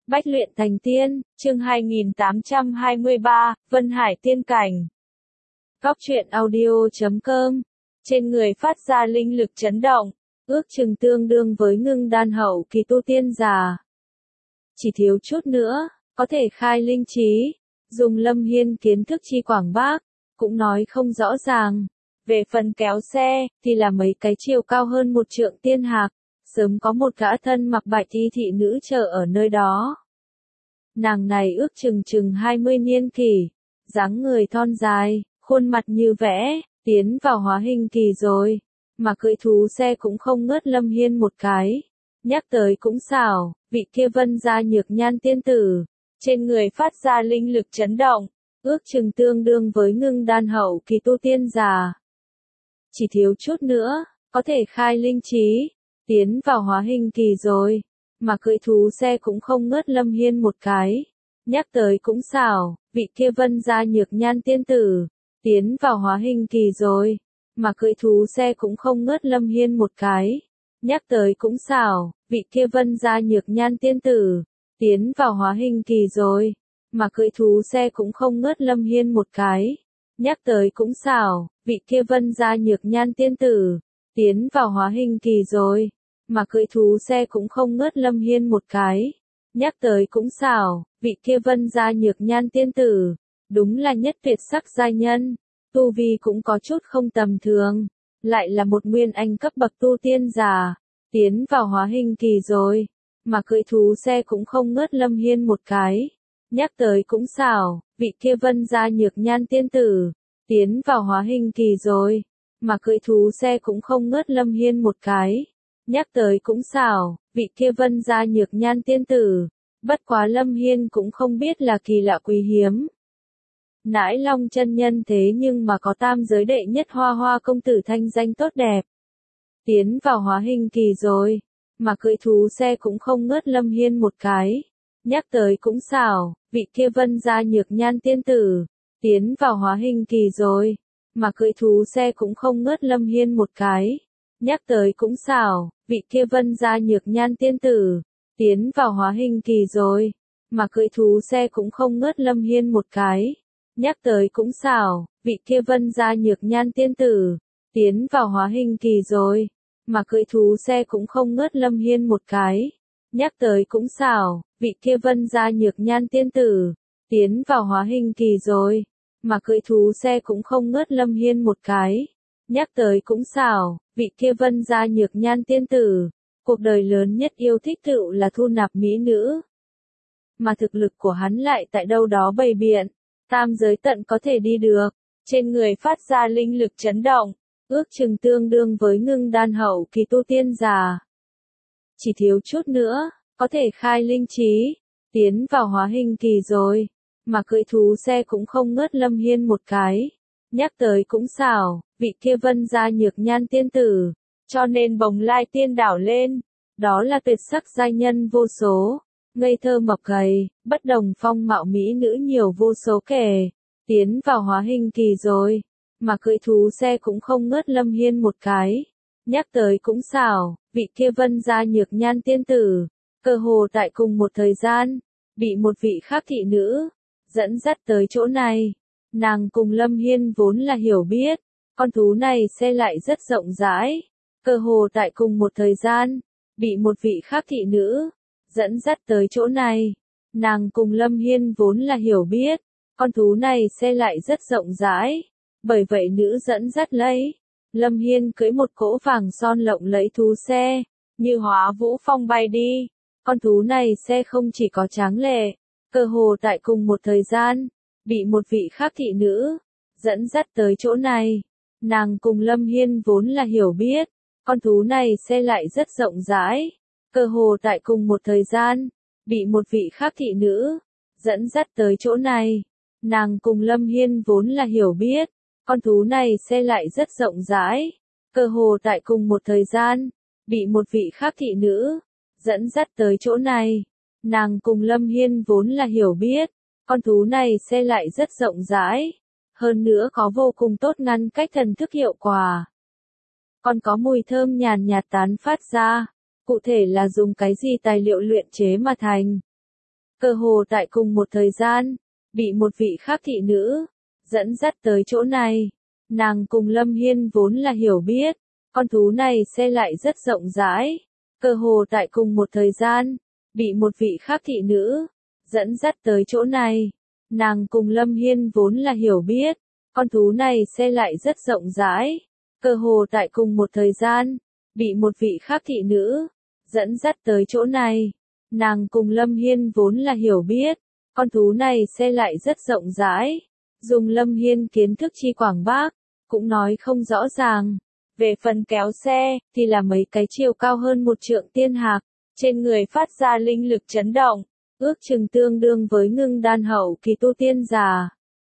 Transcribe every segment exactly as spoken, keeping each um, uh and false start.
Bách luyện thành tiên, chương hai nghìn tám trăm hai mươi ba, Vân Hải tiên cảnh. Góc truyện audio chấm com. Trên người phát ra linh lực chấn động, ước chừng tương đương với ngưng đan hậu kỳ tu tiên già. Chỉ thiếu chút nữa, có thể khai linh trí, dùng Lâm Hiên kiến thức chi quảng bác, cũng nói không rõ ràng. Về phần kéo xe, thì là mấy cái chiều cao hơn một trượng tiên hạc, sớm có một gã thân mặc bạch y thị nữ chờ ở nơi đó. Nàng này ước chừng chừng hai mươi niên kỷ, dáng người thon dài, khuôn mặt như vẽ, tiến vào hóa hình kỳ rồi, mà cưỡi thú xe cũng không ngớt Lâm Hiên một cái. Nhắc tới cũng xảo, vị kia Vân gia nhược nhan tiên tử, trên người phát ra linh lực chấn động, ước chừng tương đương với ngưng đan hậu kỳ tu tiên già. Chỉ thiếu chút nữa, có thể khai linh trí, tiến vào hóa hình kỳ rồi, mà cưỡi thú xe cũng không ngớt Lâm Hiên một cái. Nhắc tới cũng xảo, vị kia Vân gia nhược nhan tiên tử, tiến vào hóa hình kỳ rồi, mà cưỡi thú xe cũng không ngớt Lâm Hiên một cái. Nhắc tới cũng xảo, vị kia Vân gia nhược nhan tiên tử, tiến vào hóa hình kỳ rồi, mà cưỡi thú xe cũng không ngớt Lâm Hiên một cái. Nhắc tới cũng xảo, vị kia Vân gia nhược nhan tiên tử, tiến vào hóa hình kỳ rồi, mà cưỡi thú xe cũng không ngớt Lâm Hiên một cái. Nhắc tới cũng xảo, vị kia Vân gia nhược nhan tiên tử, đúng là nhất tuyệt sắc giai nhân, tu vi cũng có chút không tầm thường, lại là một nguyên anh cấp bậc tu tiên già, tiến vào hóa hình kỳ rồi, mà cưỡi thú xe cũng không ngớt Lâm Hiên một cái. Nhắc tới cũng xảo, vị kia Vân gia nhược nhan tiên tử, tiến vào hóa hình kỳ rồi, mà cưỡi thú xe cũng không ngớt Lâm Hiên một cái. Nhắc tới cũng xảo, vị kia Vân gia nhược nhan tiên tử, bất quá Lâm Hiên cũng không biết là kỳ lạ quý hiếm. Nãi Long chân nhân thế nhưng mà có tam giới đệ nhất hoa hoa công tử thanh danh tốt đẹp. Tiến vào hóa hình kỳ rồi, mà cưỡi thú xe cũng không ngớt Lâm Hiên một cái. Nhắc tới cũng xảo, vị kia Vân gia nhược nhan tiên tử, tiến vào hóa hình kỳ rồi, mà cưỡi thú xe cũng không ngớt Lâm Hiên một cái. Nhắc tới cũng xảo, vị kia Vân gia nhược nhan tiên tử, tiến vào hóa hình kỳ rồi, mà cưỡi thú xe cũng không ngớt Lâm Hiên một cái. Nhắc tới cũng xảo, vị kia Vân gia nhược nhan tiên tử, tiến vào hóa hình kỳ rồi, mà cưỡi thú xe cũng không ngớt Lâm Hiên một cái. Nhắc tới cũng xảo, vị kia Vân gia nhược nhan tiên tử, tiến vào hóa hình kỳ rồi, mà cưỡi thú xe cũng không ngớt Lâm Hiên một cái. Nhắc tới cũng xảo, vị kia Vân gia nhược nhan tiên tử, cuộc đời lớn nhất yêu thích tựu là thu nạp mỹ nữ. Mà thực lực của hắn lại tại đâu đó bày biện, tam giới tận có thể đi được, trên người phát ra linh lực chấn động, ước chừng tương đương với ngưng đan hậu kỳ tu tiên già. Chỉ thiếu chút nữa, có thể khai linh trí, tiến vào hóa hình kỳ rồi, mà cưỡi thú xe cũng không ngớt Lâm Hiên một cái. Nhắc tới cũng xảo, vị kia Vân gia nhược nhan tiên tử, cho nên bồng lai tiên đảo lên, đó là tuyệt sắc giai nhân vô số, ngây thơ mập gầy, bất đồng phong mạo mỹ nữ nhiều vô số kể, tiến vào hóa hình kỳ rồi, mà cưỡi thú xe cũng không ngớt Lâm Hiên một cái. Nhắc tới cũng xảo, vị kia Vân gia nhược nhan tiên tử, cơ hồ tại cùng một thời gian, bị một vị khác thị nữ dẫn dắt tới chỗ này. Nàng cùng Lâm Hiên vốn là hiểu biết, con thú này xe lại rất rộng rãi, cơ hồ tại cùng một thời gian, bị một vị khác thị nữ dẫn dắt tới chỗ này. Nàng cùng Lâm Hiên vốn là hiểu biết, con thú này xe lại rất rộng rãi, bởi vậy nữ dẫn dắt lấy. Lâm Hiên cưỡi một cỗ vàng son lộng lẫy thú xe, như hóa vũ phong bay đi. Con thú này xe không chỉ có tráng lệ, cơ hồ tại cùng một thời gian, bị một vị khác thị nữ dẫn dắt tới chỗ này. Nàng cùng Lâm Hiên vốn là hiểu biết, con thú này xe lại rất rộng rãi, cơ hồ tại cùng một thời gian, bị một vị khác thị nữ dẫn dắt tới chỗ này. Nàng cùng Lâm Hiên vốn là hiểu biết, con thú này xe lại rất rộng rãi, cơ hồ tại cùng một thời gian, bị một vị khác thị nữ dẫn dắt tới chỗ này. Nàng cùng Lâm Hiên vốn là hiểu biết, con thú này xe lại rất rộng rãi, hơn nữa có vô cùng tốt ngăn cách thần thức hiệu quả. Còn có mùi thơm nhàn nhạt tán phát ra, cụ thể là dùng cái gì tài liệu luyện chế mà thành. cơ hồ tại cùng một thời gian, bị một vị khác thị nữ dẫn dắt tới chỗ này. Nàng cùng Lâm Hiên vốn là hiểu biết, con thú này xe lại rất rộng rãi, cơ hồ tại cùng một thời gian, bị một vị khác thị nữ dẫn dắt tới chỗ này. Nàng cùng Lâm Hiên vốn là hiểu biết, con thú này xe lại rất rộng rãi, cơ hồ tại cùng một thời gian, bị một vị khác thị nữ dẫn dắt tới chỗ này. Nàng cùng Lâm Hiên vốn là hiểu biết, con thú này xe lại rất rộng rãi, dùng Lâm Hiên kiến thức chi quảng bác, cũng nói không rõ ràng. Về phần kéo xe, thì là mấy cái chiều cao hơn một trượng tiên hạc, trên người phát ra linh lực chấn động, ước chừng tương đương với ngưng đan hậu kỳ tu tiên giả.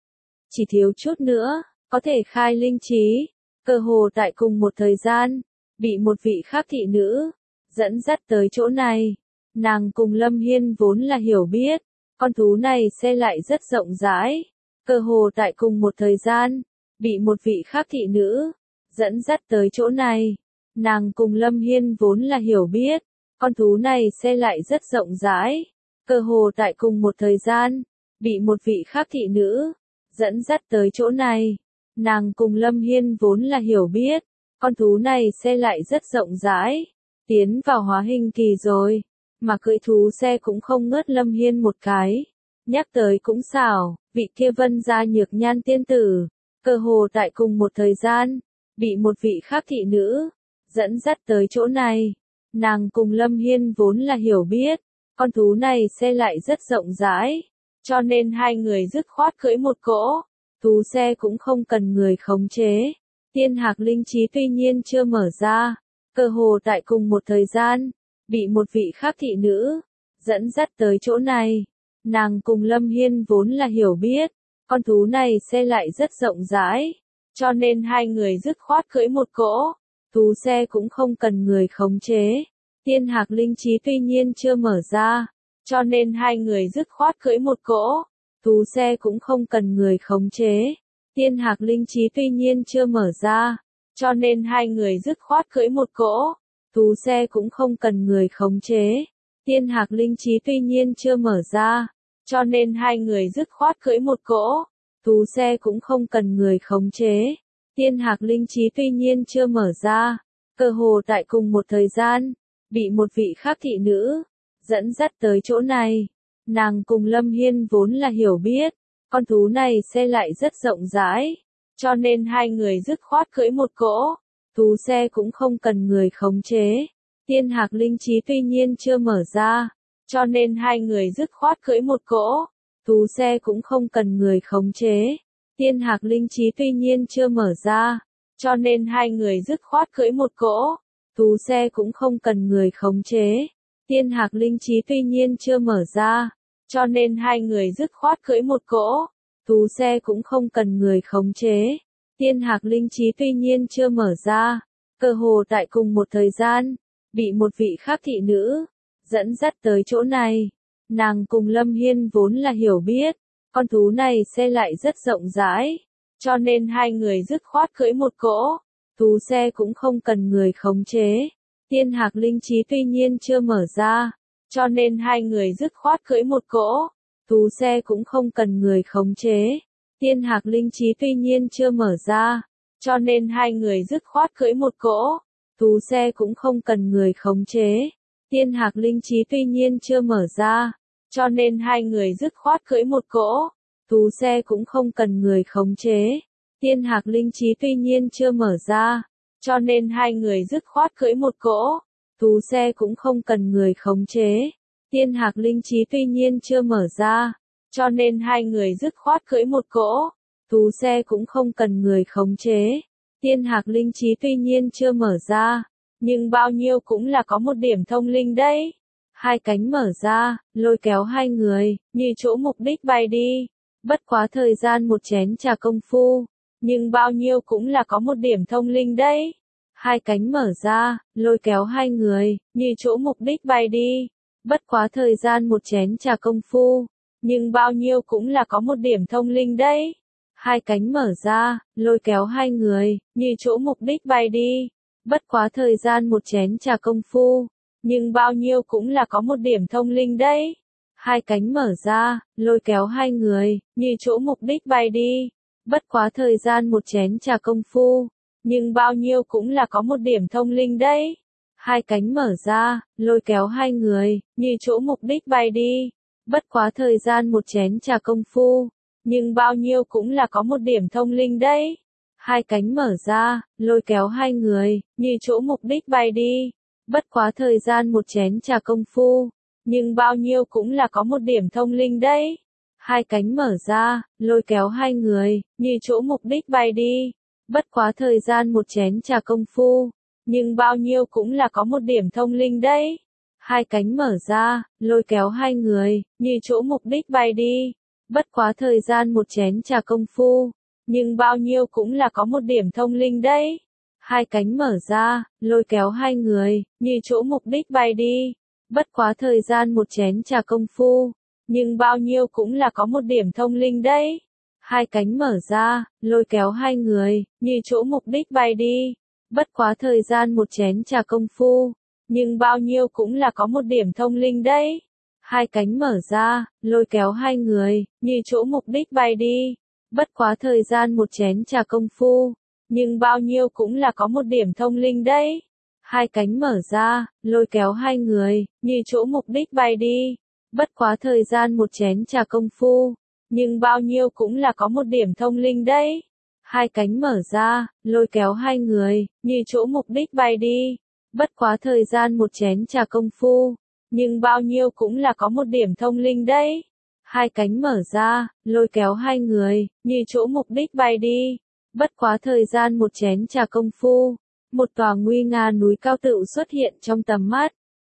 Chỉ thiếu chút nữa, có thể khai linh trí, cơ hồ tại cùng một thời gian, bị một vị khác thị nữ dẫn dắt tới chỗ này. Nàng cùng Lâm Hiên vốn là hiểu biết, con thú này xe lại rất rộng rãi, cơ hồ tại cùng một thời gian, bị một vị khác thị nữ dẫn dắt tới chỗ này. Nàng cùng Lâm Hiên vốn là hiểu biết, con thú này xe lại rất rộng rãi, cơ hồ tại cùng một thời gian, bị một vị khác thị nữ dẫn dắt tới chỗ này. Nàng cùng Lâm Hiên vốn là hiểu biết, con thú này xe lại rất rộng rãi, tiến vào hóa hình kỳ rồi, mà cưỡi thú xe cũng không ngớt Lâm Hiên một cái. Nhắc tới cũng xảo, vị kia Vân gia nhược nhan tiên tử, cơ hồ tại cùng một thời gian, bị một vị khác thị nữ dẫn dắt tới chỗ này. Nàng cùng Lâm Hiên vốn là hiểu biết, con thú này xe lại rất rộng rãi, cho nên hai người dứt khoát cưỡi một cỗ, thú xe cũng không cần người khống chế. Tiên hạc linh trí tuy nhiên chưa mở ra, cơ hồ tại cùng một thời gian, bị một vị khác thị nữ dẫn dắt tới chỗ này. Nàng cùng Lâm Hiên vốn là hiểu biết, con thú này xe lại rất rộng rãi, cho nên hai người dứt khoát cưỡi một cỗ, thú xe cũng không cần người khống chế. Tiên hạc linh trí tuy nhiên chưa mở ra, cho nên hai người dứt khoát cưỡi một cỗ, thú xe cũng không cần người khống chế. Tiên hạc linh trí tuy nhiên chưa mở ra, cho nên hai người dứt khoát cưỡi một cỗ, thú xe cũng không cần người khống chế. Tiên hạc linh trí tuy nhiên chưa mở ra, cho nên hai người dứt khoát cưỡi một cỗ, thú xe cũng không cần người khống chế. Tiên hạc linh trí tuy nhiên chưa mở ra, cơ hồ tại cùng một thời gian, bị một vị khác thị nữ dẫn dắt tới chỗ này. Nàng cùng Lâm Hiên vốn là hiểu biết, con thú này xe lại rất rộng rãi, cho nên hai người dứt khoát cưỡi một cỗ, thú xe cũng không cần người khống chế. Tiên hạc linh trí tuy nhiên chưa mở ra, cho nên hai người dứt khoát cưỡi một cỗ, thú xe cũng không cần người khống chế. Tiên hạc linh trí tuy nhiên chưa mở ra, cho nên hai người dứt khoát cưỡi một cỗ, thú xe cũng không cần người khống chế. Tiên hạc linh trí tuy nhiên chưa mở ra, cho nên hai người dứt khoát cưỡi một cỗ, thú xe cũng không cần người khống chế. Tiên hạc linh trí tuy nhiên chưa mở ra, cơ hồ tại cùng một thời gian, bị một vị khác thị nữ dẫn dắt tới chỗ này. Nàng cùng Lâm Hiên vốn là hiểu biết, con thú này xe lại rất rộng rãi, cho nên hai người dứt khoát cưỡi một cỗ, thú xe cũng không cần người khống chế. Tiên hạc linh trí tuy nhiên chưa mở ra, cho nên hai người dứt khoát cưỡi một cỗ, thú xe cũng không cần người khống chế. Tiên hạc linh trí tuy nhiên chưa mở ra, cho nên hai người dứt khoát cưỡi một cỗ, thú xe cũng không cần người khống chế. Tiên hạc linh trí tuy nhiên chưa mở ra, cho nên hai người dứt khoát cưỡi một cỗ, thú xe cũng không cần người khống chế. Tiên hạc linh trí tuy nhiên chưa mở ra, cho nên hai người dứt khoát cưỡi một cỗ, thú xe cũng không cần người khống chế. Tiên hạc linh trí tuy nhiên chưa mở ra, cho nên hai người dứt khoát cưỡi một cỗ, thú xe cũng không cần người khống chế. Tiên hạc linh trí tuy nhiên chưa mở ra, nhưng bao nhiêu cũng là có một điểm thông linh đấy. Hai cánh mở ra, lôi kéo hai người, như chỗ mục đích bay đi. Bất quá thời gian một chén trà công phu, nhưng bao nhiêu cũng là có một điểm thông linh đấy. Hai cánh mở ra, lôi kéo hai người, như chỗ mục đích bay đi. Bất quá thời gian một chén trà công phu, nhưng bao nhiêu cũng là có một điểm thông linh đấy. Hai cánh mở ra, lôi kéo hai người, như chỗ mục đích bay đi. Bất quá thời gian một chén trà công phu, nhưng bao nhiêu cũng là có một điểm thông linh đấy. hai cánh mở ra, lôi kéo hai người, như chỗ mục đích bay đi. Bất quá thời gian một chén trà công phu, nhưng bao nhiêu cũng là có một điểm thông linh đấy. Hai cánh mở ra, lôi kéo hai người, như chỗ mục đích bay đi. Bất quá thời gian một chén trà công phu, nhưng bao nhiêu cũng là có một điểm thông linh đấy. Hai cánh mở ra, lôi kéo hai người, như chỗ mục đích bay đi. Bất quá thời gian một chén trà công phu, nhưng bao nhiêu cũng là có một điểm thông linh đấy. Hai cánh mở ra, lôi kéo hai người, như chỗ mục đích bay đi. Bất quá thời gian một chén trà công phu, nhưng bao nhiêu cũng là có một điểm thông linh đấy. Hai cánh mở ra, lôi kéo hai người, như chỗ mục đích bay đi. Bất quá thời gian một chén trà công phu, nhưng bao nhiêu cũng là có một điểm thông linh đấy. Hai cánh mở ra, lôi kéo hai người, như chỗ mục đích bay đi. Bất quá thời gian một chén trà công phu, nhưng bao nhiêu cũng là có một điểm thông linh đấy. Hai cánh mở ra, lôi kéo hai người, như chỗ mục đích bay đi. Bất quá thời gian một chén trà công phu, nhưng bao nhiêu cũng là có một điểm thông linh đấy. Hai cánh mở ra, lôi kéo hai người, như chỗ mục đích bay đi. Bất quá thời gian một chén trà công phu, nhưng bao nhiêu cũng là có một điểm thông linh đấy. Hai cánh mở ra, lôi kéo hai người, như chỗ mục đích bay đi. Bất quá thời gian một chén trà công phu, nhưng bao nhiêu cũng là có một điểm thông linh đấy. Hai cánh mở ra, lôi kéo hai người, như chỗ mục đích bay đi. Bất quá thời gian một chén trà công phu, nhưng bao nhiêu cũng là có một điểm thông linh đấy. Hai cánh mở ra, lôi kéo hai người, như chỗ mục đích bay đi. Bất quá thời gian một chén trà công phu, một tòa nguy nga núi cao tự xuất hiện trong tầm mắt.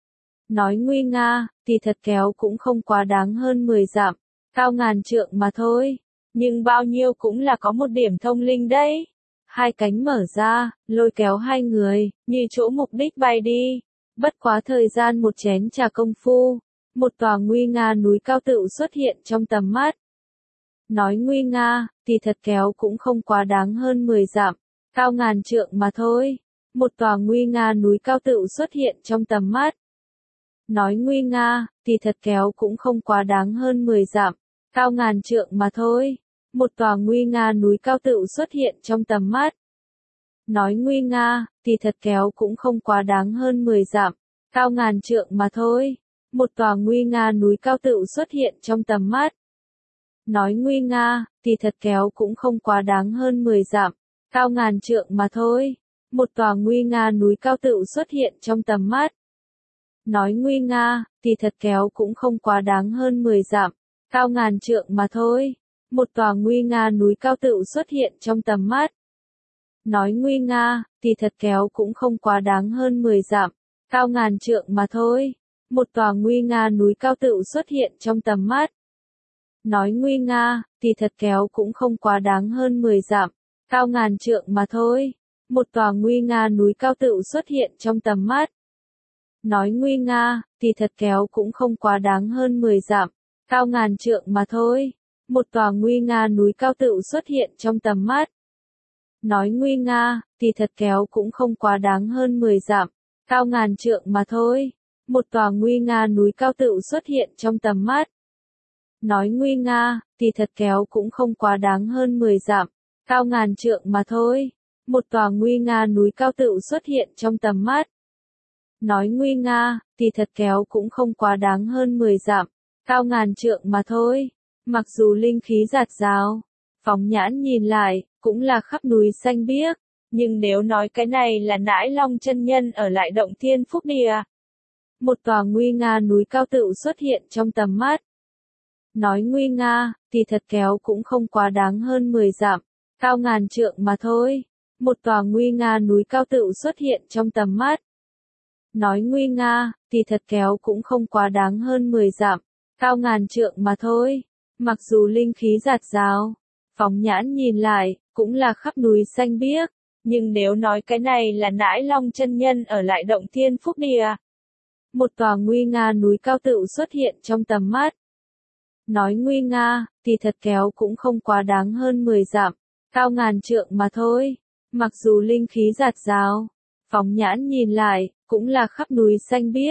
Nói nguy nga, thì thật kéo cũng không quá đáng hơn mười dặm, cao ngàn trượng mà thôi. Nhưng bao nhiêu cũng là có một điểm thông linh đấy. Hai cánh mở ra, lôi kéo hai người, như chỗ mục đích bay đi. Bất quá thời gian một chén trà công phu, một tòa nguy nga núi cao tự xuất hiện trong tầm mắt. Nói nguy nga, thì thật kéo cũng không quá đáng hơn mười dặm, cao ngàn trượng mà thôi. Một tòa nguy nga núi cao tự xuất hiện trong tầm mắt. Nói nguy nga, thì thật kéo cũng không quá đáng hơn mười dặm, cao ngàn trượng mà thôi. Một tòa nguy nga núi cao tự xuất hiện trong tầm mắt. Nói nguy nga, thì thật kéo cũng không quá đáng hơn mười dặm, cao ngàn trượng mà thôi. Một tòa nguy nga núi cao tự xuất hiện trong tầm mắt. Nói nguy nga, thì thật kéo cũng không quá đáng hơn mười dặm, cao ngàn trượng mà thôi. Một tòa nguy nga núi cao tự xuất hiện trong tầm mắt. Nói nguy nga, thì thật kéo cũng không quá đáng hơn mười dặm, cao ngàn trượng mà thôi. Một tòa nguy nga núi cao tự xuất hiện trong tầm mắt. Nói nguy nga, thì thật kéo cũng không quá đáng hơn mười dặm, cao ngàn trượng mà thôi. Một tòa nguy nga núi cao tự xuất hiện trong tầm mắt. Nói nguy nga, thì thật kéo cũng không quá đáng hơn mười dặm, cao ngàn trượng mà thôi. Một tòa nguy nga núi cao tự xuất hiện trong tầm mắt. Nói nguy nga, thì thật kéo cũng không quá đáng hơn mười dặm, cao ngàn trượng mà thôi. Một tòa nguy nga núi cao tự xuất hiện trong tầm mắt. Nói nguy nga, thì thật kéo cũng không quá đáng hơn mười dặm, cao ngàn trượng mà thôi. Một tòa nguy nga núi cao tự xuất hiện trong tầm mắt. Nói nguy nga, thì thật kéo cũng không quá đáng hơn mười dặm, cao ngàn trượng mà thôi. Một tòa nguy nga núi cao tự xuất hiện trong tầm mắt. Nói nguy nga, thì thật kéo cũng không quá đáng hơn mười dặm, cao ngàn trượng mà thôi. Mặc dù linh khí rạt rào, phóng nhãn nhìn lại, cũng là khắp núi xanh biếc, nhưng nếu nói cái này là Nãi Long chân nhân ở lại động Thiên Phúc Địa. Một tòa nguy nga núi cao tự xuất hiện trong tầm mắt. Nói nguy nga, thì thật kéo cũng không quá đáng hơn mười dặm, cao ngàn trượng mà thôi. Một tòa nguy nga núi cao tự xuất hiện trong tầm mắt. Nói nguy nga, thì thật kéo cũng không quá đáng hơn mười dặm, cao ngàn trượng mà thôi. Mặc dù linh khí rạt rào, phóng nhãn nhìn lại, cũng là khắp núi xanh biếc, nhưng nếu nói cái này là Nãi Long chân nhân ở lại động Thiên Phúc Địa. Một tòa nguy nga núi cao tự xuất hiện trong tầm mắt. Nói nguy nga, thì thật kéo cũng không quá đáng hơn mười dặm, cao ngàn trượng mà thôi. Mặc dù linh khí rạt rào, phóng nhãn nhìn lại, cũng là khắp núi xanh biếc,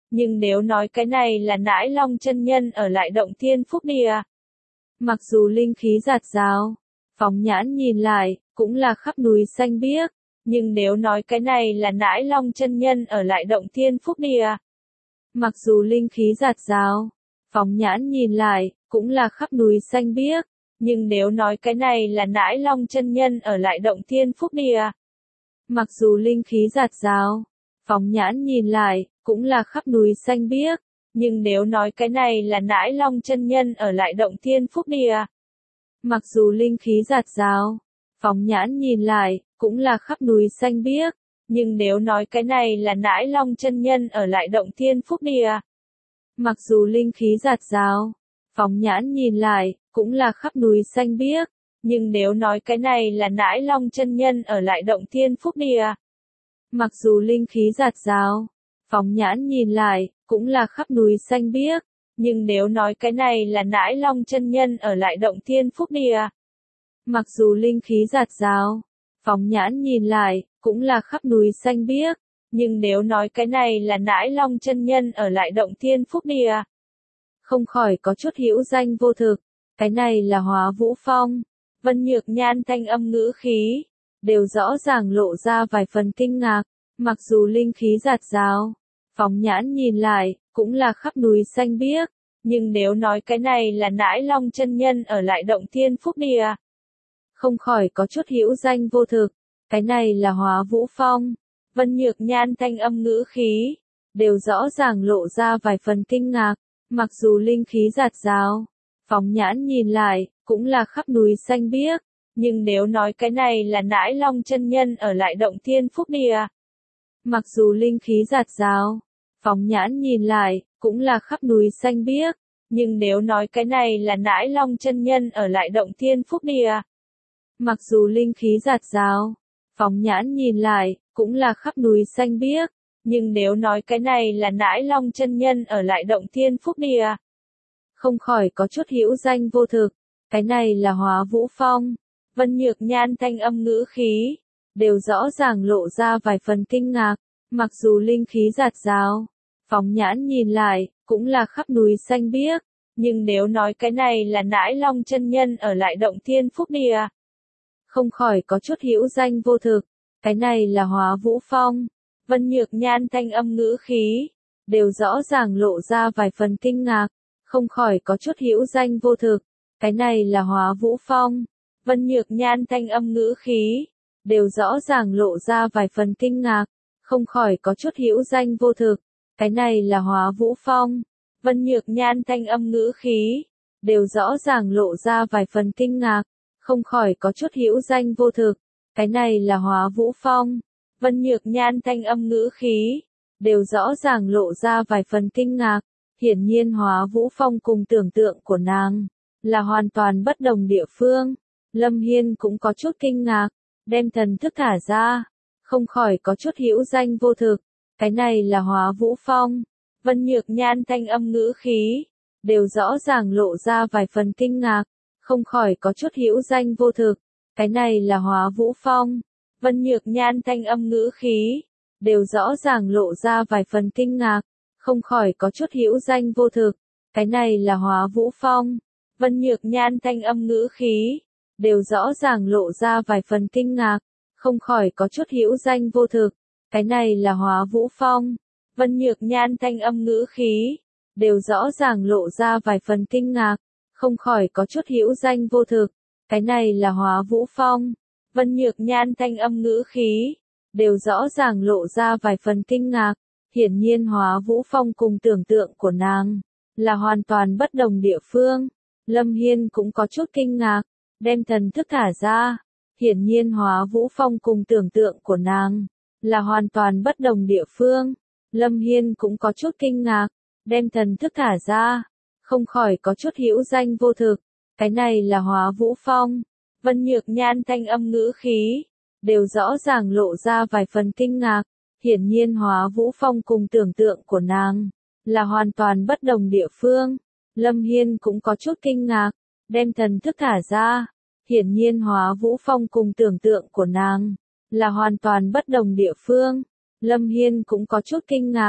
nhưng nếu nói cái này là nãi long chân nhân ở lại động thiên phúc địa. Mặc dù linh khí rạt rào, phóng nhãn nhìn lại, cũng là khắp núi xanh biếc, nhưng nếu nói cái này là nãi long chân nhân ở lại động thiên phúc địa. Mặc dù linh khí rạt rào, phóng nhãn nhìn lại, cũng là khắp núi xanh biếc, nhưng nếu nói cái này là nãi long chân nhân ở lại động thiên phúc địa. Mặc dù linh khí rạt rào, phóng nhãn nhìn lại, cũng là khắp núi xanh biếc, nhưng nếu nói cái này là nãi long chân nhân ở lại động thiên phúc địa. Mặc dù linh khí rạt rào, phóng nhãn nhìn lại, cũng là khắp núi xanh biếc, nhưng nếu nói cái này là nãi long chân nhân ở lại động thiên phúc địa. Mặc dù linh khí rạt rào, phóng nhãn nhìn lại, cũng là khắp núi xanh biếc, nhưng nếu nói cái này là nãi long chân nhân ở lại động thiên phúc địa. Mặc dù linh khí rạt rào, phóng nhãn nhìn lại, cũng là khắp núi xanh biếc, nhưng nếu nói cái này là nãi long chân nhân ở lại động thiên phúc địa. Mặc dù linh khí rạt rào, phóng nhãn nhìn lại, cũng là khắp núi xanh biếc, nhưng nếu nói cái này là nãi long chân nhân ở lại động thiên phúc địa. Không khỏi có chút hữu danh vô thực, cái này là Hóa Vũ Phong. Vân Nhược Nhan thanh âm ngữ khí, đều rõ ràng lộ ra vài phần kinh ngạc, mặc dù linh khí rạt rào, phóng nhãn nhìn lại, cũng là khắp núi xanh biếc, nhưng nếu nói cái này là nãi long chân nhân ở lại động thiên phúc địa. Không khỏi có chút hữu danh vô thực, cái này là Hóa Vũ Phong. Vân Nhược Nhan thanh âm ngữ khí, đều rõ ràng lộ ra vài phần kinh ngạc, mặc dù linh khí rạt rào, phóng nhãn nhìn lại, cũng là khắp núi xanh biếc, nhưng nếu nói cái này là nãi long chân nhân ở lại động thiên phúc địa. Mặc dù linh khí rạt rào, phóng nhãn nhìn lại, cũng là khắp núi xanh biếc, nhưng nếu nói cái này là nãi long chân nhân ở lại động thiên phúc địa. Mặc dù linh khí rạt rào, phóng nhãn nhìn lại, cũng là khắp núi xanh biếc, nhưng nếu nói cái này là nãi long chân nhân ở lại động thiên phúc địa. Không khỏi có chút hữu danh vô thực, cái này là Hóa Vũ Phong. Vân Nhược Nhan thanh âm ngữ khí, đều rõ ràng lộ ra vài phần kinh ngạc, mặc dù linh khí rạt rào, phóng nhãn nhìn lại, cũng là khắp núi xanh biếc, nhưng nếu nói cái này là nãi long chân nhân ở lại động thiên phúc địa. Không khỏi có chút hữu danh vô thực, cái này là Hóa Vũ Phong. Vân Nhược Nhan thanh âm ngữ khí, đều rõ ràng lộ ra vài phần kinh ngạc, không khỏi có chút hữu danh vô thực, cái này là Hóa Vũ Phong. Vân Nhược Nhan thanh âm ngữ khí, đều rõ ràng lộ ra vài phần kinh ngạc, không khỏi có chút hữu danh vô thực, cái này là Hóa Vũ Phong. Vân Nhược Nhan thanh âm ngữ khí, đều rõ ràng lộ ra vài phần kinh ngạc, không khỏi có chút hữu danh vô thực, cái này là Hóa Vũ Phong. Vân Nhược Nhan thanh âm ngữ khí, đều rõ ràng lộ ra vài phần kinh ngạc, hiển nhiên Hóa Vũ Phong cùng tưởng tượng của nàng, là hoàn toàn bất đồng địa phương. Lâm Hiên cũng có chút kinh ngạc, đem thần thức thả ra, không khỏi có chút hữu danh vô thực, cái này là Hóa Vũ Phong. Vân Nhược Nhan thanh âm ngữ khí, đều rõ ràng lộ ra vài phần kinh ngạc, không khỏi có chút hữu danh vô thực, cái này là Hóa Vũ Phong. Vân Nhược Nhan thanh âm ngữ khí, đều rõ ràng lộ ra vài phần kinh ngạc, không khỏi có chút hữu danh vô thực, cái này là Hóa Vũ Phong. Vân Nhược Nhan thanh âm ngữ khí, đều rõ ràng lộ ra vài phần kinh ngạc, không khỏi có chút hữu danh vô thực, cái này là Hóa Vũ Phong. Vân Nhược Nhan thanh âm ngữ khí, đều rõ ràng lộ ra vài phần kinh ngạc, không khỏi có chút hữu danh vô thực, cái này là Hóa Vũ Phong. Vân Nhược Nhan thanh âm ngữ khí, đều rõ ràng lộ ra vài phần kinh ngạc, hiển nhiên Hóa Vũ Phong cùng tưởng tượng của nàng, là hoàn toàn bất đồng địa phương. Lâm Hiên cũng có chút kinh ngạc, đem thần thức thả ra, hiển nhiên Hóa Vũ Phong cùng tưởng tượng của nàng, là hoàn toàn bất đồng địa phương. Lâm Hiên cũng có chút kinh ngạc, đem thần thức thả ra, không khỏi có chút hữu danh vô thực, cái này là Hóa Vũ Phong. Vân Nhược Nhan thanh âm ngữ khí, đều rõ ràng lộ ra vài phần kinh ngạc, hiển nhiên Hóa Vũ Phong cùng tưởng tượng của nàng, là hoàn toàn bất đồng địa phương. Lâm Hiên cũng có chút kinh ngạc, đem thần thức thả ra, hiển nhiên Hóa Vũ Phong cùng tưởng tượng của nàng, là hoàn toàn bất đồng địa phương. Lâm Hiên cũng có chút kinh ngạc,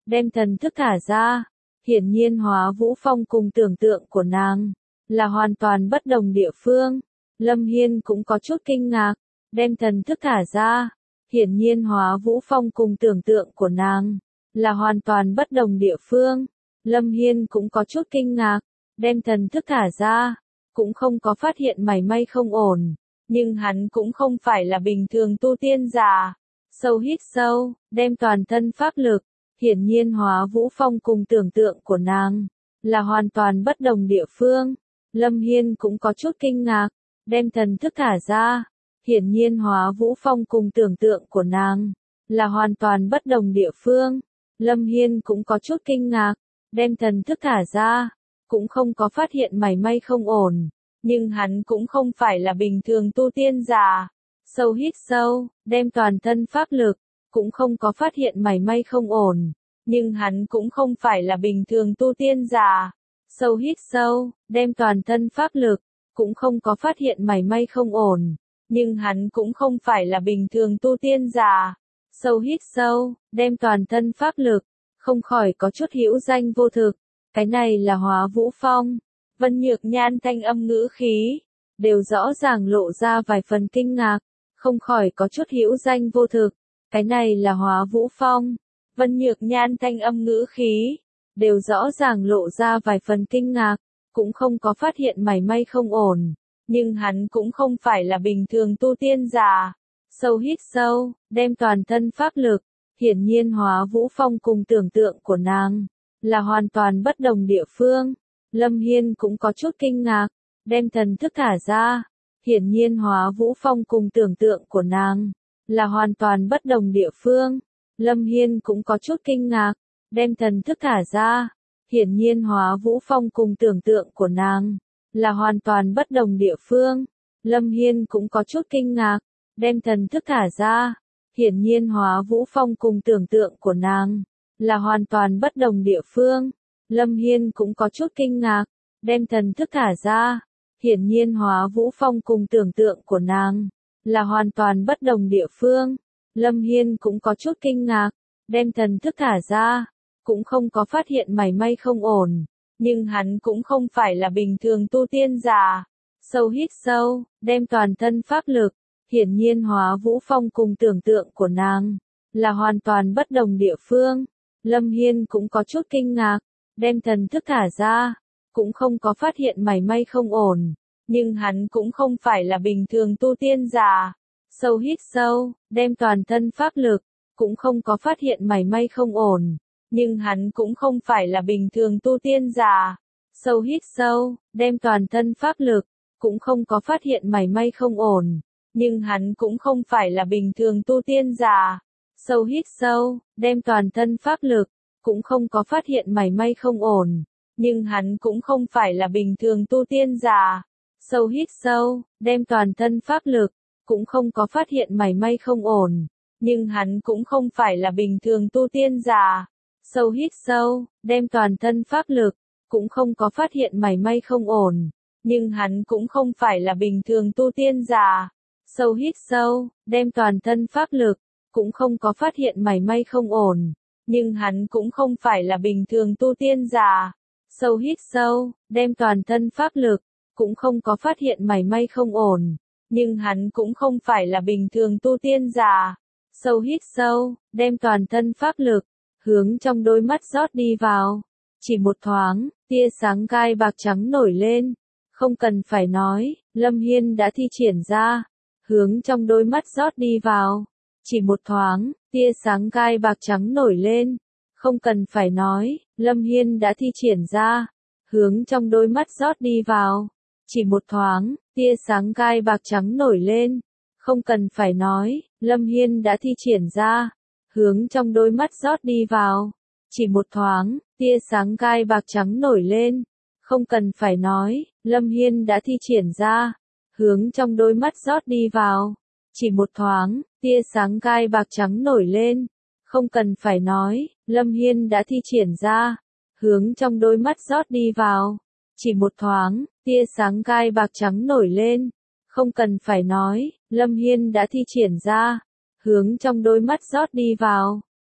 đem thần thức thả ra. Hiển nhiên Hóa Vũ Phong cùng tưởng tượng của nàng là hoàn toàn bất đồng địa phương. Lâm Hiên cũng có chút kinh ngạc, đem thần thức thả ra. Hiển nhiên Hóa Vũ Phong cùng tưởng tượng của nàng là hoàn toàn bất đồng địa phương. Lâm Hiên cũng có chút kinh ngạc, đem thần thức thả ra, cũng không có phát hiện mảy may không ổn, nhưng hắn cũng không phải là bình thường tu tiên giả. Sâu hít sâu, đem toàn thân pháp lực, hiển nhiên Hóa Vũ Phong cùng tưởng tượng của nàng là hoàn toàn bất đồng địa phương. Lâm Hiên cũng có chút kinh ngạc, đem thần thức thả ra. Hiển nhiên Hóa Vũ Phong cùng tưởng tượng của nàng là hoàn toàn bất đồng địa phương. Lâm Hiên cũng có chút kinh ngạc, đem thần thức thả ra, cũng không có phát hiện mảy may không ổn, nhưng hắn cũng không phải là bình thường tu tiên giả. Sâu hít sâu, đem toàn thân pháp lực, cũng không có phát hiện mảy may không ổn, nhưng hắn cũng không phải là bình thường tu tiên giả. Sâu hít sâu, đem toàn thân pháp lực, cũng không có phát hiện mảy may không ổn, nhưng hắn cũng không phải là bình thường tu tiên giả. Sâu hít sâu, đem toàn thân pháp lực, không khỏi có chút hữu danh vô thực. Cái này là Hóa Vũ Phong. Vân Nhược Nhan thanh âm ngữ khí, đều rõ ràng lộ ra vài phần kinh ngạc, không khỏi có chút hữu danh vô thực. Cái này là Hóa Vũ Phong. Vân Nhược Nhan thanh âm ngữ khí, đều rõ ràng lộ ra vài phần kinh ngạc, cũng không có phát hiện mảy may không ổn, nhưng hắn cũng không phải là bình thường tu tiên giả. Sâu hít sâu, đem toàn thân pháp lực, hiển nhiên Hóa Vũ Phong cùng tưởng tượng của nàng là hoàn toàn bất đồng địa phương. Lâm Hiên cũng có chút kinh ngạc, đem thần thức thả ra. Hiển nhiên Hóa Vũ Phong cùng tưởng tượng của nàng là hoàn toàn bất đồng địa phương. Lâm Hiên cũng có chút kinh ngạc, đem thần thức thả ra. Hiển nhiên Hóa Vũ Phong cùng tưởng tượng của nàng là hoàn toàn bất đồng địa phương. Lâm Hiên cũng có chút kinh ngạc, đem thần thức thả ra. Hiển nhiên Hóa Vũ Phong cùng tưởng tượng của nàng là hoàn toàn bất đồng địa phương. Lâm Hiên cũng có chút kinh ngạc, đem thần thức thả ra. Hiển nhiên Hóa Vũ Phong cùng tưởng tượng của nàng là hoàn toàn bất đồng địa phương. Lâm Hiên cũng có chút kinh ngạc, đem thần thức thả ra, cũng không có phát hiện mảy may không ổn, nhưng hắn cũng không phải là bình thường tu tiên giả. Sâu hít sâu, đem toàn thân pháp lực, hiển nhiên Hóa Vũ Phong cùng tưởng tượng của nàng là hoàn toàn bất đồng địa phương. Lâm Hiên cũng có chút kinh ngạc, đem thần thức thả ra, cũng không có phát hiện mảy may không ổn, nhưng hắn cũng không phải là bình thường tu tiên giả. Sâu hít sâu, đem toàn thân pháp lực, cũng không có phát hiện mảy may không ổn, nhưng hắn cũng không phải là bình thường tu tiên giả. Sâu hít sâu, đem toàn thân pháp lực, cũng không có phát hiện mảy may không ổn, nhưng hắn cũng không phải là bình thường tu tiên giả. Sâu hít sâu, đem toàn thân pháp lực, cũng không có phát hiện mảy may không ổn, nhưng hắn cũng không phải là bình thường tu tiên giả. Sâu hít sâu, đem toàn thân pháp lực, cũng không có phát hiện mảy may không ổn, nhưng hắn cũng không phải là bình thường tu tiên giả. Sâu hít sâu, đem toàn thân pháp lực, cũng không có phát hiện mảy may không ổn, nhưng hắn cũng không phải là bình thường tu tiên giả. Sâu hít sâu, đem toàn thân pháp lực, cũng không có phát hiện mảy may không ổn, nhưng hắn cũng không phải là bình thường tu tiên giả. Sâu hít sâu, đem toàn thân pháp lực, cũng không có phát hiện mảy may không ổn, nhưng hắn cũng không phải là bình thường tu tiên giả. Sâu hít sâu, đem toàn thân pháp lực, hướng trong đôi mắt rót đi vào. Chỉ một thoáng, tia sáng gai bạc trắng nổi lên. Không cần phải nói, Lâm Hiên đã thi triển ra, hướng trong đôi mắt rót đi vào. Chỉ một thoáng, tia sáng gai bạc trắng nổi lên. Không cần phải nói, Lâm Hiên đã thi triển ra, hướng trong đôi mắt rót đi vào. Chỉ một thoáng, tia sáng gai bạc trắng nổi lên. Không cần phải nói, Lâm Hiên đã thi triển ra, hướng trong đôi mắt rót đi vào. Chỉ một thoáng, tia sáng gai bạc trắng nổi lên. Không cần phải nói, Lâm Hiên đã thi triển ra, hướng trong đôi mắt rót đi vào. Chỉ một thoáng, tia sáng gai bạc trắng nổi lên. Không cần phải nói, Lâm Hiên đã thi triển ra, hướng trong đôi mắt rót đi vào. Chỉ một thoáng, tia sáng gai bạc trắng nổi lên. Không cần phải nói, Lâm Hiên đã thi triển ra, hướng trong đôi mắt rót đi vào.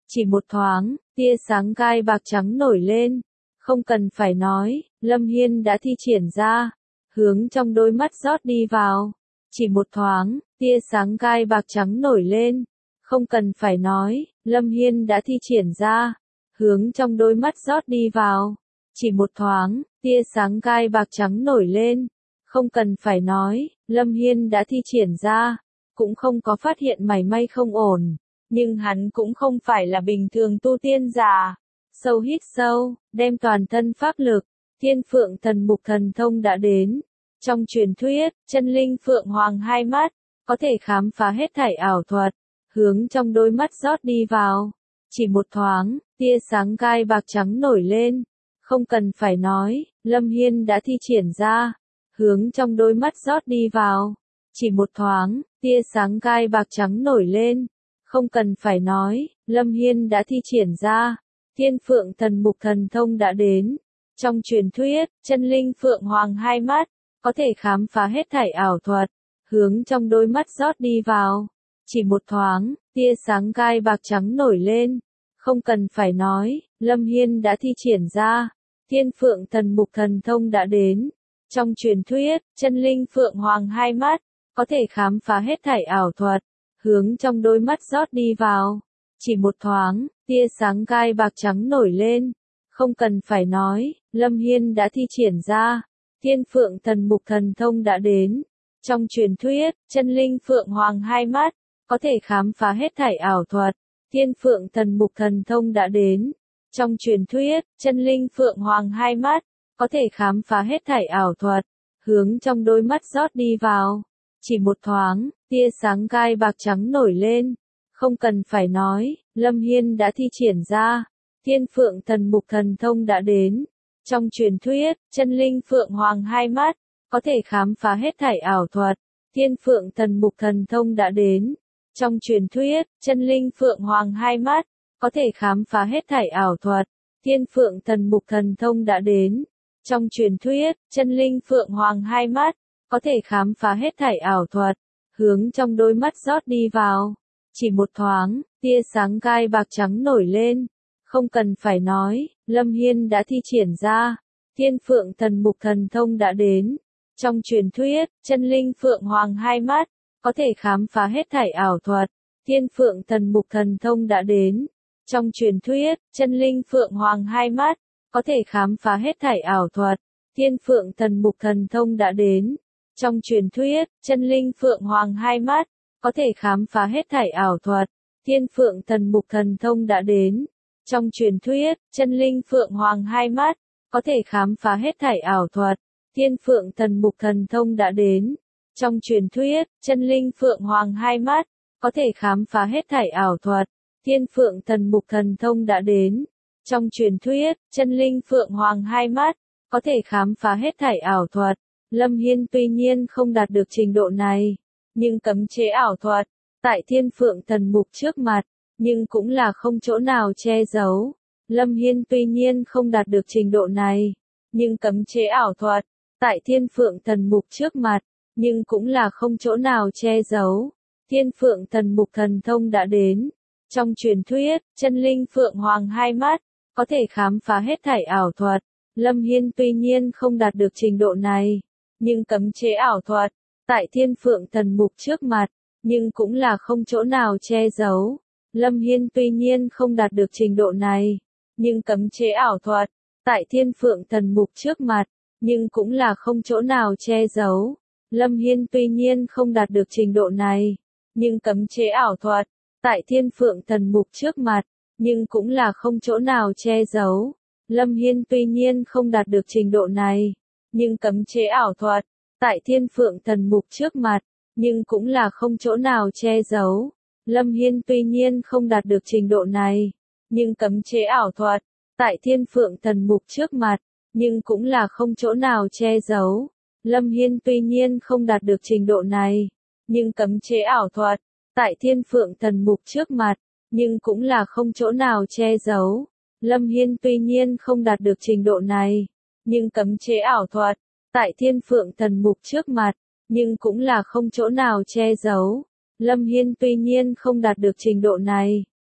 Chỉ một thoáng, tia sáng gai bạc trắng nổi lên. Không cần phải nói, Lâm Hiên đã thi triển ra. Hướng trong đôi mắt rót đi vào. Chỉ một thoáng, tia sáng gai bạc trắng nổi lên. Không cần phải nói, Lâm Hiên đã thi triển ra. Hướng trong đôi mắt rót đi vào. Chỉ một thoáng, tia sáng gai bạc trắng nổi lên. Không cần phải nói, Lâm Hiên đã thi triển ra. Cũng không có phát hiện mảy may không ổn. Nhưng hắn cũng không phải là bình thường tu tiên giả. Sâu hít sâu, đem toàn thân pháp lực. Thiên Phượng Thần Mục Thần Thông đã đến. Trong truyền thuyết, chân linh Phượng Hoàng hai mắt, có thể khám phá hết thảy ảo thuật. Hướng trong đôi mắt rót đi vào. Chỉ một thoáng, tia sáng gai bạc trắng nổi lên. Không cần phải nói, Lâm Hiên đã thi triển ra. Hướng trong đôi mắt rót đi vào. Chỉ một thoáng, tia sáng gai bạc trắng nổi lên. Không cần phải nói, Lâm Hiên đã thi triển ra. Thiên Phượng Thần Mục Thần Thông đã đến. Trong truyền thuyết, chân linh Phượng Hoàng hai mắt, có thể khám phá hết thảy ảo thuật. Hướng trong đôi mắt rót đi vào. Chỉ một thoáng, tia sáng gai bạc trắng nổi lên. Không cần phải nói, Lâm Hiên đã thi triển ra. Thiên Phượng Thần Mục Thần Thông đã đến. Trong truyền thuyết, chân linh Phượng Hoàng hai mắt, có thể khám phá hết thảy ảo thuật. Hướng trong đôi mắt rót đi vào. Chỉ một thoáng, tia sáng gai bạc trắng nổi lên. Không cần phải nói, Lâm Hiên đã thi triển ra. Thiên Phượng Thần Mục Thần Thông đã đến. Trong truyền thuyết, chân linh Phượng Hoàng hai mắt, có thể khám phá hết thảy ảo thuật. Thiên Phượng Thần Mục Thần Thông đã đến. Trong truyền thuyết, chân linh Phượng Hoàng hai mắt, có thể khám phá hết thảy ảo thuật. Hướng trong đôi mắt rót đi vào. Chỉ một thoáng, tia sáng gai bạc trắng nổi lên. Không cần phải nói, Lâm Hiên đã thi triển ra. Thiên Phượng Thần Mục Thần Thông đã đến. Trong truyền thuyết, chân linh Phượng Hoàng hai mắt, có thể khám phá hết thảy ảo thuật. Thiên Phượng Thần Mục Thần Thông đã đến. Trong truyền thuyết, chân linh Phượng Hoàng hai mắt, có thể khám phá hết thảy ảo thuật. Thiên Phượng Thần Mục Thần Thông đã đến. Trong truyền thuyết, chân linh Phượng Hoàng hai mắt, có thể khám phá hết thảy ảo thuật. Hướng trong đôi mắt rót đi vào. Chỉ một thoáng, tia sáng gai bạc trắng nổi lên. Không cần phải nói, Lâm Hiên đã thi triển ra. Thiên Phượng Thần Mục Thần Thông đã đến. Trong truyền thuyết, chân linh Phượng Hoàng hai mắt, có thể khám phá hết thảy ảo thuật. Thiên Phượng Thần Mục Thần Thông đã đến. Trong truyền thuyết, chân linh Phượng Hoàng hai mắt, có thể khám phá hết thảy ảo thuật. Thiên Phượng Thần Mục Thần Thông đã đến. Trong truyền thuyết, chân linh Phượng Hoàng hai mắt, có thể khám phá hết thảy ảo thuật. Thiên Phượng Thần Mục Thần Thông đã đến. Trong truyền thuyết, chân linh Phượng Hoàng hai mắt, có thể khám phá hết thảy ảo thuật. Thiên Phượng Thần Mục Thần Thông đã đến. Trong truyền thuyết, chân linh Phượng Hoàng hai mắt, có thể khám phá hết thảy ảo thuật. Thiên Phượng Thần Mục Thần Thông đã đến. Trong truyền thuyết, chân linh Phượng Hoàng hai mắt, có thể khám phá hết thảy ảo thuật. Lâm Hiên tuy nhiên không đạt được trình độ này, nhưng cấm chế ảo thuật, tại Thiên Phượng Thần Mục trước mặt, nhưng cũng là không chỗ nào che giấu. Lâm Hiên tuy nhiên không đạt được trình độ này, nhưng cấm chế ảo thuật, tại Thiên Phượng Thần Mục trước mặt, nhưng cũng là không chỗ nào che giấu. Thiên Phượng Thần Mục Thần Thông đã đến. Trong truyền thuyết, chân linh Phượng Hoàng hai mắt, có thể khám phá hết thảy ảo thuật. Lâm Hiên tuy nhiên không đạt được trình độ này, nhưng cấm chế ảo thuật, tại Thiên Phượng Thần Mục trước mặt, nhưng cũng là không chỗ nào che giấu. Lâm Hiên tuy nhiên không đạt được trình độ này, nhưng cấm chế ảo thuật, tại Thiên Phượng Thần Mục trước mặt, nhưng cũng là không chỗ nào che giấu. Lâm Hiên tuy nhiên không đạt được trình độ này, nhưng cấm chế ảo thuật, tại Thiên Phượng Thần Mục trước mặt, nhưng cũng là không chỗ nào che giấu. Lâm Hiên tuy nhiên không đạt được trình độ này, nhưng cấm chế ảo thuật, tại Thiên Phượng Thần Mục trước mặt, nhưng cũng là không chỗ nào che giấu. Lâm Hiên tuy nhiên không đạt được trình độ này, nhưng cấm chế ảo thuật, tại Thiên Phượng Thần Mục trước mặt, nhưng cũng là không chỗ nào che giấu. Lâm Hiên tuy nhiên không đạt được trình độ này, nhưng cấm chế ảo thuật, tại Thiên Phượng Thần Mục trước mặt, nhưng cũng là không chỗ nào che giấu. Lâm Hiên tuy nhiên không đạt được trình độ này, nhưng cấm chế ảo thuật, tại Thiên Phượng Thần Mục trước mặt, nhưng cũng là không chỗ nào che giấu. Lâm Hiên tuy nhiên không đạt được trình độ này,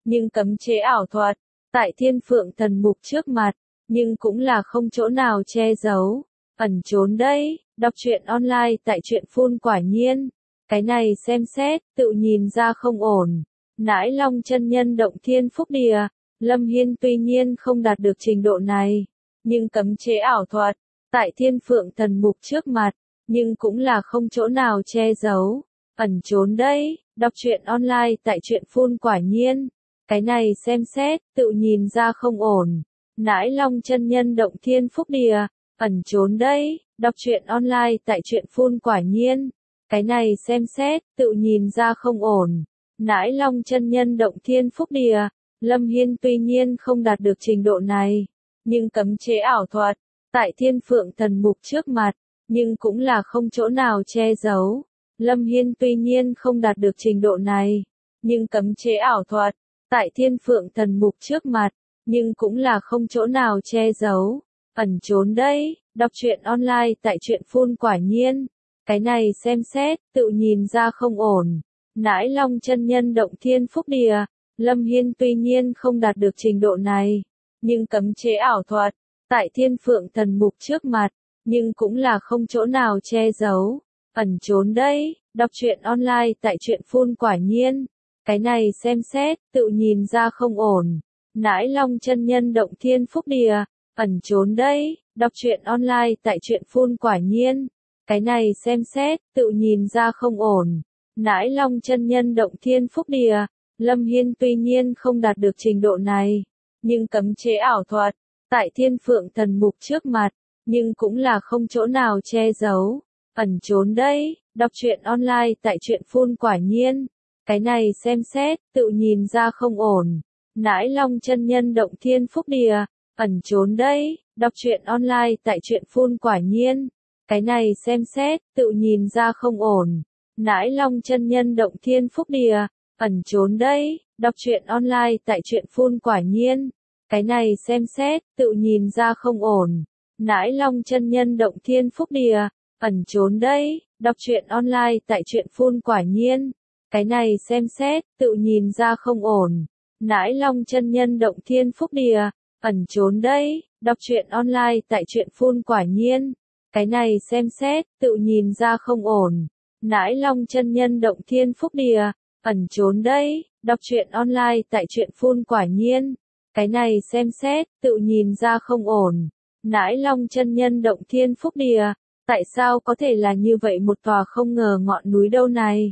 nhưng cấm chế ảo thuật. Tại Thiên Phượng Thần Mục trước mặt, nhưng cũng là không chỗ nào che giấu, ẩn trốn đấy. Đọc truyện online tại truyện phun quả nhiên. Cái này xem xét, tự nhìn ra không ổn. Nãi Long chân nhân động thiên phúc địa. Lâm Hiên tuy nhiên không đạt được trình độ này, nhưng cấm chế ảo thuật. Tại Thiên Phượng Thần Mục trước mặt, nhưng cũng là không chỗ nào che giấu, ẩn trốn đấy. Đọc truyện online tại truyện phun quả nhiên. Cái này xem xét, tự nhìn ra không ổn. Nãi Long chân nhân động thiên phúc địa, ẩn trốn đấy. Đọc truyện online tại truyện phun quả nhiên. Cái này xem xét, tự nhìn ra không ổn. Nãi Long chân nhân động thiên phúc địa. Lâm Hiên tuy nhiên không đạt được trình độ này, nhưng cấm chế ảo thuật. Tại Thiên Phượng Thần Mục trước mặt, nhưng cũng là không chỗ nào che giấu. Lâm Hiên tuy nhiên không đạt được trình độ này, nhưng cấm chế ảo thuật. Tại Thiên Phượng Thần Mục trước mặt, nhưng cũng là không chỗ nào che giấu, ẩn trốn đấy. Đọc truyện online tại truyện phun quả nhiên. Cái này xem xét, tự nhìn ra không ổn. Nãi Long chân nhân động thiên phúc địa. Lâm Hiên tuy nhiên không đạt được trình độ này, nhưng cấm chế ảo thuật. Tại Thiên Phượng Thần Mục trước mặt, nhưng cũng là không chỗ nào che giấu, ẩn trốn đấy. Đọc truyện online tại truyện phun quả nhiên. Cái này xem xét, tự nhìn ra không ổn. Nãi Long chân nhân động thiên phúc địa, ẩn trốn đấy. Đọc truyện online tại truyện phun quả nhiên. Cái này xem xét, tự nhìn ra không ổn. Nãi Long chân nhân động thiên phúc địa. Lâm Hiên tuy nhiên không đạt được trình độ này, nhưng cấm chế ảo thuật. Tại Thiên Phượng Thần Mục trước mặt, nhưng cũng là không chỗ nào che giấu, ẩn trốn đấy. Đọc truyện online tại truyện phun quả nhiên. Cái này xem xét, tự nhìn ra không ổn. Nãi Long chân nhân động thiên phúc địa, ẩn trốn đấy. Đọc truyện online tại truyện phun quả nhiên. Cái này xem xét, tự nhìn ra không ổn. Nãi Long chân nhân động thiên phúc địa, ẩn trốn đấy. Đọc truyện online tại truyện phun quả nhiên. Cái này xem xét, tự nhìn ra không ổn. Nãi Long chân nhân động thiên phúc địa, ẩn trốn đấy. Đọc truyện online tại truyện phun quả nhiên. Cái này xem xét, tự nhìn ra không ổn. Nãi Long chân nhân động thiên phúc địa, ẩn trốn đấy. Đọc truyện online tại truyện phun quả nhiên. Cái này xem xét, tự nhìn ra không ổn. Nãi Long chân nhân động thiên phúc địa, ẩn trốn đấy. Đọc truyện online tại truyện phun quả nhiên. Cái này xem xét, tự nhìn ra không ổn. Nãi Long chân nhân động thiên phúc địa. Tại sao có thể là như vậy một tòa không ngờ ngọn núi đâu này?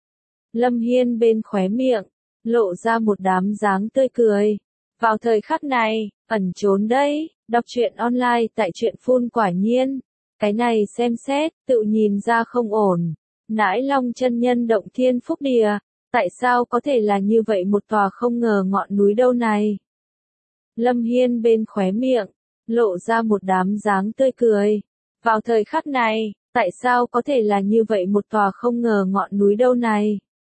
Lâm Hiên bên khóe miệng, lộ ra một đám dáng tươi cười. Vào thời khắc này, ẩn trốn đấy. Đọc truyện online tại truyện phun quả nhiên. Cái này xem xét, tự nhìn ra không ổn. Nãi Long chân nhân động thiên phúc địa. Tại sao có thể là như vậy một tòa không ngờ ngọn núi đâu này? Lâm Hiên bên khóe miệng, lộ ra một đám dáng tươi cười. Vào thời khắc này, tại sao có thể là như vậy một tòa không ngờ ngọn núi đâu này?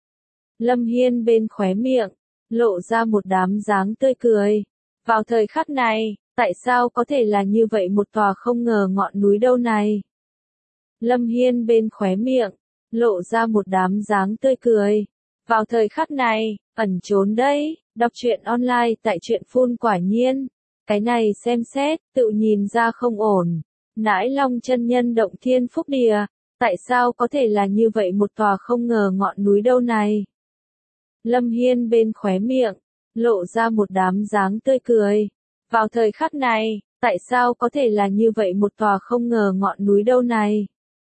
Lâm Hiên bên khóe miệng, lộ ra một đám dáng tươi cười. Vào thời khắc này, tại sao có thể là như vậy một tòa không ngờ ngọn núi đâu này? Lâm Hiên bên khóe miệng, lộ ra một đám dáng tươi cười. Vào thời khắc này, ẩn trốn đấy. Đọc truyện online tại truyện phun quả nhiên. Cái này xem xét, tự nhìn ra không ổn. Nãi Long chân nhân động thiên phúc địa. Tại sao có thể là như vậy một tòa không ngờ ngọn núi đâu này? Lâm Hiên bên khóe miệng, lộ ra một đám dáng tươi cười. Vào thời khắc này, tại sao có thể là như vậy một tòa không ngờ ngọn núi đâu này?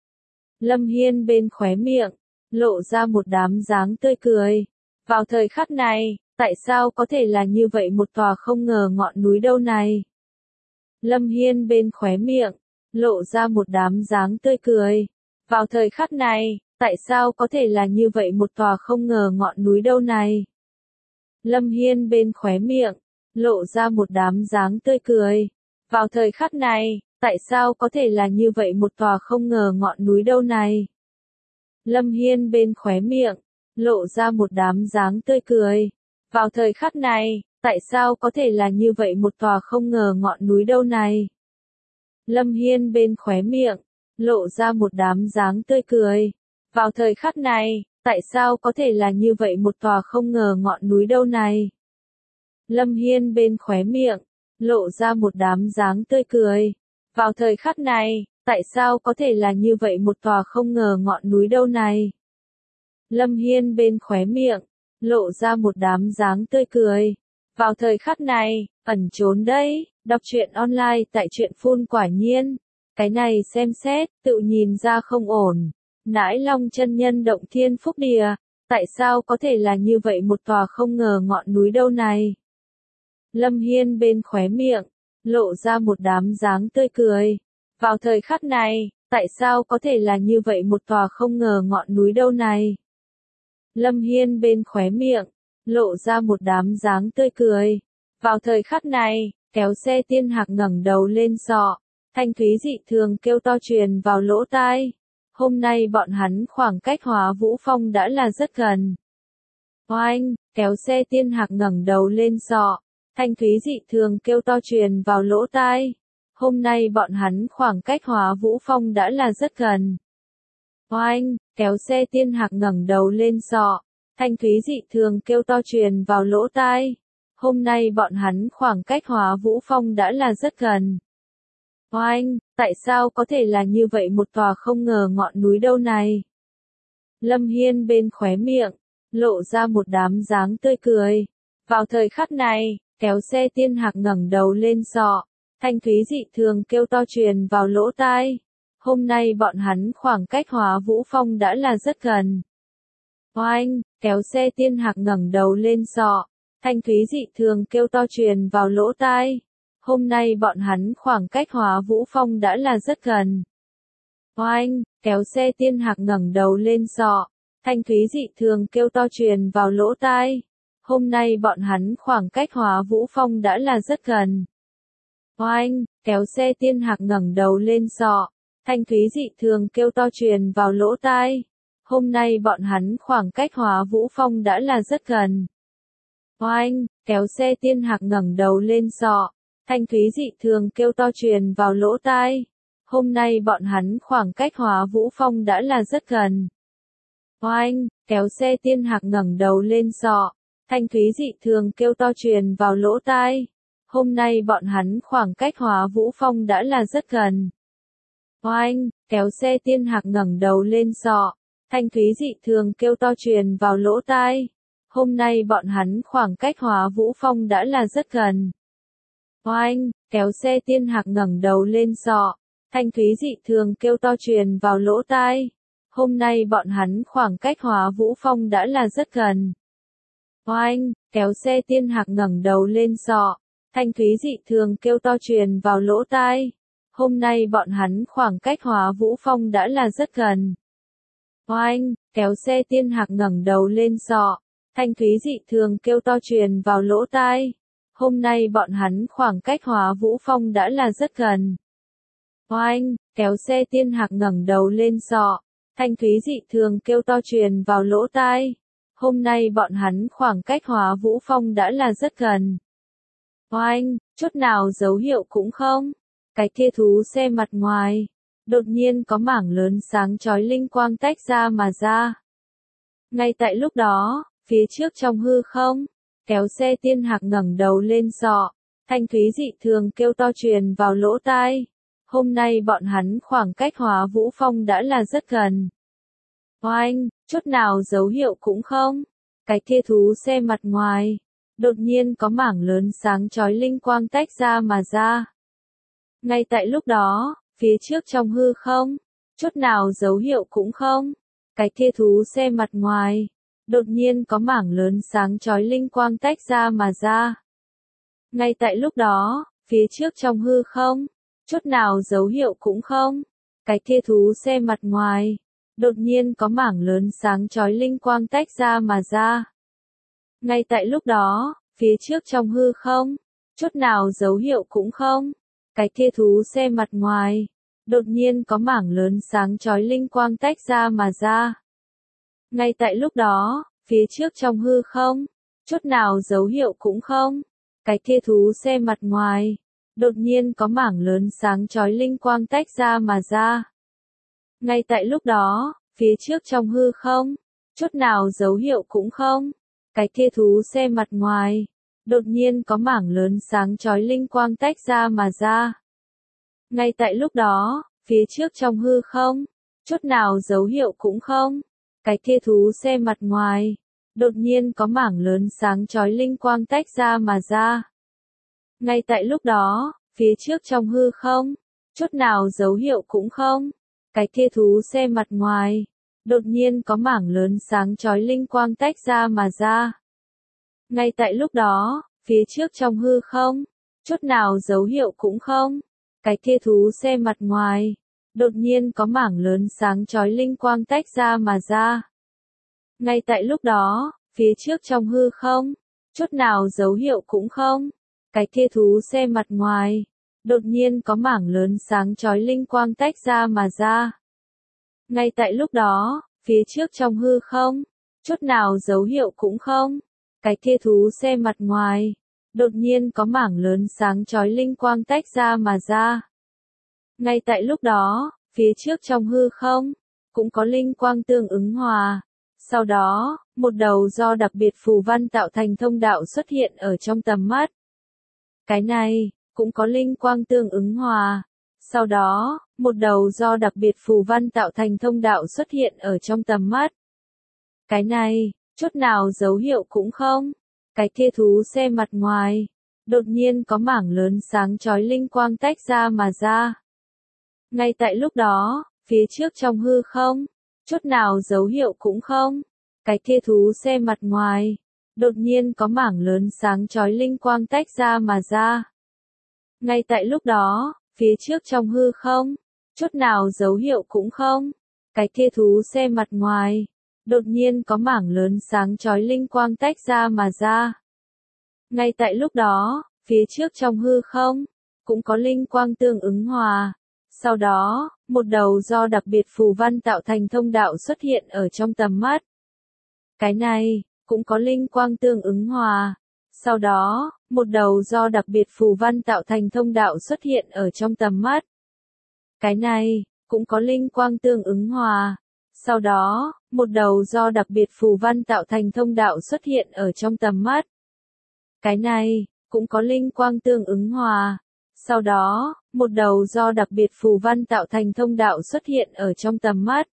Lâm Hiên bên khóe miệng, lộ ra một đám dáng tươi cười. Vào thời khắc này, tại sao có thể là như vậy một tòa không ngờ ngọn núi đâu này? Lâm Hiên bên khóe miệng, lộ ra một đám dáng tươi cười. Vào thời khắc này, tại sao có thể là như vậy một tòa không ngờ ngọn núi đâu này? Lâm Hiên bên khóe miệng, lộ ra một đám dáng tươi cười. Vào thời khắc này, tại sao có thể là như vậy một tòa không ngờ ngọn núi đâu này? Lâm Hiên bên khóe miệng, lộ ra một đám dáng tươi cười. Vào thời khắc này, tại sao có thể là như vậy một tòa không ngờ ngọn núi đâu này? Lâm Hiên bên khóe miệng, lộ ra một đám dáng tươi cười. Vào thời khắc này, tại sao có thể là như vậy một tòa không ngờ ngọn núi đâu này? Lâm Hiên bên khóe miệng, lộ ra một đám dáng tươi cười. Vào thời khắc này, tại sao có thể là như vậy một tòa không ngờ ngọn núi đâu này? Lâm Hiên bên khóe miệng, lộ ra một đám dáng tươi cười. Vào thời khắc này, ẩn trốn đây, đọc truyện online tại truyện phun quả nhiên. Cái này xem xét, tự nhìn ra không ổn. Nãi Long chân nhân động thiên phúc địa, tại sao có thể là như vậy một tòa không ngờ ngọn núi đâu này? Lâm Hiên bên khóe miệng, lộ ra một đám dáng tươi cười. Vào thời khắc này, tại sao có thể là như vậy một tòa không ngờ ngọn núi đâu này? Lâm Hiên bên khóe miệng, lộ ra một đám dáng tươi cười. Vào thời khắc này, kéo xe tiên hạc ngẩng đầu lên sọ, thanh thúy dị thường kêu to truyền vào lỗ tai. Hôm nay bọn hắn khoảng cách Hóa Vũ Phong đã là rất gần. Oanh, kéo xe tiên hạc ngẩng đầu lên sọ, thanh thúy dị thường kêu to truyền vào lỗ tai. Hôm nay bọn hắn khoảng cách Hóa Vũ Phong đã là rất gần. Oanh, kéo xe tiên hạc ngẩng đầu lên sọ, thanh thúy dị thường kêu to truyền vào lỗ tai. Hôm nay bọn hắn khoảng cách Hóa Vũ Phong đã là rất gần. Oanh, tại sao có thể là như vậy một tòa không ngờ ngọn núi đâu này? Lâm Hiên bên khóe miệng, lộ ra một đám dáng tươi cười. Vào thời khắc này, kéo xe tiên hạc ngẩng đầu lên sọ, thanh thúy dị thường kêu to truyền vào lỗ tai. Hôm nay bọn hắn khoảng cách Hóa Vũ Phong đã là rất gần. Oanh, kéo xe tiên hạc ngẩng đầu lên sọ, thanh thúy dị thường kêu to truyền vào lỗ tai. Hôm nay bọn hắn khoảng cách Hóa Vũ Phong đã là rất gần. Oanh, kéo xe tiên hạc ngẩng đầu lên sọ, thanh thúy dị thường kêu to truyền vào lỗ tai. Hôm nay bọn hắn khoảng cách Hóa Vũ Phong đã là rất gần. Oanh, kéo xe tiên hạc ngẩng đầu lên sọ, thanh thúy dị thường kêu to truyền vào lỗ tai. Hôm nay bọn hắn khoảng cách Hóa Vũ Phong đã là rất gần. Oanh, kéo xe tiên hạc ngẩng đầu lên sọ, thanh thúy dị thường kêu to truyền vào lỗ tai. Hôm nay bọn hắn khoảng cách Hóa Vũ Phong đã là rất gần. Oanh, kéo xe tiên hạc ngẩng đầu lên sọ, thanh thúy dị thường kêu to truyền vào lỗ tai. Hôm nay bọn hắn khoảng cách Hóa Vũ Phong đã là rất gần. Oanh, kéo xe tiên hạc ngẩng đầu lên sọ, thanh thúy dị thường kêu to truyền vào lỗ tai. Hôm nay bọn hắn khoảng cách Hóa Vũ Phong đã là rất gần. Oanh, kéo xe tiên hạc ngẩng đầu lên sọ, thanh thúy dị thường kêu to truyền vào lỗ tai. Hôm nay bọn hắn khoảng cách Hóa Vũ Phong đã là rất gần. Oanh, kéo xe tiên hạc ngẩng đầu lên sọ, thanh thúy dị thường kêu to truyền vào lỗ tai. Hôm nay bọn hắn khoảng cách Hóa Vũ Phong đã là rất gần. Oanh, kéo xe tiên hạc ngẩng đầu lên sọ, thanh thúy dị thường kêu to truyền vào lỗ tai. Hôm nay bọn hắn khoảng cách Hóa Vũ Phong đã là rất gần. Oanh, kéo xe tiên hạc ngẩng đầu lên sọ, thanh thúy dị thường kêu to truyền vào lỗ tai. Hôm nay bọn hắn khoảng cách Hóa Vũ Phong đã là rất gần. Oanh, chút nào dấu hiệu cũng không. Cái kia thú xe mặt ngoài, đột nhiên có mảng lớn sáng chói linh quang tách ra mà ra. Ngay tại lúc đó, phía trước trong hư không, kéo xe tiên hạc ngẩng đầu lên sọ, thanh thúy dị thường kêu to truyền vào lỗ tai. Hôm nay bọn hắn khoảng cách Hóa Vũ Phong đã là rất gần. Oanh, chút nào dấu hiệu cũng không. Cái kia thú xe mặt ngoài, đột nhiên có mảng lớn sáng chói linh quang tách ra mà ra. Ngay tại lúc đó, phía trước trong hư không, chút nào dấu hiệu cũng không. Cái kia thú xe mặt ngoài, đột nhiên có mảng lớn sáng chói linh quang tách ra mà ra. Ngay tại lúc đó, phía trước trong hư không, chút nào dấu hiệu cũng không. Cái kia thú xe mặt ngoài, đột nhiên có mảng lớn sáng chói linh quang tách ra mà ra. Ngay tại lúc đó, phía trước trong hư không, chút nào dấu hiệu cũng không. Cái kia thú xe mặt ngoài, đột nhiên có mảng lớn sáng chói linh quang tách ra mà ra. Ngay tại lúc đó, phía trước trong hư không, chút nào dấu hiệu cũng không. Cái kia thú xe mặt ngoài, đột nhiên có mảng lớn sáng chói linh quang tách ra mà ra. Ngay tại lúc đó, phía trước trong hư không, chút nào dấu hiệu cũng không. Cái kia thú xe mặt ngoài, Đột nhiên có mảng lớn sáng chói linh quang tách ra mà ra. Ngay tại lúc đó, phía trước trong hư không, chút nào dấu hiệu cũng không. Cái kia thú xe mặt ngoài, đột nhiên có mảng lớn sáng chói linh quang tách ra mà ra. Ngay tại lúc đó, phía trước trong hư không, chút nào dấu hiệu cũng không. Cái kia thú xe mặt ngoài, đột nhiên có mảng lớn sáng chói linh quang tách ra mà ra. Ngay tại lúc đó, phía trước trong hư không, chút nào dấu hiệu cũng không. Cái kia thú xe mặt ngoài, đột nhiên có mảng lớn sáng chói linh quang tách ra mà ra. Ngay tại lúc đó, phía trước trong hư không, chút nào dấu hiệu cũng không. Cái kia thú xe mặt ngoài, đột nhiên có mảng lớn sáng chói linh quang tách ra mà ra. Ngay tại lúc đó, phía trước trong hư không, chút nào dấu hiệu cũng không. Cái kia thú xe mặt ngoài, đột nhiên có mảng lớn sáng chói linh quang tách ra mà ra. Ngay tại lúc đó, phía trước trong hư không, cũng có linh quang tương ứng hòa. Sau đó, một đầu do đặc biệt phù văn tạo thành thông đạo xuất hiện ở trong tầm mắt. Cái này, cũng có linh quang tương ứng hòa. Sau đó, một đầu do đặc biệt phù văn tạo thành thông đạo xuất hiện ở trong tầm mắt. Cái này, chút nào dấu hiệu cũng không. Cái kia thú xe mặt ngoài, đột nhiên có mảng lớn sáng chói linh quang tách ra mà ra. Ngay tại lúc đó, phía trước trong hư không, chút nào dấu hiệu cũng không. Cái kia thú xe mặt ngoài, đột nhiên có mảng lớn sáng chói linh quang tách ra mà ra. Ngay tại lúc đó, phía trước trong hư không, chút nào dấu hiệu cũng không. Cái kia thú xe mặt ngoài, đột nhiên có mảng lớn sáng chói linh quang tách ra mà ra. Ngay tại lúc đó, phía trước trong hư không, cũng có linh quang tương ứng hòa. Sau đó, một đầu do đặc biệt phù văn tạo thành thông đạo xuất hiện ở trong tầm mắt. Cái này, cũng có linh quang tương ứng hòa. Sau đó, một đầu do đặc biệt phù văn tạo thành thông đạo xuất hiện ở trong tầm mắt. Cái này, cũng có linh quang tương ứng hòa. Sau đó, một đầu do đặc biệt phù văn tạo thành thông đạo xuất hiện ở trong tầm mắt. Cái này, cũng có linh quang tương ứng hòa. Sau đó, một đầu do đặc biệt phù văn tạo thành thông đạo xuất hiện ở trong tầm mắt.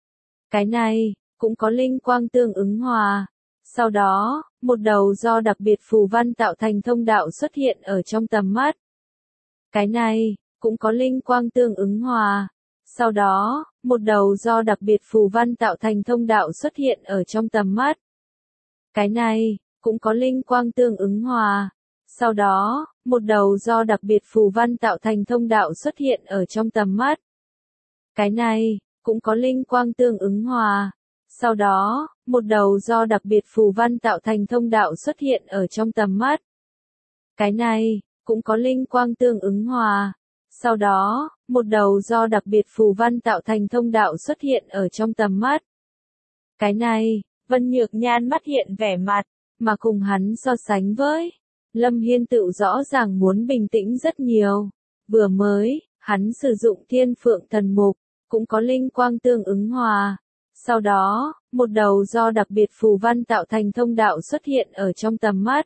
Cái này, cũng có linh quang tương ứng hòa. Sau đó, một đầu do đặc biệt phù văn tạo thành thông đạo xuất hiện ở trong tầm mắt. Cái này, cũng có linh quang tương ứng hòa. Sau đó, một đầu do đặc biệt phù văn tạo thành thông đạo xuất hiện ở trong tầm mắt. Cái này, cũng có linh quang tương ứng hòa. Sau đó, một đầu do đặc biệt phù văn tạo thành thông đạo xuất hiện ở trong tầm mắt. Cái này, cũng có linh quang tương ứng hòa. Sau đó, một đầu do đặc biệt phù văn tạo thành thông đạo xuất hiện ở trong tầm mắt. Cái này, cũng có linh quang tương ứng hòa. Sau đó, một đầu do đặc biệt phù văn tạo thành thông đạo xuất hiện ở trong tầm mắt. Cái này, Vân Nhược Nhan mắt hiện vẻ mặt, mà cùng hắn so sánh với. Lâm Hiên tự rõ ràng muốn bình tĩnh rất nhiều. Vừa mới, hắn sử dụng Thiên Phượng Thần Mục, cũng có linh quang tương ứng hòa. Sau đó, một đầu do đặc biệt phù văn tạo thành thông đạo xuất hiện ở trong tầm mắt.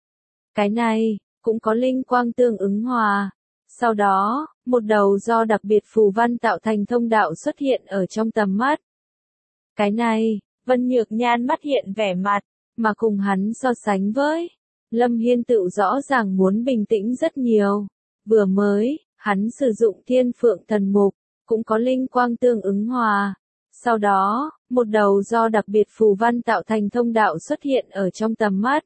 Cái này, cũng có linh quang tương ứng hòa. Sau đó, một đầu do đặc biệt phù văn tạo thành thông đạo xuất hiện ở trong tầm mắt. Cái này, Vân Nhược Nhan mắt hiện vẻ mặt, mà cùng hắn so sánh với. Lâm Hiên tự rõ ràng muốn bình tĩnh rất nhiều. Vừa mới, hắn sử dụng Thiên Phượng Thần Mục, cũng có linh quang tương ứng hòa. Sau đó, một đầu do đặc biệt phù văn tạo thành thông đạo xuất hiện ở trong tầm mắt.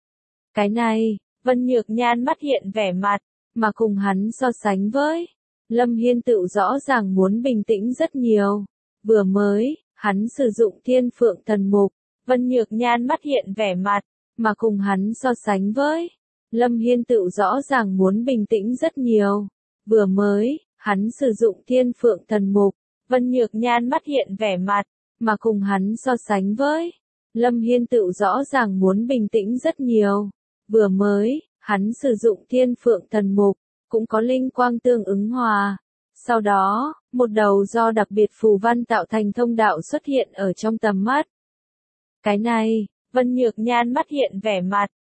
Cái này, Vân Nhược Nhan mắt hiện vẻ mặt, mà cùng hắn so sánh với. Lâm Hiên tự rõ ràng muốn bình tĩnh rất nhiều. Vừa mới, hắn sử dụng Thiên Phượng Thần Mục, Vân Nhược Nhan mắt hiện vẻ mặt, mà cùng hắn so sánh với. Lâm Hiên tự rõ ràng muốn bình tĩnh rất nhiều. Vừa mới, hắn sử dụng Thiên Phượng Thần Mục, Vân Nhược Nhan mắt hiện vẻ mặt, mà cùng hắn so sánh với. Lâm Hiên tự rõ ràng muốn bình tĩnh rất nhiều. Vừa mới, hắn sử dụng Thiên Phượng Thần Mục, cũng có linh quang tương ứng hòa. Sau đó, một đầu do đặc biệt phù văn tạo thành thông đạo xuất hiện ở trong tầm mắt. Cái này, Vân Nhược Nhan mắt hiện vẻ mặt,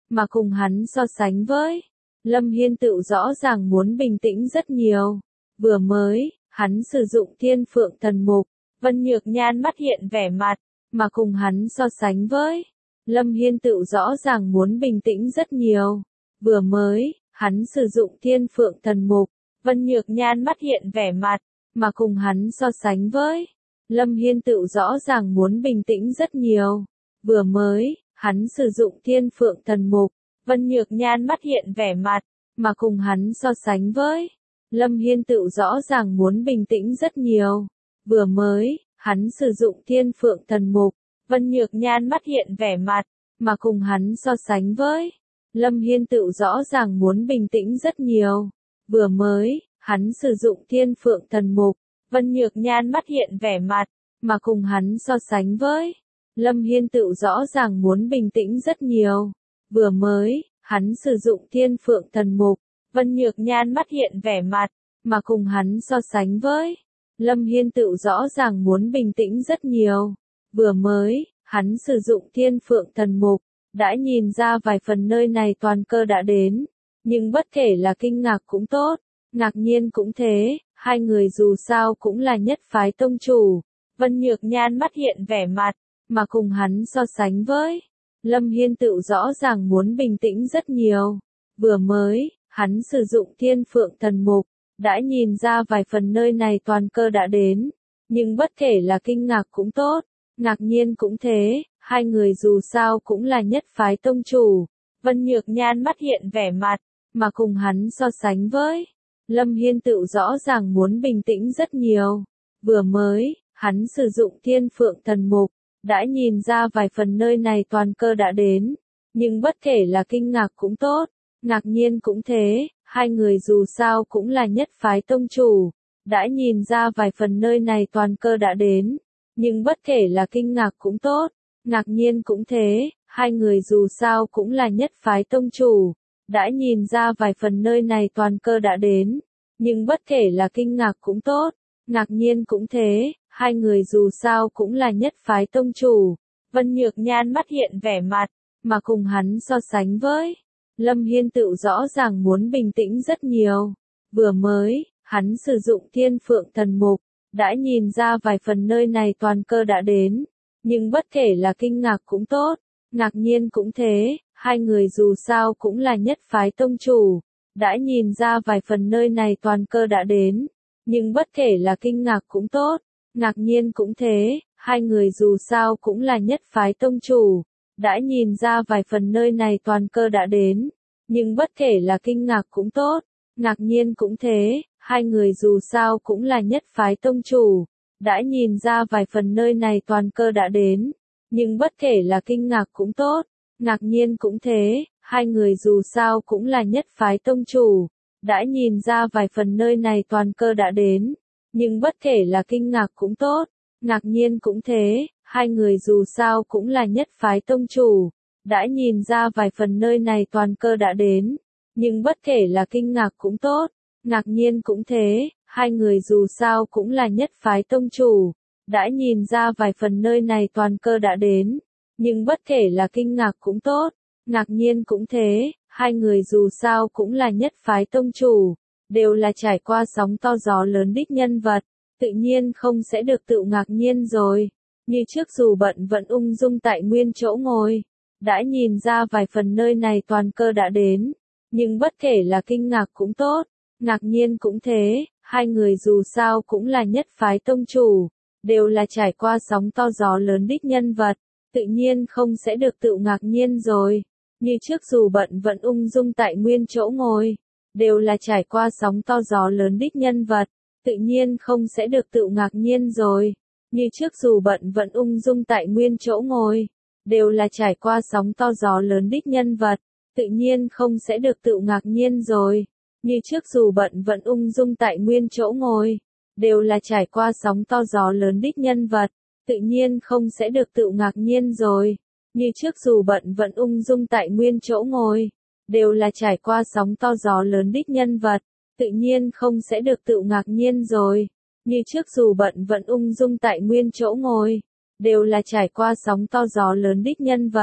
mà cùng hắn so sánh với Lâm Hiên tự rõ ràng muốn bình tĩnh rất nhiều. Vừa mới, hắn sử dụng Thiên Phượng Thần Mục, Vân Nhược Nhan mắt hiện vẻ mặt, mà cùng hắn so sánh với Lâm Hiên tự rõ ràng muốn bình tĩnh rất nhiều. Vừa mới, hắn sử dụng Thiên Phượng Thần Mục, Vân Nhược Nhan mắt hiện vẻ mặt, mà cùng hắn so sánh với Lâm Hiên tự rõ ràng muốn bình tĩnh rất nhiều. Vừa mới, hắn sử dụng Thiên Phượng Thần Mục, Vân Nhược Nhan mắt hiện vẻ mặt, mà cùng hắn so sánh với Lâm Hiên tự rõ ràng muốn bình tĩnh rất nhiều. Vừa mới, hắn sử dụng Thiên Phượng Thần Mục, Vân Nhược Nhan mắt hiện vẻ mặt, mà cùng hắn so sánh với Lâm Hiên tự rõ ràng muốn bình tĩnh rất nhiều. Vừa mới, hắn sử dụng Thiên Phượng Thần Mục, Vân Nhược Nhan mắt hiện vẻ mặt, mà cùng hắn so sánh với Lâm Hiên tự rõ ràng muốn bình tĩnh rất nhiều. Vừa mới, hắn sử dụng Thiên Phượng Thần Mục, Vân Nhược Nhan mắt hiện vẻ mặt, mà cùng hắn so sánh với Lâm Hiên tự rõ ràng muốn bình tĩnh rất nhiều. Vừa mới, hắn sử dụng Thiên Phượng Thần Mục, đã nhìn ra vài phần nơi này toàn cơ đã đến. Nhưng bất kể là kinh ngạc cũng tốt, ngạc nhiên cũng thế, hai người dù sao cũng là nhất phái tông chủ. Vân Nhược Nhan mắt hiện vẻ mặt, mà cùng hắn so sánh với Lâm Hiên tự rõ ràng muốn bình tĩnh rất nhiều. Vừa mới, hắn sử dụng Thiên Phượng Thần Mục, đã nhìn ra vài phần nơi này toàn cơ đã đến. Nhưng bất kể là kinh ngạc cũng tốt, ngạc nhiên cũng thế, hai người dù sao cũng là nhất phái tông chủ. Vân Nhược Nhan mắt hiện vẻ mặt, mà cùng hắn so sánh với Lâm Hiên tự rõ ràng muốn bình tĩnh rất nhiều. Vừa mới, hắn sử dụng Thiên Phượng Thần Mục, đã nhìn ra vài phần nơi này toàn cơ đã đến. Nhưng bất kể là kinh ngạc cũng tốt, ngạc nhiên cũng thế, hai người dù sao cũng là nhất phái tông chủ. Đã nhìn ra vài phần nơi này toàn cơ đã đến. Nhưng bất kể là kinh ngạc cũng tốt, ngạc nhiên cũng thế, hai người dù sao cũng là nhất phái tông chủ. Đã nhìn ra vài phần nơi này toàn cơ đã đến. Nhưng bất kể là kinh ngạc cũng tốt, ngạc nhiên cũng thế, hai người dù sao cũng là nhất phái tông chủ. Vân Nhược Nhan mắt hiện vẻ mặt, mà cùng hắn so sánh với Lâm Hiên tự rõ ràng muốn bình tĩnh rất nhiều. Vừa mới, hắn sử dụng Thiên Phượng Thần Mục, đã nhìn ra vài phần nơi này toàn cơ đã đến. Nhưng bất kể là kinh ngạc cũng tốt, ngạc nhiên cũng thế, hai người dù sao cũng là nhất phái tông chủ. Đã nhìn ra vài phần nơi này toàn cơ đã đến. Nhưng bất kể là kinh ngạc cũng tốt, ngạc nhiên cũng thế, hai người dù sao cũng là nhất phái tông chủ. Đã nhìn ra vài phần nơi này toàn cơ đã đến. Nhưng bất kể là kinh ngạc cũng tốt, ngạc nhiên cũng thế, hai người dù sao cũng là nhất phái tông chủ. Đã nhìn ra vài phần nơi này toàn cơ đã đến. Nhưng bất kể là kinh ngạc cũng tốt, ngạc nhiên cũng thế, hai người dù sao cũng là nhất phái tông chủ. Đã nhìn ra vài phần nơi này toàn cơ đã đến. Nhưng bất kể là kinh ngạc cũng tốt, ngạc nhiên cũng thế, hai người dù sao cũng là nhất phái tông chủ. Đã nhìn ra vài phần nơi này toàn cơ đã đến. Nhưng bất kể là kinh ngạc cũng tốt, ngạc nhiên cũng thế, hai người dù sao cũng là nhất phái tông chủ. Đã nhìn ra vài phần nơi này toàn cơ đã đến. Nhưng bất kể là kinh ngạc cũng tốt, ngạc nhiên cũng thế, hai người dù sao cũng là nhất phái tông chủ. Đều là trải qua sóng to gió lớn đích nhân vật. Tự nhiên không sẽ được tự ngạc nhiên rồi. Như trước dù bận vẫn ung dung tại nguyên chỗ ngồi. Đã nhìn ra vài phần nơi này toàn cơ đã đến. Nhưng bất kể là kinh ngạc cũng tốt, ngạc nhiên cũng thế, hai người dù sao cũng là nhất phái tông chủ. Đều là trải qua sóng to gió lớn đích nhân vật. Tự nhiên không sẽ được tự ngạc nhiên rồi. Như trước dù bận vẫn ung dung tại nguyên chỗ ngồi. Đều là trải qua sóng to gió lớn đích nhân vật. Tự nhiên không sẽ được tự ngạc nhiên rồi. Như trước dù bận vẫn ung dung tại nguyên chỗ ngồi. Đều là trải qua sóng to gió lớn đích nhân vật. Tự nhiên không sẽ được tự ngạc nhiên rồi. Như trước dù bận vẫn ung dung tại nguyên chỗ ngồi. Đều là trải qua sóng to gió lớn đích nhân vật. Tự nhiên không sẽ được tự ngạc nhiên rồi. Như trước dù bận vẫn ung dung tại nguyên chỗ ngồi. Đều là trải qua sóng to gió lớn đích nhân vật. Tự nhiên không sẽ được tự ngạc nhiên rồi. Như trước dù bận vẫn ung dung tại nguyên chỗ ngồi. Đều là trải qua sóng to gió lớn đích nhân vật.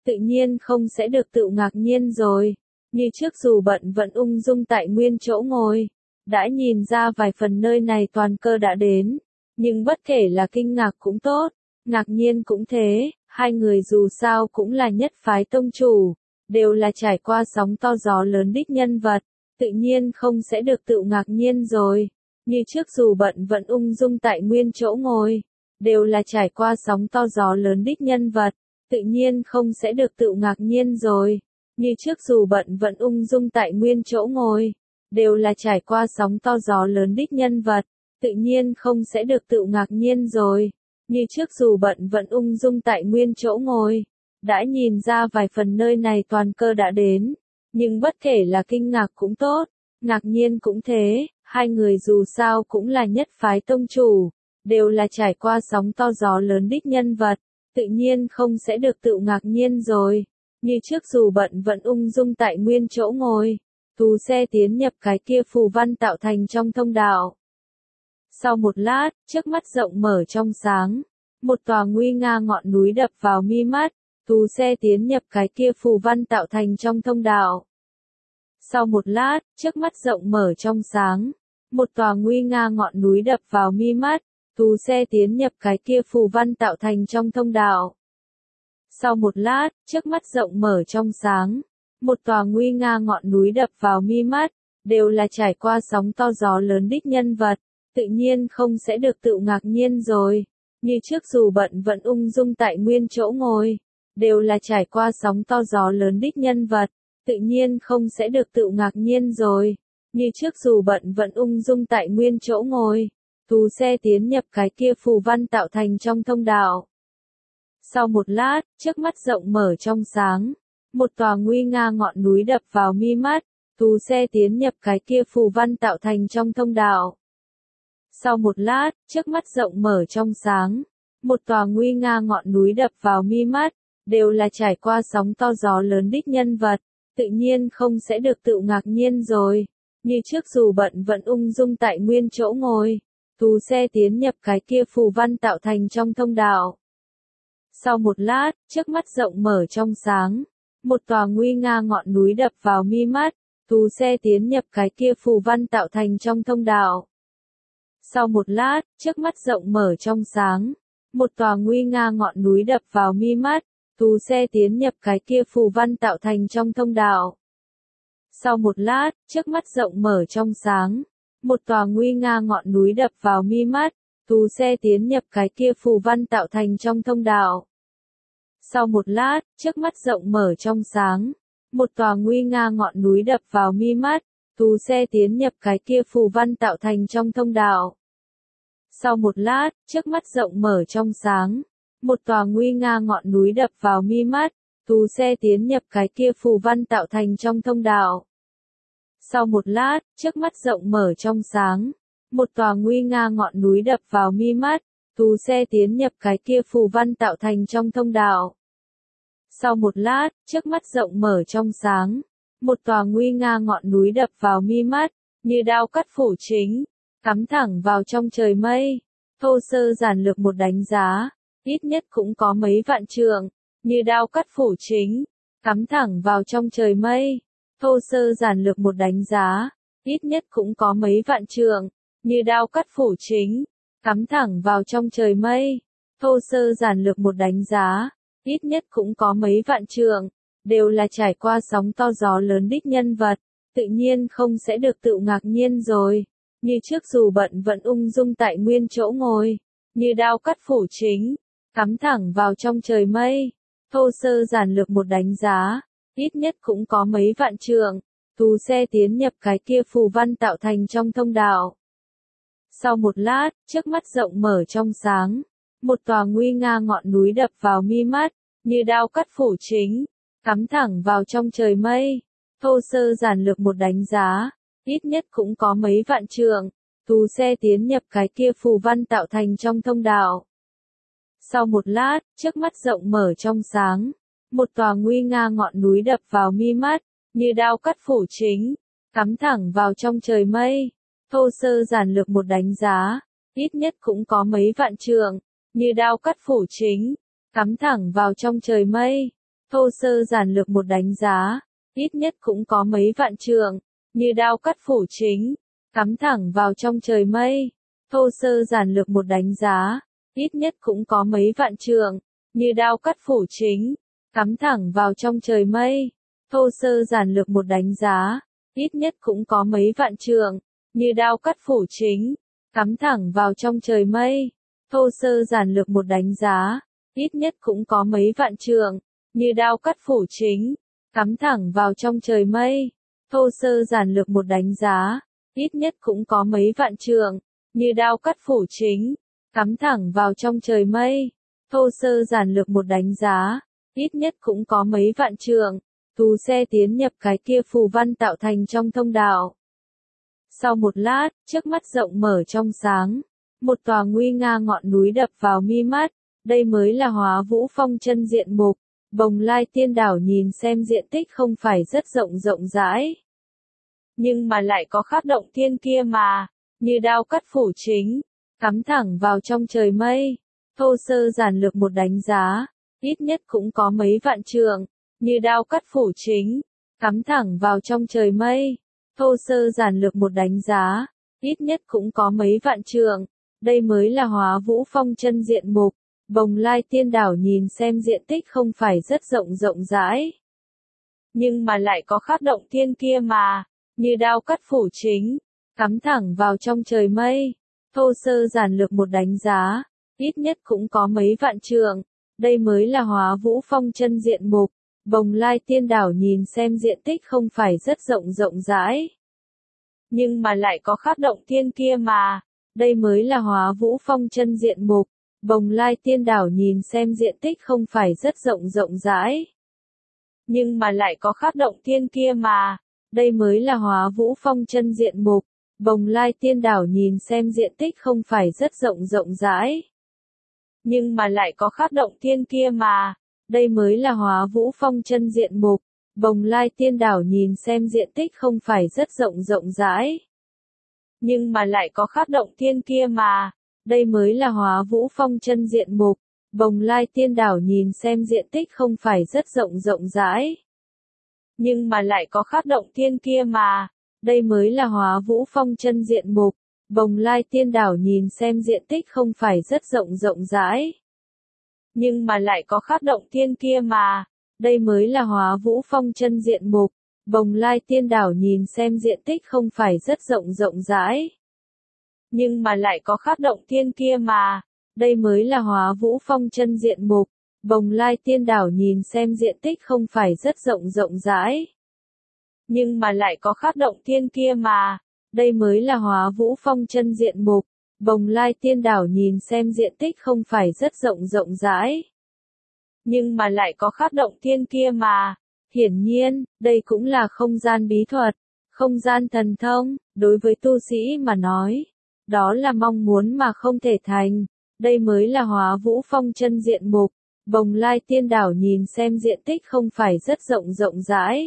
tự nhiên không sẽ được tự ngạc nhiên rồi. Như trước dù bận vẫn ung dung tại nguyên chỗ ngồi. Đã nhìn ra vài phần nơi này toàn cơ đã đến. Nhưng bất kể là kinh ngạc cũng tốt, ngạc nhiên cũng thế, hai người dù sao cũng là nhất phái tông chủ, đều là trải qua sóng to gió lớn đích nhân vật, tự nhiên không sẽ được tự ngạc nhiên rồi. Như trước dù bận vẫn ung dung tại nguyên chỗ ngồi, đều là trải qua sóng to gió lớn đích nhân vật, tự nhiên không sẽ được tự ngạc nhiên rồi. Như trước dù bận vẫn ung dung tại nguyên chỗ ngồi, đều là trải qua sóng to gió lớn đích nhân vật, tự nhiên không sẽ được tự ngạc nhiên rồi. Như trước dù bận vẫn ung dung tại nguyên chỗ ngồi, đã nhìn ra vài phần nơi này toàn cơ đã đến, nhưng bất kể là kinh ngạc cũng tốt, ngạc nhiên cũng thế, hai người dù sao cũng là nhất phái tông chủ, đều là trải qua sóng to gió lớn đích nhân vật, tự nhiên không sẽ được tự ngạc nhiên rồi. Như trước dù bận vẫn ung dung tại nguyên chỗ ngồi, Tú xe tiến nhập cái kia phù văn tạo thành trong thông đạo. Sau một lát, trước mắt rộng mở trong sáng, một tòa nguy nga ngọn núi đập vào mi mắt, Tú xe tiến nhập cái kia phù văn tạo thành trong thông đạo. Sau một lát, trước mắt rộng mở trong sáng, một tòa nguy nga ngọn núi đập vào mi mắt, Tú xe tiến nhập cái kia phù văn tạo thành trong thông đạo. Sau một lát, trước mắt rộng mở trong sáng, một tòa nguy nga ngọn núi đập vào mi mắt, đều là trải qua sóng to gió lớn đích nhân vật, tự nhiên không sẽ được tự ngạc nhiên rồi. Như trước dù bận vẫn ung dung tại nguyên chỗ ngồi, đều là trải qua sóng to gió lớn đích nhân vật, tự nhiên không sẽ được tự ngạc nhiên rồi. Như trước dù bận vẫn ung dung tại nguyên chỗ ngồi, Tú xe tiến nhập cái kia phù văn tạo thành trong thông đạo. Sau một lát, trước mắt rộng mở trong sáng, một tòa nguy nga ngọn núi đập vào mi mắt, Tú xe tiến nhập cái kia phù văn tạo thành trong thông đạo. Sau một lát, trước mắt rộng mở trong sáng, một tòa nguy nga ngọn núi đập vào mi mắt, đều là trải qua sóng to gió lớn đích nhân vật, tự nhiên không sẽ được tự ngạc nhiên rồi. Như trước dù bận vẫn ung dung tại nguyên chỗ ngồi, Tú xe tiến nhập cái kia phù văn tạo thành trong thông đạo. Sau một lát, trước mắt rộng mở trong sáng, một tòa nguy nga ngọn núi đập vào mi mắt, Tú xe tiến nhập cái kia phù văn tạo thành trong thông đạo. Sau một lát, trước mắt rộng mở trong sáng, một tòa nguy nga ngọn núi đập vào mi mắt, Tú xe tiến nhập cái kia phù văn tạo thành trong thông đạo. Sau một lát, trước mắt rộng mở trong sáng, một tòa nguy nga ngọn núi đập vào mi mắt, Tú xe tiến nhập cái kia phù văn tạo thành trong thông đạo. Sau một lát, trước mắt rộng mở trong sáng, một tòa nguy nga ngọn núi đập vào mi mắt, Tú xe tiến nhập cái kia phù văn tạo thành trong thông đạo. Sau một lát, trước mắt rộng mở trong sáng, một tòa nguy nga ngọn núi đập vào mi mắt, Tú xe tiến nhập cái kia phù văn tạo thành trong thông đạo. Sau một lát, trước mắt rộng mở trong sáng, một tòa nguy nga ngọn núi đập vào mi mắt, Tú xe tiến nhập cái kia phù văn tạo thành trong thông đạo. Sau một lát, trước mắt rộng mở trong sáng, một tòa nguy nga ngọn núi đập vào mi mắt, như đao cắt phủ chính, cắm thẳng vào trong trời mây. Thô sơ giản lược một đánh giá, ít nhất cũng có mấy vạn trượng, như đao cắt phủ chính, cắm thẳng vào trong trời mây. Thô sơ giản lược một đánh giá, ít nhất cũng có mấy vạn trượng, như đao cắt phủ chính, cắm thẳng vào trong trời mây. Thô sơ giản lược một đánh giá, ít nhất cũng có mấy vạn trượng, đều là trải qua sóng to gió lớn đích nhân vật, tự nhiên không sẽ được tự ngạc nhiên rồi. Như trước dù bận vẫn ung dung tại nguyên chỗ ngồi, như đao cắt phủ chính, cắm thẳng vào trong trời mây. Thô sơ giản lược một đánh giá, ít nhất cũng có mấy vạn trượng, Tú xe tiến nhập cái kia phù văn tạo thành trong thông đạo. Sau một lát, trước mắt rộng mở trong sáng, một tòa nguy nga ngọn núi đập vào mi mắt, như đao cắt phủ chính, cắm thẳng vào trong trời mây. Thô sơ giản lược một đánh giá, ít nhất cũng có mấy vạn trượng, Tú xe tiến nhập cái kia phù văn tạo thành trong thông đạo. Sau một lát, trước mắt rộng mở trong sáng, một tòa nguy nga ngọn núi đập vào mi mắt, như đao cắt phủ chính, cắm thẳng vào trong trời mây. Thô sơ giản lược một đánh giá, ít nhất cũng có mấy vạn trượng, như đao cắt phủ chính, cắm thẳng vào trong trời mây. thô sơ giản lược một đánh giá, ít nhất cũng có mấy vạn trượng, như đao cắt phủ chính, cắm thẳng vào trong trời mây. Thô sơ giản lược một đánh giá, ít nhất cũng có mấy vạn trượng, như đao cắt phủ chính, cắm thẳng vào trong trời mây. Thô sơ giản lược một đánh giá, ít nhất cũng có mấy vạn trượng, như đao cắt phủ chính, cắm thẳng vào trong trời mây. Thô sơ giản lược một đánh giá, ít nhất cũng có mấy vạn trượng, như đao cắt phủ chính, cắm thẳng vào trong trời mây. Thô sơ giản lược một đánh giá, ít nhất cũng có mấy vạn trượng, như đao cắt phủ chính, cắm thẳng vào trong trời mây. Thô sơ giản lược một đánh giá, ít nhất cũng có mấy vạn trượng, tú xe tiến nhập cái kia phù văn tạo thành trong thông đạo. Sau một lát, trước mắt rộng mở trong sáng, một tòa nguy nga ngọn núi đập vào mi mắt, đây mới là Hóa Vũ Phong chân diện mục. Bồng Lai Tiên Đảo nhìn xem diện tích không phải rất rộng rộng rãi, nhưng mà lại có khắc động thiên kia mà, như đao cắt phủ chính, cắm thẳng vào trong trời mây. Thô sơ giản lược một đánh giá, ít nhất cũng có mấy vạn trượng, như đao cắt phủ chính, cắm thẳng vào trong trời mây. Thô sơ giản lược một đánh giá, ít nhất cũng có mấy vạn trượng, đây mới là Hóa Vũ Phong chân diện mục. Bồng Lai Tiên Đảo nhìn xem diện tích không phải rất rộng rộng rãi, nhưng mà lại có khắc động thiên kia mà, như đao cắt phủ chính, cắm thẳng vào trong trời mây. Thô sơ giản lược một đánh giá, ít nhất cũng có mấy vạn trượng, đây mới là Hóa Vũ Phong chân diện mục. Bồng Lai Tiên Đảo nhìn xem diện tích không phải rất rộng rộng rãi, nhưng mà lại có khắc động thiên kia mà, đây mới là Hóa Vũ Phong chân diện mục. Bồng Lai Tiên Đảo nhìn xem diện tích không phải rất rộng rộng rãi, nhưng mà lại có khắc động thiên kia mà, đây mới là Hóa Vũ Phong chân diện mục. Bồng Lai Tiên Đảo nhìn xem diện tích không phải rất rộng rộng rãi, nhưng mà lại có khắc động thiên kia mà, đây mới là Hóa Vũ Phong chân diện mục. Bồng Lai Tiên Đảo nhìn xem diện tích không phải rất rộng rộng rãi, nhưng mà lại có khắc động thiên kia mà, đây mới là Hóa Vũ Phong chân diện mục. Bồng Lai Tiên Đảo nhìn xem diện tích không phải rất rộng rộng rãi, nhưng mà lại có khắc động thiên kia mà, đây mới là Hóa Vũ Phong chân diện mục. Bồng Lai Tiên Đảo nhìn xem diện tích không phải rất rộng rộng rãi, nhưng mà lại có khắc động thiên kia mà, đây mới là Hóa Vũ Phong chân diện mục. Bồng Lai Tiên Đảo nhìn xem diện tích không phải rất rộng rộng rãi, nhưng mà lại có khắc động thiên kia mà, đây mới là Hóa Vũ Phong chân diện mục. Bồng Lai Tiên Đảo nhìn xem diện tích không phải rất rộng rộng rãi, nhưng mà lại có khắc động thiên kia mà, đây mới là Hóa Vũ Phong chân diện mục. Bồng Lai Tiên Đảo nhìn xem diện tích không phải rất rộng rộng rãi, nhưng mà lại có khắc động thiên kia mà. Hiển nhiên, đây cũng là không gian bí thuật, không gian thần thông, đối với tu sĩ mà nói, đó là mong muốn mà không thể thành, đây mới là Hóa Vũ Phong chân diện mục. Bồng Lai Tiên Đảo nhìn xem diện tích không phải rất rộng rộng rãi,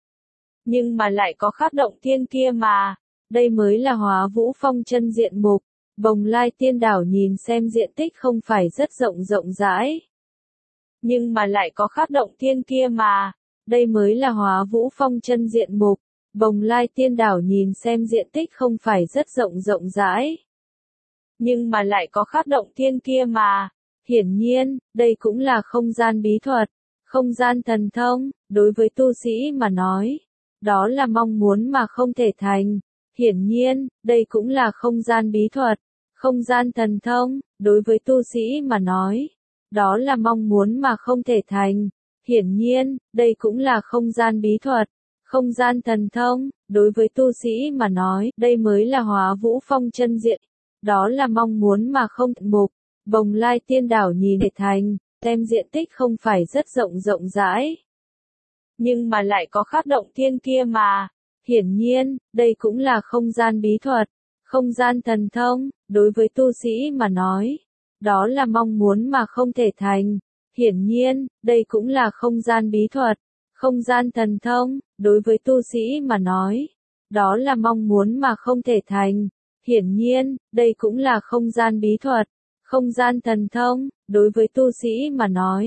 nhưng mà lại có khắc động thiên kia mà, đây mới là Hóa Vũ Phong chân diện mục. Bồng Lai Tiên Đảo nhìn xem diện tích không phải rất rộng rộng rãi, nhưng mà lại có khắc động thiên kia mà, đây mới là Hóa Vũ Phong chân diện mục. Bồng Lai Tiên Đảo nhìn xem diện tích không phải rất rộng rộng rãi, nhưng mà lại có khắc động thiên kia mà. Hiển nhiên, đây cũng là không gian bí thuật, không gian thần thông, đối với tu sĩ mà nói, đó là mong muốn mà không thể thành. Hiển nhiên, đây cũng là không gian bí thuật, không gian thần thông, đối với tu sĩ mà nói, đó là mong muốn mà không thể thành. Hiển nhiên, đây cũng là không gian bí thuật, không gian thần thông, đối với tu sĩ mà nói, đây mới là Hóa Vũ Phong chân diện, đó là mong muốn mà không thể mục. Bồng Lai Tiên Đảo nhìn thể thành, xem diện tích không phải rất rộng rộng rãi, nhưng mà lại có khắc động thiên kia mà. Hiển nhiên, đây cũng là không gian bí thuật, không gian thần thông, đối với tu sĩ mà nói, đó là mong muốn mà không thể thành. Hiển nhiên, đây cũng là không gian bí thuật, không gian thần thông, đối với tu sĩ mà nói, đó là mong muốn mà không thể thành. Hiển nhiên, đây cũng là không gian bí thuật, không gian thần thông, đối với tu sĩ mà nói,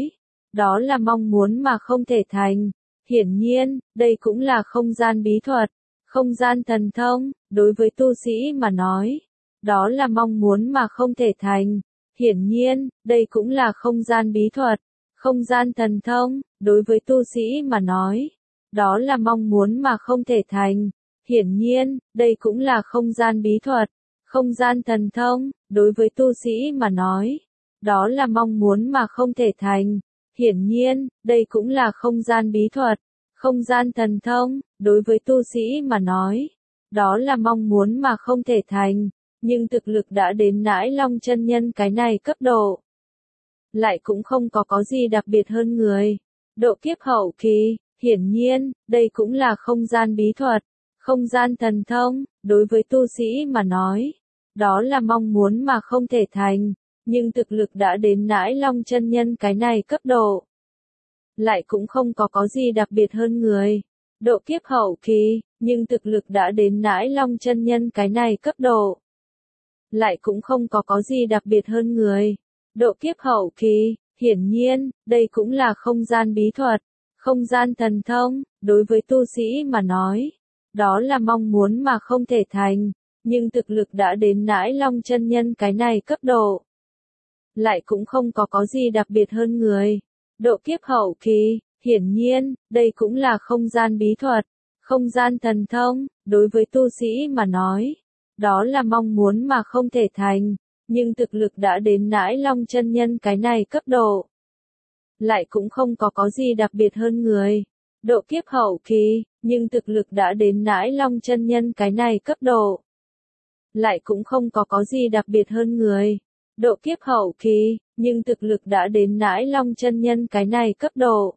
đó là mong muốn mà không thể thành. Hiển nhiên, đây cũng là không gian bí thuật, không gian thần thông, đối với tu sĩ mà nói, đó là mong muốn mà không thể thành. Hiển nhiên, đây cũng là không gian bí thuật, không gian thần thông, đối với tu sĩ mà nói, đó là mong muốn mà không thể thành. Hiển nhiên, đây cũng là không gian bí thuật, không gian thần thông, đối với tu sĩ mà nói, đó là mong muốn mà không thể thành. Hiển nhiên, đây cũng là không gian bí thuật, không gian thần thông, đối với tu sĩ mà nói, đó là mong muốn mà không thể thành, nhưng thực lực đã đến Nãi Long chân nhân cái này cấp độ, lại cũng không có có gì đặc biệt hơn người. Độ kiếp hậu kỳ, hiển nhiên, đây cũng là không gian bí thuật, không gian thần thông, đối với tu sĩ mà nói, đó là mong muốn mà không thể thành, nhưng thực lực đã đến Nãi Long chân nhân cái này cấp độ, lại cũng không có có gì đặc biệt hơn người. Độ kiếp hậu kỳ, nhưng thực lực đã đến Nãi Long chân nhân cái này cấp độ, lại cũng không có có gì đặc biệt hơn người. Độ kiếp hậu kỳ, hiển nhiên, đây cũng là không gian bí thuật, không gian thần thông, đối với tu sĩ mà nói, đó là mong muốn mà không thể thành, nhưng thực lực đã đến Nãi Long chân nhân cái này cấp độ, lại cũng không có có gì đặc biệt hơn người. Độ kiếp hậu kỳ, hiển nhiên, đây cũng là không gian bí thuật, không gian thần thông, đối với tu sĩ mà nói, đó là mong muốn mà không thể thành, nhưng thực lực đã đến Nãi Long chân nhân cái này cấp độ, lại cũng không có có gì đặc biệt hơn người. Độ kiếp hậu kỳ, nhưng thực lực đã đến Nãi Long chân nhân cái này cấp độ, lại cũng không có có gì đặc biệt hơn người. Độ kiếp hậu kỳ, nhưng thực lực đã đến Nãi Long chân nhân cái này cấp độ,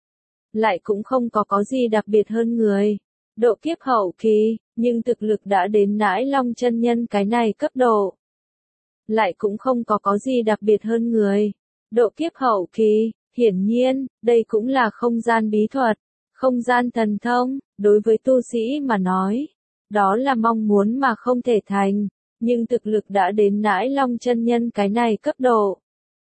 lại cũng không có có gì đặc biệt hơn người. Độ kiếp hậu kỳ, nhưng thực lực đã đến Nãi Long chân nhân cái này cấp độ, lại cũng không có có gì đặc biệt hơn người. Độ kiếp hậu kỳ, hiển nhiên, đây cũng là không gian bí thuật, không gian thần thông, đối với tu sĩ mà nói, đó là mong muốn mà không thể thành, nhưng thực lực đã đến Nãi Long chân nhân cái này cấp độ,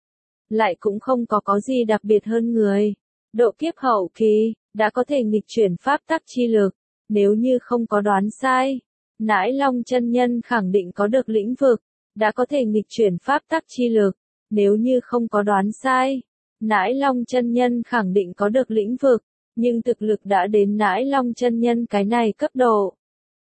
lại cũng không có có gì đặc biệt hơn người. Độ kiếp hậu kỳ, đã có thể nghịch chuyển pháp tắc chi lực, nếu như không có đoán sai, Nãi Long chân nhân khẳng định có được lĩnh vực, đã có thể nghịch chuyển pháp tắc chi lực, nếu như không có đoán sai, Nãi Long chân nhân khẳng định có được lĩnh vực, nhưng thực lực đã đến Nãi Long chân nhân cái này cấp độ,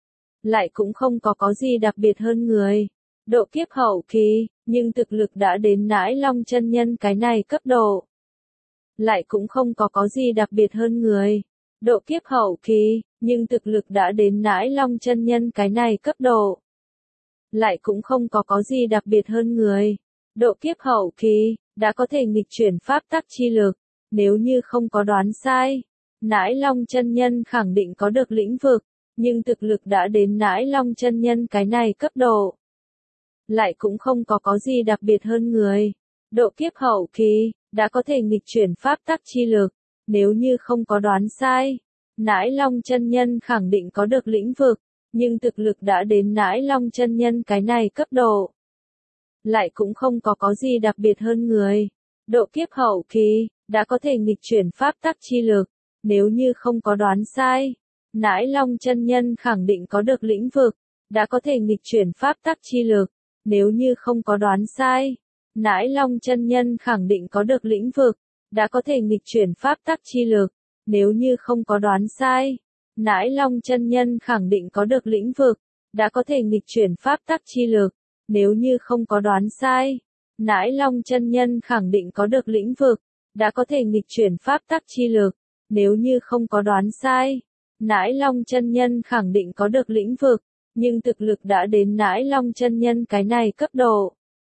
lại cũng không có có gì đặc biệt hơn người. Độ kiếp hậu kỳ, nhưng thực lực đã đến Nãi Long chân nhân cái này cấp độ, lại cũng không có có gì đặc biệt hơn người. Độ kiếp hậu kỳ, nhưng thực lực đã đến Nãi Long chân nhân cái này cấp độ, lại cũng không có có gì đặc biệt hơn người. Độ kiếp hậu kỳ, đã có thể nghịch chuyển pháp tắc chi lực, nếu như không có đoán sai, Nãi Long chân nhân khẳng định có được lĩnh vực, nhưng thực lực đã đến Nãi Long chân nhân cái này cấp độ, lại cũng không có có gì đặc biệt hơn người. Độ kiếp hậu kỳ, đã có thể nghịch chuyển pháp tắc chi lực, nếu như không có đoán sai, Nãi Long chân nhân khẳng định có được lĩnh vực, nhưng thực lực đã đến Nãi Long chân nhân cái này cấp độ, lại cũng không có có gì đặc biệt hơn người. Độ kiếp hậu kỳ, đã có thể nghịch chuyển pháp tắc chi lực, nếu như không có đoán sai, Nãi Long chân nhân khẳng định có được lĩnh vực, đã có thể nghịch chuyển pháp tắc chi lực, nếu như không có đoán sai, Nãi Long chân nhân khẳng định có được lĩnh vực, đã có thể nghịch chuyển pháp tắc chi lực, nếu như không có đoán sai, Nãi Long chân nhân khẳng định có được lĩnh vực, đã có thể nghịch chuyển pháp tắc chi lực, nếu như không có đoán sai, Nãi Long chân nhân khẳng định có được lĩnh vực, đã có thể nghịch chuyển pháp tắc chi lực, nếu như không có đoán sai, Nãi Long chân nhân khẳng định có được lĩnh vực, nhưng thực lực đã đến Nãi Long chân nhân cái này cấp độ,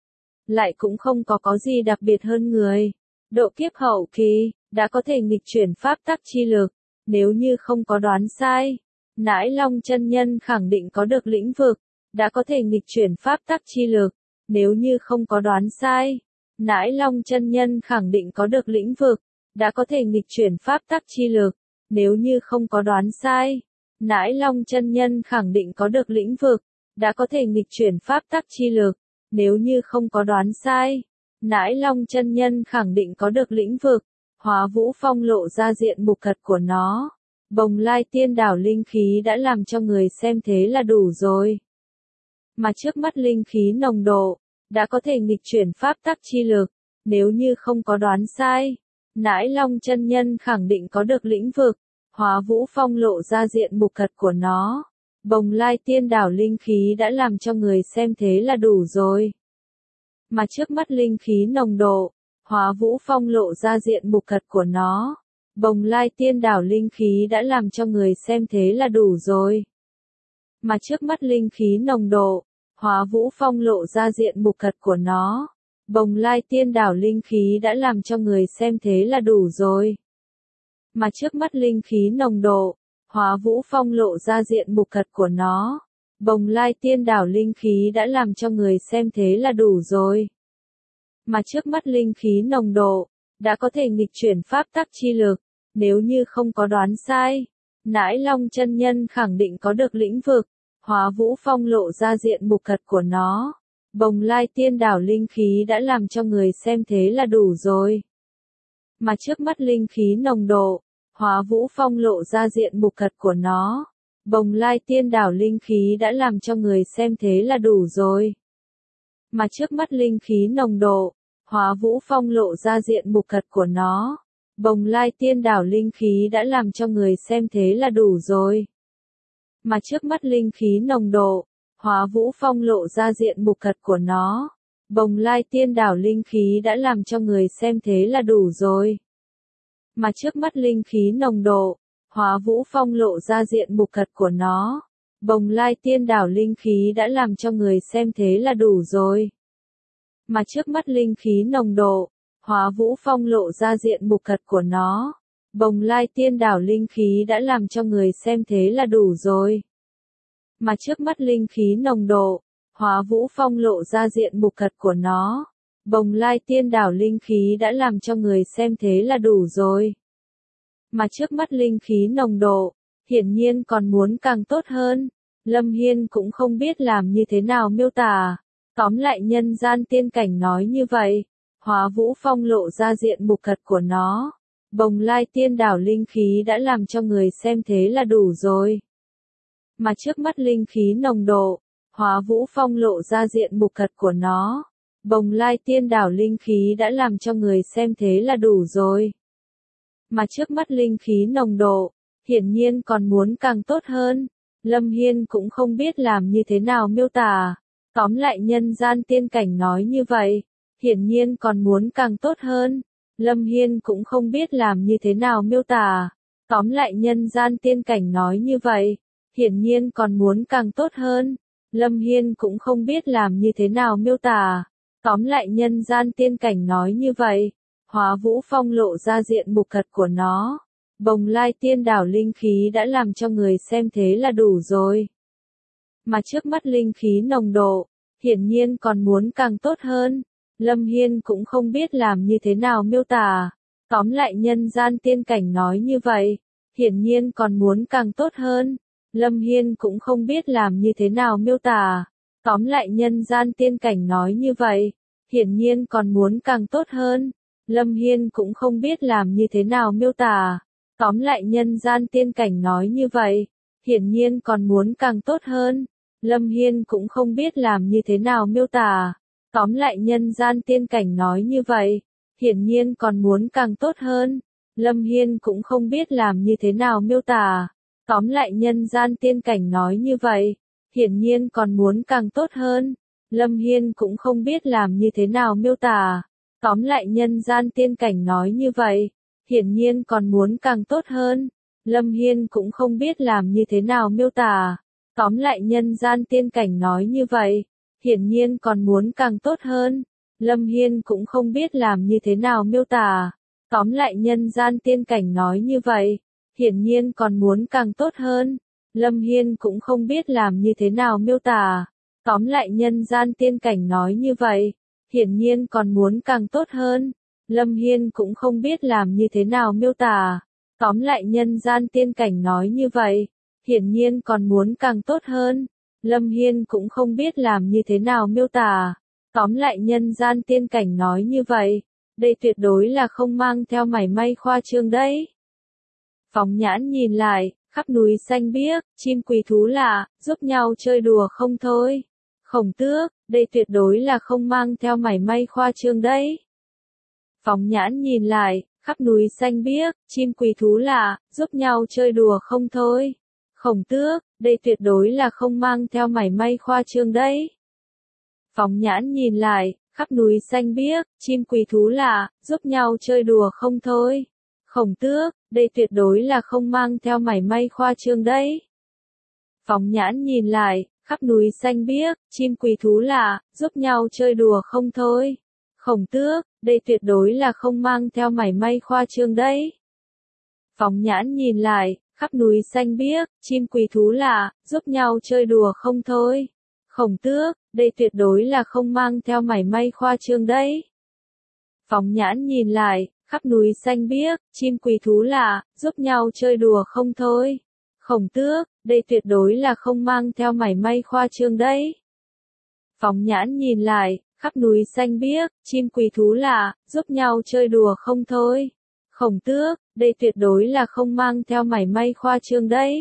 lại cũng không có có gì đặc biệt hơn người. Độ kiếp hậu kỳ, đã có thể nghịch chuyển pháp tắc chi lực, nếu như không có đoán sai, Nãi Long chân nhân khẳng định có được lĩnh vực, đã có thể nghịch chuyển pháp tắc chi lực, nếu như không có đoán sai, Nãi Long chân nhân khẳng định có được lĩnh vực, đã có thể nghịch chuyển pháp tắc chi lực, nếu như không có đoán sai, Nãi Long chân nhân khẳng định có được lĩnh vực, đã có thể nghịch chuyển pháp tắc chi lực, nếu như không có đoán sai, Nãi Long chân nhân khẳng định có được lĩnh vực, Hóa Vũ Phong lộ ra diện mục thật của nó. Bồng lai tiên đảo linh khí đã làm cho người xem thế là đủ rồi. Mà trước mắt linh khí nồng độ, đã có thể nghịch chuyển pháp tắc chi lực, nếu như không có đoán sai, Nãi Long chân nhân khẳng định có được lĩnh vực. Hóa Vũ Phong lộ ra diện mục thật của nó. Bồng lai tiên đảo linh khí đã làm cho người xem thế là đủ rồi. Mà trước mắt linh khí nồng độ, Hóa Vũ Phong lộ ra diện mục thật của nó. Bồng lai tiên đảo linh khí đã làm cho người xem thế là đủ rồi. Mà trước mắt linh khí nồng độ, Hóa Vũ Phong lộ ra diện mục thật của nó. Bồng lai tiên đảo linh khí đã làm cho người xem thế là đủ rồi. Mà trước mắt linh khí nồng độ, Hóa Vũ Phong lộ ra diện mục thật của nó. Bồng lai tiên đảo linh khí đã làm cho người xem thế là đủ rồi. Mà trước mắt linh khí nồng độ, đã có thể nghịch chuyển pháp tắc chi lực, nếu như không có đoán sai, Nãi Long chân nhân khẳng định có được lĩnh vực. Hóa Vũ Phong lộ ra diện mục thật của nó. Bồng lai tiên đảo linh khí đã làm cho người xem thế là đủ rồi. Mà trước mắt linh khí nồng độ, Hóa Vũ Phong lộ ra diện mục thật của nó. Bồng lai tiên đảo linh khí đã làm cho người xem thế là đủ rồi. Mà trước mắt linh khí nồng độ, Hóa Vũ Phong lộ ra diện mục thật của nó. Bồng lai tiên đảo linh khí đã làm cho người xem thế là đủ rồi. Mà trước mắt linh khí nồng độ, Hóa Vũ Phong lộ ra diện mục thật của nó. Bồng lai tiên đảo linh khí đã làm cho người xem thế là đủ rồi. Mà trước mắt linh khí nồng độ, Hóa Vũ Phong lộ ra diện mục thật của nó. Bồng lai tiên đảo linh khí đã làm cho người xem thế là đủ rồi. Mà trước mắt linh khí nồng độ, Hóa Vũ Phong lộ ra diện mục thật của nó. Bồng lai tiên đảo linh khí đã làm cho người xem thế là đủ rồi. Mà trước mắt linh khí nồng độ, Hóa Vũ Phong lộ ra diện mục thật của nó. Bồng lai tiên đảo linh khí đã làm cho người xem thế là đủ rồi. Mà trước mắt linh khí nồng độ, hiển nhiên còn muốn càng tốt hơn. Lâm Hiên cũng không biết làm như thế nào miêu tả. Tóm lại nhân gian tiên cảnh nói như vậy. Hóa Vũ Phong lộ ra diện mục thật của nó. Bồng lai tiên đảo linh khí đã làm cho người xem thế là đủ rồi. Mà trước mắt linh khí nồng độ, Hóa Vũ Phong lộ ra diện mục thật của nó. Bồng lai tiên đảo linh khí đã làm cho người xem thế là đủ rồi. Mà trước mắt linh khí nồng độ, hiển nhiên còn muốn càng tốt hơn. Lâm Hiên cũng không biết làm như thế nào miêu tả. Tóm lại nhân gian tiên cảnh nói như vậy, hiển nhiên còn muốn càng tốt hơn. Lâm Hiên cũng không biết làm như thế nào miêu tả. Tóm lại nhân gian tiên cảnh nói như vậy, hiển nhiên còn muốn càng tốt hơn. Lâm Hiên cũng không biết làm như thế nào miêu tả. Tóm lại nhân gian tiên cảnh nói như vậy, Hóa Vũ Phong lộ ra diện mục thật của nó. Bồng lai tiên đảo linh khí đã làm cho người xem thế là đủ rồi. Mà trước mắt linh khí nồng độ, hiển nhiên còn muốn càng tốt hơn. Lâm Hiên cũng không biết làm như thế nào miêu tả. Tóm lại nhân gian tiên cảnh nói như vậy, hiển nhiên còn muốn càng tốt hơn. Lâm Hiên cũng không biết làm như thế nào miêu tả. Tóm lại nhân gian tiên cảnh nói như vậy, hiển nhiên còn muốn càng tốt hơn. Lâm Hiên cũng không biết làm như thế nào miêu tả. Tóm lại nhân gian tiên cảnh nói như vậy, hiển nhiên còn muốn càng tốt hơn. Lâm Hiên cũng không biết làm như thế nào miêu tả. Tóm lại nhân gian tiên cảnh nói như vậy, hiển nhiên còn muốn càng tốt hơn. Lâm Hiên cũng không biết làm như thế nào miêu tả. Tóm lại nhân gian tiên cảnh nói như vậy, hiển nhiên còn muốn càng tốt hơn. Lâm Hiên cũng không biết làm như thế nào miêu tả. Tóm lại nhân gian tiên cảnh nói như vậy, hiển nhiên còn muốn càng tốt hơn. Lâm Hiên cũng không biết làm như thế nào miêu tả. Tóm lại nhân gian tiên cảnh nói như vậy, hiển nhiên còn muốn càng tốt hơn. Lâm Hiên cũng không biết làm như thế nào miêu tả. Tóm lại nhân gian tiên cảnh nói như vậy, hiển nhiên còn muốn càng tốt hơn. Lâm Hiên cũng không biết làm như thế nào miêu tả. Tóm lại nhân gian tiên cảnh nói như vậy, hiển nhiên còn muốn càng tốt hơn. Lâm Hiên cũng không biết làm như thế nào miêu tả. Tóm lại nhân gian tiên cảnh nói như vậy, hiển nhiên còn muốn càng tốt hơn. Lâm Hiên cũng không biết làm như thế nào miêu tả. Tóm lại nhân gian tiên cảnh nói như vậy, đây tuyệt đối là không mang theo mảy may khoa trương đấy. Phóng nhãn nhìn lại, khắp núi xanh biếc, chim quý thú lạ, giúp nhau chơi đùa không thôi. Khổng Tước, đây tuyệt đối là không mang theo mảy may khoa trương đấy. Phóng nhãn nhìn lại, khắp núi xanh biếc, chim quý thú lạ, giúp nhau chơi đùa không thôi. Khổng Tước, đây tuyệt đối là không mang theo mảy may khoa trương đấy. Phóng nhãn nhìn lại, khắp núi xanh biếc, chim quý thú lạ, giúp nhau chơi đùa không thôi. Khổng Tước, đây tuyệt đối là không mang theo mảy may khoa trương đấy. Phóng nhãn nhìn lại, khắp núi xanh biếc, chim quý thú lạ, giúp nhau chơi đùa không thôi. Khổng Tước, đây tuyệt đối là không mang theo mảy may khoa trương đấy. Phóng nhãn nhìn lại, khắp núi xanh biếc, chim quý thú lạ, giúp nhau chơi đùa không thôi. Khổng Tước, đây tuyệt đối là không mang theo mảy may khoa trương đấy. Phóng nhãn nhìn lại, khắp núi xanh biếc, chim quý thú lạ, giúp nhau chơi đùa không thôi. Khổng Tước, đây tuyệt đối là không mang theo mảy may khoa trương đấy. Phóng nhãn nhìn lại, khắp núi xanh biếc, chim quý thú lạ, giúp nhau chơi đùa không thôi. Khổng Tước, đây tuyệt đối là không mang theo mảy may khoa trương đấy.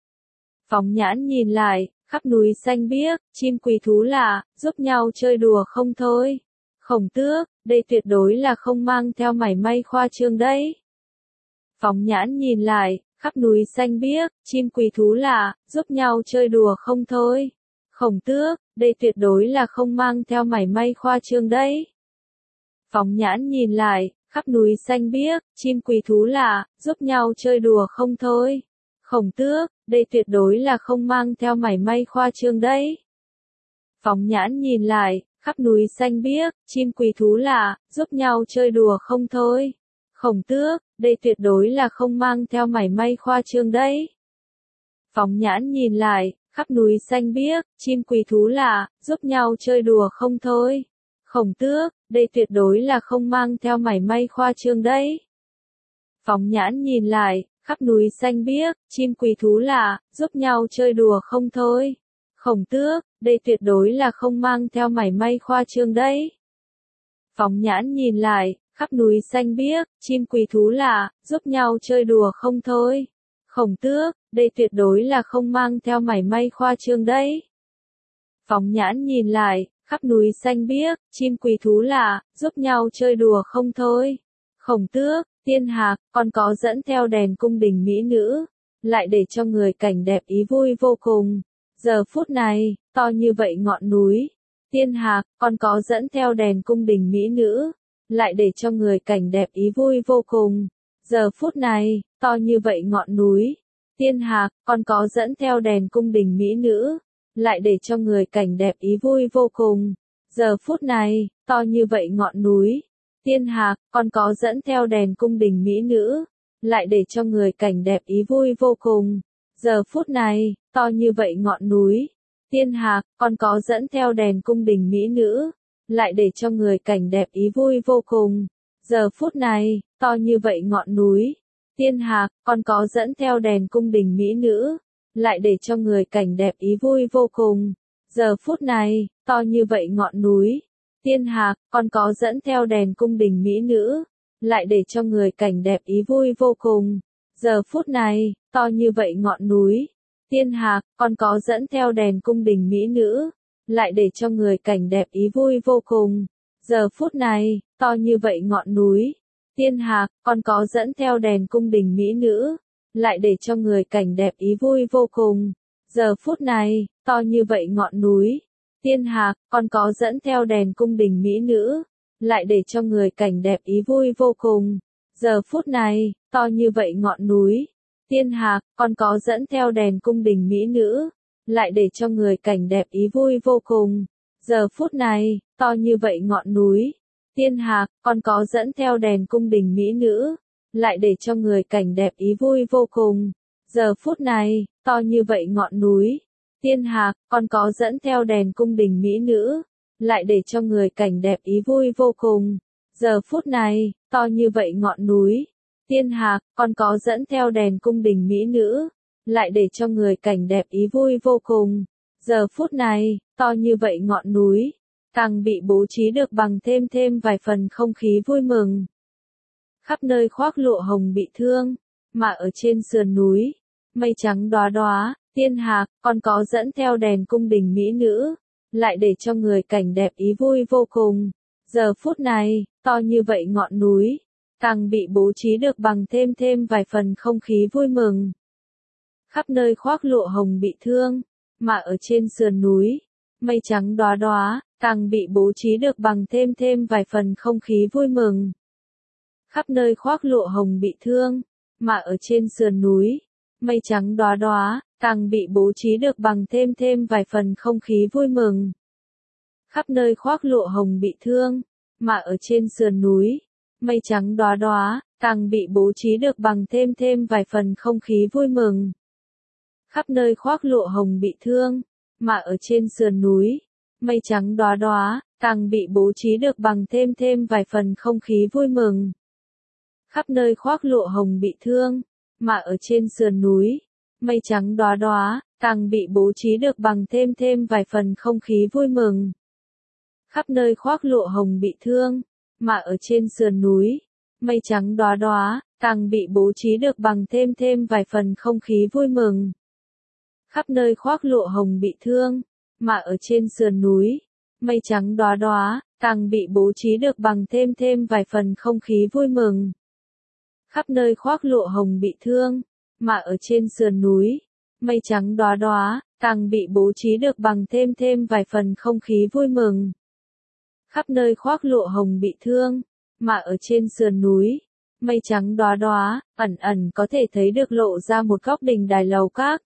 Phóng nhãn nhìn lại, khắp núi xanh biếc, chim quý thú lạ, giúp nhau chơi đùa không thôi. Khổng Tước, đây tuyệt đối là không mang theo mảy may khoa trương đấy. Phóng nhãn nhìn lại, khắp núi xanh biếc, chim quý thú lạ, giúp nhau chơi đùa không thôi. Khổng Tước, đây tuyệt đối là không mang theo mảy may khoa trương đấy. Phóng nhãn nhìn lại, khắp núi xanh biếc, chim quý thú lạ, giúp nhau chơi đùa không thôi. Khổng Tước, đây tuyệt đối là không mang theo mảy may khoa trương đấy. Phóng nhãn nhìn lại, khắp núi xanh biếc, chim quý thú lạ, giúp nhau chơi đùa không thôi. Khổng Tước, đây tuyệt đối là không mang theo mảy may khoa trương đấy. Phóng nhãn nhìn lại, khắp núi xanh biếc, chim quý thú lạ, giúp nhau chơi đùa không thôi. Khổng Tước, đây tuyệt đối là không mang theo mảy may khoa trương đấy. Phóng nhãn nhìn lại, khắp núi xanh biếc, chim quý thú lạ, giúp nhau chơi đùa không thôi. Khổng Tước, đây tuyệt đối là không mang theo mảy may khoa trương đấy. Phóng nhãn nhìn lại, khắp núi xanh biếc, chim quý thú lạ, giúp nhau chơi đùa không thôi. Khổng Tước, đây tuyệt đối là không mang theo mảy may khoa trương đấy. Phóng nhãn nhìn lại, khắp núi xanh biếc, chim quý thú lạ, giúp nhau chơi đùa không thôi. Khổng Tước, Tiên Hạc, còn có dẫn theo đèn cung đình mỹ nữ, lại để cho người cảnh đẹp ý vui vô cùng. Giờ phút này, to như vậy ngọn núi, Tiên Hạc, còn có dẫn theo đèn cung đình mỹ nữ, lại để cho người cảnh đẹp ý vui vô cùng. Giờ phút này, to như vậy ngọn núi, Tiên Hạc, còn có dẫn theo đèn cung đình mỹ nữ, lại để cho người cảnh đẹp ý vui vô cùng. Giờ phút này, to như vậy ngọn núi, Tiên Hạc, còn có dẫn theo đèn cung đình mỹ nữ, lại để cho người cảnh đẹp ý vui vô cùng. Giờ phút này, to như vậy ngọn núi, Tiên Hạc, còn có dẫn theo đèn cung đình mỹ nữ, lại để cho người cảnh đẹp ý vui vô cùng. Giờ phút này, to như vậy ngọn núi, Tiên Hạc, còn có dẫn theo đèn cung đình mỹ nữ, lại để cho người cảnh đẹp ý vui vô cùng. Giờ phút này, to như vậy ngọn núi, Tiên Hạc, còn có dẫn theo đèn cung đình mỹ nữ, lại để cho người cảnh đẹp ý vui vô cùng. Giờ phút này, to như vậy ngọn núi, Tiên Hạc, còn có dẫn theo đèn cung đình mỹ nữ, lại để cho người cảnh đẹp ý vui vô cùng. Giờ phút này, to như vậy ngọn núi, Tiên Hạc, còn có dẫn theo đèn cung đình mỹ nữ, lại để cho người cảnh đẹp ý vui vô cùng. Giờ phút này, to như vậy ngọn núi, Tiên Hạc, còn có dẫn theo đèn cung đình mỹ nữ, lại để cho người cảnh đẹp ý vui vô cùng. Giờ phút này, to như vậy ngọn núi, Tiên Hạc, còn có dẫn theo đèn cung đình mỹ nữ, lại để cho người cảnh đẹp ý vui vô cùng. Giờ phút này, to như vậy ngọn núi, Tiên Hạc, còn có dẫn theo đèn cung đình mỹ nữ, lại để cho người cảnh đẹp ý vui vô cùng. Giờ phút này, to như vậy ngọn núi, Tiên Hạc, còn có dẫn theo đèn cung đình mỹ nữ, lại để cho người cảnh đẹp ý vui vô cùng. Giờ phút này, to như vậy ngọn núi, Tiên Hạc, còn có dẫn theo đèn cung đình mỹ nữ, lại để cho người cảnh đẹp ý vui vô cùng. Giờ phút này, to như vậy ngọn núi, tang bị bố trí được bằng thêm thêm vài phần không khí vui mừng. Khắp nơi khoác lụa hồng bị thương, mà ở trên sườn núi, mây trắng đóa đóa, tiên hạc, còn có dẫn theo đèn cung đình mỹ nữ, lại để cho người cảnh đẹp ý vui vô cùng. Giờ phút này, to như vậy ngọn núi, tang bị bố trí được bằng thêm thêm vài phần không khí vui mừng. Khắp nơi khoác lụa hồng bị thương, mà ở trên sườn núi, mây trắng đóa đóa, tang bị bố trí được bằng thêm thêm vài phần không khí vui mừng. Khắp nơi khoác lụa hồng bị thương, mà ở trên sườn núi, mây trắng đóa đóa, tang bị bố trí được bằng thêm thêm vài phần không khí vui mừng. Khắp nơi khoác lụa hồng bị thương, mà ở trên sườn núi, mây trắng đóa đóa, tang bị bố trí được bằng thêm thêm vài phần không khí vui mừng. Khắp nơi khoác lụa hồng bị thương, mà ở trên sườn núi, mây trắng đóa đóa, tang bị bố trí được bằng thêm thêm vài phần không khí vui mừng. Khắp nơi khoác lụa hồng bị thương, mà ở trên sườn núi, mây trắng đóa đóa, tang bị bố trí được bằng thêm thêm vài phần không khí vui mừng. Khắp nơi khoác lụa hồng bị thương, mà ở trên sườn núi, mây trắng đóa đóa, tang bị bố trí được bằng thêm thêm vài phần không khí vui mừng. Khắp nơi khoác lụa hồng bị thương, mà ở trên sườn núi, mây trắng đóa đóa, tang bị bố trí được bằng thêm thêm vài phần không khí vui mừng. Khắp nơi khoác lụa hồng bị thương, mà ở trên sườn núi, mây trắng đóa đóa, tang bị bố trí được bằng thêm thêm vài phần không khí vui mừng. Khắp nơi khoác lụa hồng bị thương, mà ở trên sườn núi, mây trắng đóa đóa, ẩn ẩn có thể thấy được lộ ra một góc đình đài lầu các.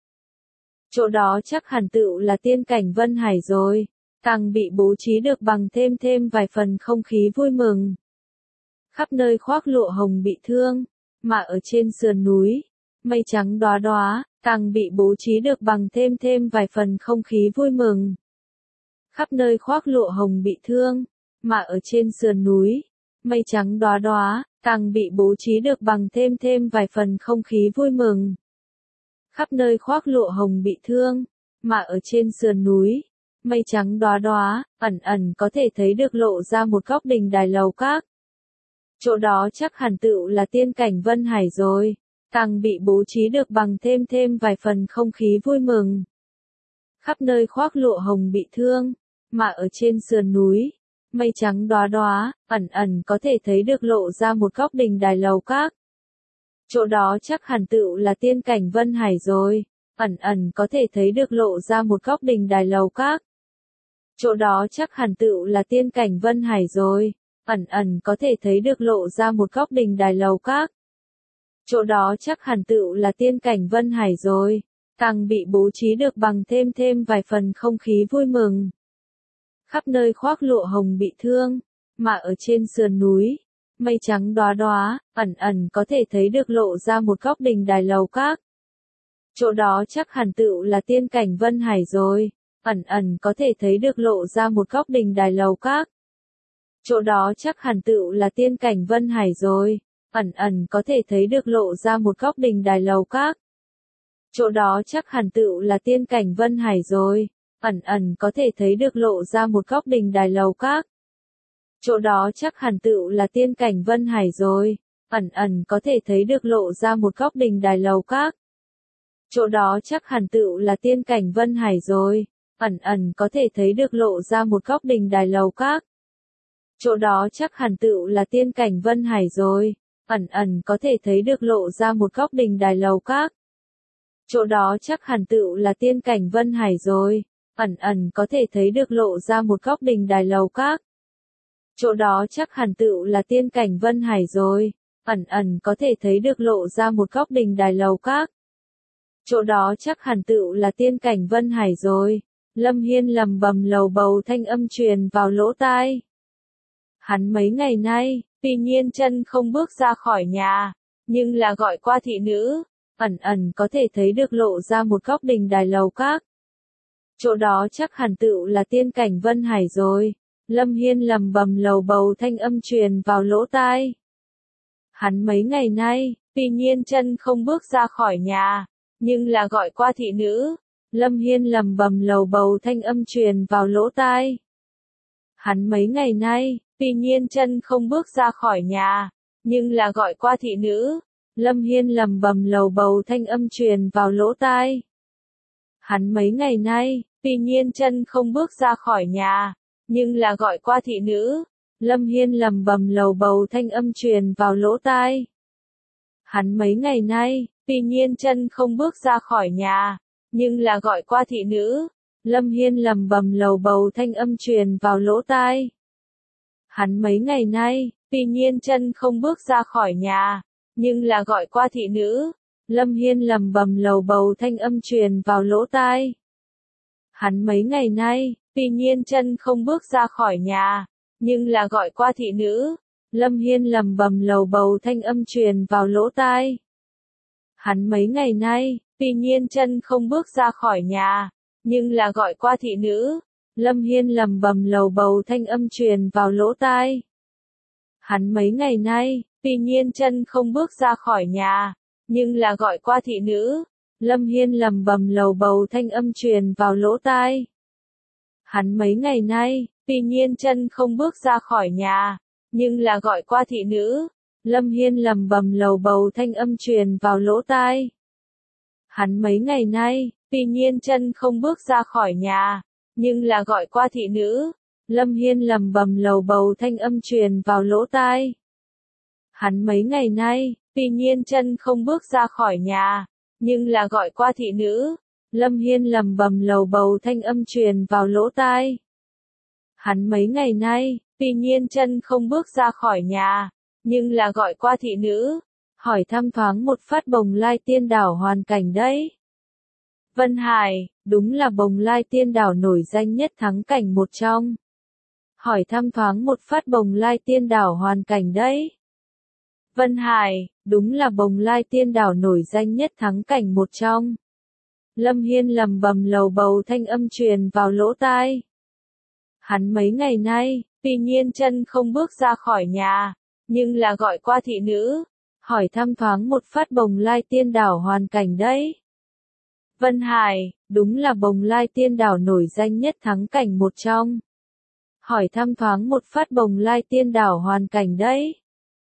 Chỗ đó chắc hẳn tựu là tiên cảnh Vân Hải rồi, tang bị bố trí được bằng thêm thêm vài phần không khí vui mừng. Khắp nơi khoác lụa hồng bị thương, mà ở trên sườn núi, mây trắng đóa đóa, tang bị bố trí được bằng thêm thêm vài phần không khí vui mừng. Khắp nơi khoác lụa hồng bị thương, mà ở trên sườn núi, mây trắng đóa đóa, tang bị bố trí được bằng thêm thêm vài phần không khí vui mừng. Khắp nơi khoác lụa hồng bị thương, mà ở trên sườn núi, mây trắng đóa đóa, ẩn ẩn có thể thấy được lộ ra một góc đình đài lầu các. Chỗ đó chắc hẳn tựu là tiên cảnh Vân Hải rồi, tang bị bố trí được bằng thêm thêm vài phần không khí vui mừng. Khắp nơi khoác lụa hồng bị thương, mà ở trên sườn núi, mây trắng đóa đóa, ẩn ẩn có thể thấy được lộ ra một góc đình đài lầu các. Chỗ đó chắc hẳn tựu là tiên cảnh Vân Hải rồi, ẩn ẩn có thể thấy được lộ ra một góc đình đài lầu các. Chỗ đó chắc hẳn tựu là tiên cảnh Vân Hải rồi, ẩn ẩn có thể thấy được lộ ra một góc đình đài lầu các. Chỗ đó chắc hẳn tựu là tiên cảnh Vân Hải rồi, tang bị bố trí được bằng thêm thêm vài phần không khí vui mừng. Khắp nơi khoác lụa hồng bị thương, mà ở trên sườn núi, mây trắng đóa đóa, ẩn ẩn có thể thấy được lộ ra một góc đình đài lầu các. Chỗ đó chắc hẳn tựu là tiên cảnh Vân Hải rồi, ẩn ẩn có thể thấy được lộ ra một góc đình đài lầu các. Chỗ đó chắc hẳn tựu là tiên cảnh Vân Hải rồi, ẩn ẩn có thể thấy được lộ ra một góc đình đài lầu các. Chỗ đó chắc hẳn tựu là tiên cảnh Vân Hải rồi, ẩn ẩn có thể thấy được lộ ra một góc đình đài lầu các. Chỗ đó chắc hẳn tựu là tiên cảnh Vân Hải rồi, ẩn ẩn có thể thấy được lộ ra một góc đình đài lầu các. Chỗ đó chắc hẳn tựu là tiên cảnh Vân Hải rồi, ẩn ẩn có thể thấy được lộ ra một góc đình đài lầu các. Chỗ đó chắc hẳn tựu là tiên cảnh Vân Hải rồi, ẩn ẩn có thể thấy được lộ ra một góc đình đài lầu các. Chỗ đó chắc hẳn tựu là tiên cảnh Vân Hải rồi, ẩn ẩn có thể thấy được lộ ra một góc đình đài lầu các. Chỗ đó chắc hẳn tựu là tiên cảnh Vân Hải rồi, ẩn ẩn có thể thấy được lộ ra một góc đình đài lầu các. Chỗ đó chắc hẳn tựu là tiên cảnh Vân Hải rồi, Lâm Hiên lầm bầm lầu bầu thanh âm truyền vào lỗ tai. Hắn mấy ngày nay, tuy nhiên chân không bước ra khỏi nhà, nhưng là gọi qua thị nữ, ẩn ẩn có thể thấy được lộ ra một góc đình đài lầu các. Chỗ đó chắc hẳn tựu là tiên cảnh Vân Hải rồi, Lâm Hiên lầm bầm lầu bầu thanh âm truyền vào lỗ tai. Hắn mấy ngày nay, tuy nhiên chân không bước ra khỏi nhà, nhưng là gọi qua thị nữ, Lâm Hiên lầm bầm lầu bầu thanh âm truyền vào lỗ tai. Hắn mấy ngày nay, tuy nhiên chân không bước ra khỏi nhà, nhưng là gọi qua thị nữ. Lâm Hiên lầm bầm lầu bầu thanh âm truyền vào lỗ tai. Hắn mấy ngày nay, tuy nhiên chân không bước ra khỏi nhà, nhưng là gọi qua thị nữ. Lâm Hiên lầm bầm lầu bầu thanh âm truyền vào lỗ tai. Hắn mấy ngày nay, tuy nhiên chân không bước ra khỏi nhà, nhưng là gọi qua thị nữ. Lâm Hiên lầm bầm lầu bầu thanh âm truyền vào lỗ tai. Hắn mấy ngày nay, tuy nhiên chân không bước ra khỏi nhà, nhưng là gọi qua thị nữ. Lâm Hiên lầm bầm lầu bầu thanh âm truyền vào lỗ tai. Hắn mấy ngày nay, tuy nhiên chân không bước ra khỏi nhà, nhưng là gọi qua thị nữ. Lâm Hiên lầm bầm lầu bầu thanh âm truyền vào lỗ tai. Hắn mấy ngày nay, tuy nhiên chân không bước ra khỏi nhà, nhưng là gọi qua thị nữ. Lâm Hiên lầm bầm lầu bầu thanh âm truyền vào lỗ tai. Hắn mấy ngày nay, tuy nhiên chân không bước ra khỏi nhà, nhưng là gọi qua thị nữ. Lâm Hiên lầm bầm lầu bầu thanh âm truyền vào lỗ tai. Hắn mấy ngày nay, tuy nhiên chân không bước ra khỏi nhà, nhưng là gọi qua thị nữ. Lâm Hiên lầm bầm lầu bầu thanh âm truyền vào lỗ tai. Hắn mấy ngày nay, tuy nhiên chân không bước ra khỏi nhà, nhưng là gọi qua thị nữ. Lâm Hiên lầm bầm lầu bầu thanh âm truyền vào lỗ tai. Hắn mấy ngày nay, tuy nhiên chân không bước ra khỏi nhà, nhưng là gọi qua thị nữ. Lâm Hiên lầm bầm lầu bầu thanh âm truyền vào lỗ tai. Hắn mấy ngày nay, tuy nhiên chân không bước ra khỏi nhà, nhưng là gọi qua thị nữ. Hỏi thăm thoáng một phát Bồng Lai Tiên Đảo hoàn cảnh đấy. Vân Hải, đúng là Bồng Lai Tiên Đảo nổi danh nhất thắng cảnh một trong. Hỏi thăm thoáng một phát Bồng Lai Tiên Đảo hoàn cảnh đấy. Vân Hải, đúng là Bồng Lai Tiên Đảo nổi danh nhất thắng cảnh một trong. Lâm Hiên lầm bầm lầu bầu thanh âm truyền vào lỗ tai. Hắn mấy ngày nay, tuy nhiên chân không bước ra khỏi nhà, nhưng là gọi qua thị nữ. Hỏi thăm thoáng một phát Bồng Lai Tiên Đảo hoàn cảnh đấy. Vân Hải, đúng là Bồng Lai Tiên Đảo nổi danh nhất thắng cảnh một trong. Hỏi thăm thoáng một phát Bồng Lai Tiên Đảo hoàn cảnh đấy.